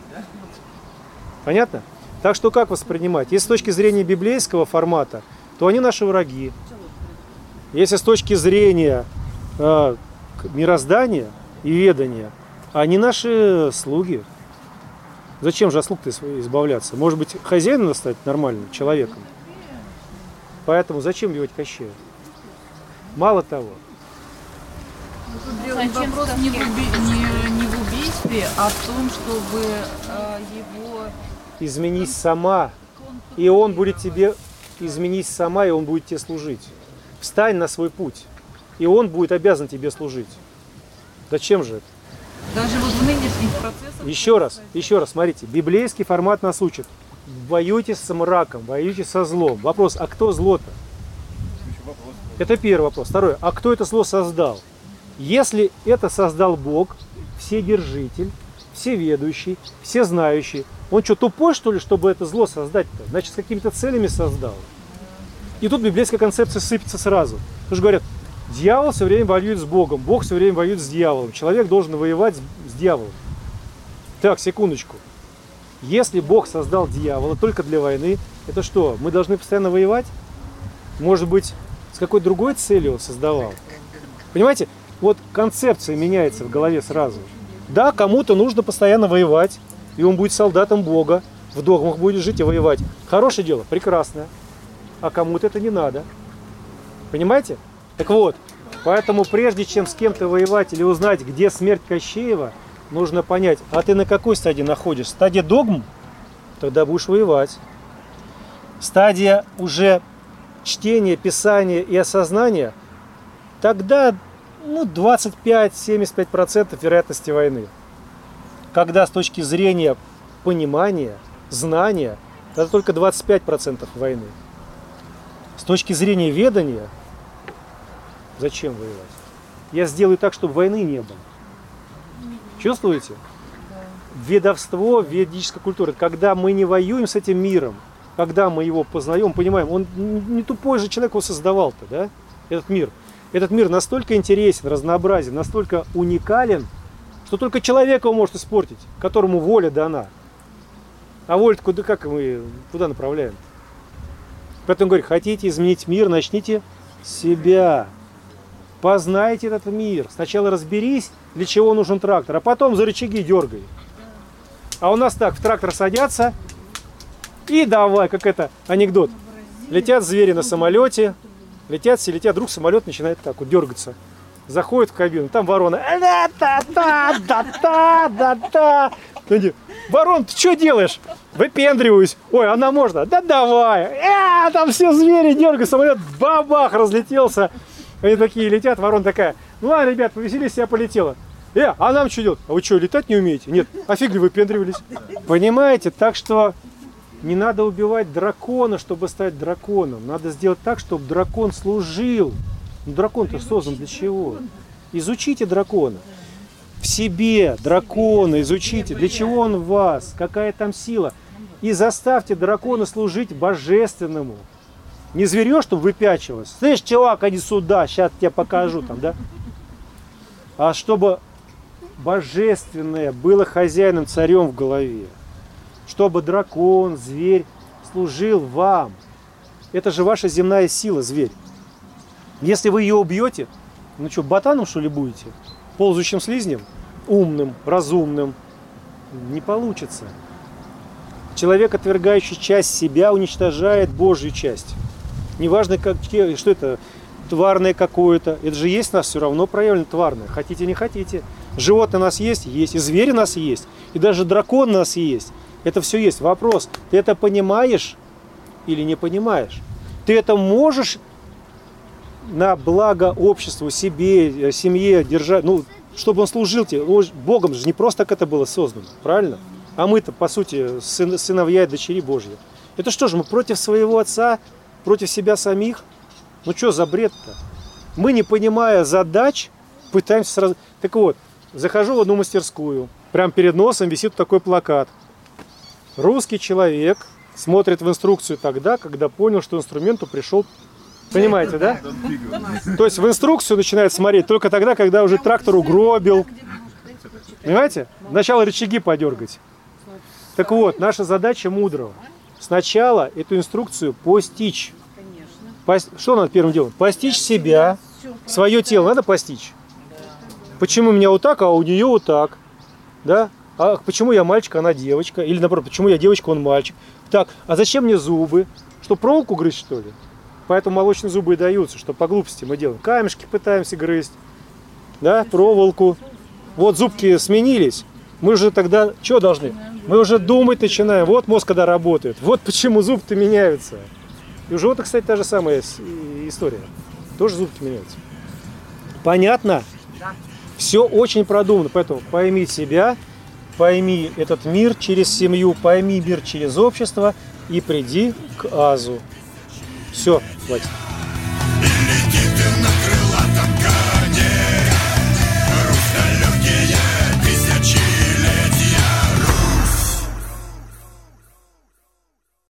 Понятно? Так что как воспринимать? Если с точки зрения библейского формата, то они наши враги. Если с точки зрения э, мироздания, и ведания, а не наши слуги. Зачем же от слуг-то избавляться? Может быть, хозяином надо стать нормальным человеком? Поэтому зачем убивать Кощея? Мало того. Тут вопрос не в, уби... не, не в убийстве, а в том, чтобы э, его... Изменись сама, и он будет тебе... Изменись сама, и он будет тебе служить. Встань на свой путь, и он будет обязан тебе служить. Зачем же это? Даже вот в нынешних процессах... Еще раз, еще раз, смотрите, библейский формат нас учит. Воюйте с мраком, воюйте со злом. Вопрос, а кто зло-то? Это первый вопрос. Второй, а кто это зло создал? Если это создал Бог, вседержитель, всеведущий, всезнающий, он что, тупой, что ли, чтобы это зло создать-то? Значит, с какими-то целями создал. И тут библейская концепция сыпется сразу. Потому что говорят, дьявол все время воюет с Богом, Бог все время воюет с дьяволом. Человек должен воевать с, с дьяволом. Так, секундочку. Если Бог создал дьявола только для войны, это что, мы должны постоянно воевать? Может быть, с какой другой целью он создавал? Понимаете, вот концепция меняется в голове сразу. Да, кому-то нужно постоянно воевать, и он будет солдатом Бога, в догмах будет жить и воевать. Хорошее дело, прекрасное. А кому-то это не надо. Понимаете? Так вот, поэтому прежде чем с кем-то воевать или узнать, где смерть Кощеева, нужно понять, а ты на какой стадии находишься? Стадия догм? Тогда будешь воевать. Стадия уже чтения, писания и осознания? Тогда ну, двадцать пять - семьдесят пять процентов вероятности войны. Когда с точки зрения понимания, знания, это только двадцать пять процентов войны. С точки зрения ведания, зачем воевать? Я сделаю так, чтобы войны не было. Чувствуете? Ведовство, ведическая культура. Когда мы не воюем с этим миром, когда мы его познаем, понимаем, он не тупой же человек его создавал-то, да? Этот мир. Этот мир настолько интересен, разнообразен, настолько уникален, что только человек его может испортить, которому воля дана. А воля-то куда, как мы, куда направляем? Поэтому говорю, хотите изменить мир, начните с себя. Познайте этот мир. Сначала разберись, для чего нужен трактор, а потом за рычаги дергай. А у нас так, в трактор садятся и давай, как это анекдот. Летят звери на самолете, летят все, летят, вдруг самолет начинает так вот дергаться. Заходит в кабину, там ворона. Да-да-да-да-да-да. Ворон, ты что делаешь? Выпендриваюсь. Ой, она можно? Да давай. Э, там все звери дергают, самолет бабах разлетелся. Они такие летят, ворон такая. Ну ладно, ребят, повеселись, я полетела. Э, а нам что делать? А вы что, летать не умеете? Нет, а фиг ли выпендривались? Понимаете, так что не надо убивать дракона, чтобы стать драконом. Надо сделать так, чтобы дракон служил. Ну, дракон-то создан для чего? Изучите дракона. В себе дракона изучите, для чего он в вас, какая там сила. И заставьте дракона служить божественному. Не зверё, чтобы выпячивалось. Слышь, чувак, иди сюда, сейчас тебе покажу там, да? А чтобы божественное было хозяином, царем в голове. Чтобы дракон, зверь служил вам. Это же ваша земная сила, зверь. Если вы ее убьете, ну что, ботаном что ли будете? Ползающим слизнем? Умным, разумным? Не получится. Человек, отвергающий часть себя, уничтожает Божью часть. Неважно, как, что это, тварное какое-то. Это же есть у нас все равно проявлено тварное. Хотите, не хотите. Животные у нас есть? Есть. И звери у нас есть. И даже дракон у нас есть. Это все есть. Вопрос, ты это понимаешь или не понимаешь? Ты это можешь на благо обществу, себе, семье держать, ну, чтобы он служил тебе. Богом же не просто так это было создано, правильно? А мы-то, по сути, сын, сыновья и дочери Божьи. Это что же, мы против своего отца, против себя самих? Ну что за бред-то? Мы, не понимая задач, пытаемся сразу... Так вот, захожу в одну мастерскую, прямо перед носом висит такой плакат. Русский человек смотрит в инструкцию тогда, когда понял, что инструменту пришел. Понимаете, да? То есть в инструкцию начинает смотреть только тогда, когда уже трактор угробил. Понимаете? Сначала рычаги подергать. Так вот, наша задача мудрого. Сначала эту инструкцию постичь. Пос... Что надо первым делом? Постичь себя, свое тело надо постичь. Почему у меня вот так, а у нее вот так? Да? А почему я мальчик, а она девочка? Или наоборот, почему я девочка, он мальчик? Так, а зачем мне зубы? Что, проволоку грызть, что ли? Поэтому молочные зубы и даются, что по глупости мы делаем. Камешки пытаемся грызть, да, проволоку. Вот зубки сменились. Мы уже тогда что должны? Мы уже думать начинаем. Вот мозг когда работает. Вот почему зубы-то меняются. И у животных, кстати, та же самая история. Тоже зубки меняются. Понятно? Все очень продумано. Поэтому пойми себя, пойми этот мир через семью, пойми мир через общество и приди к азу. Все, хватит.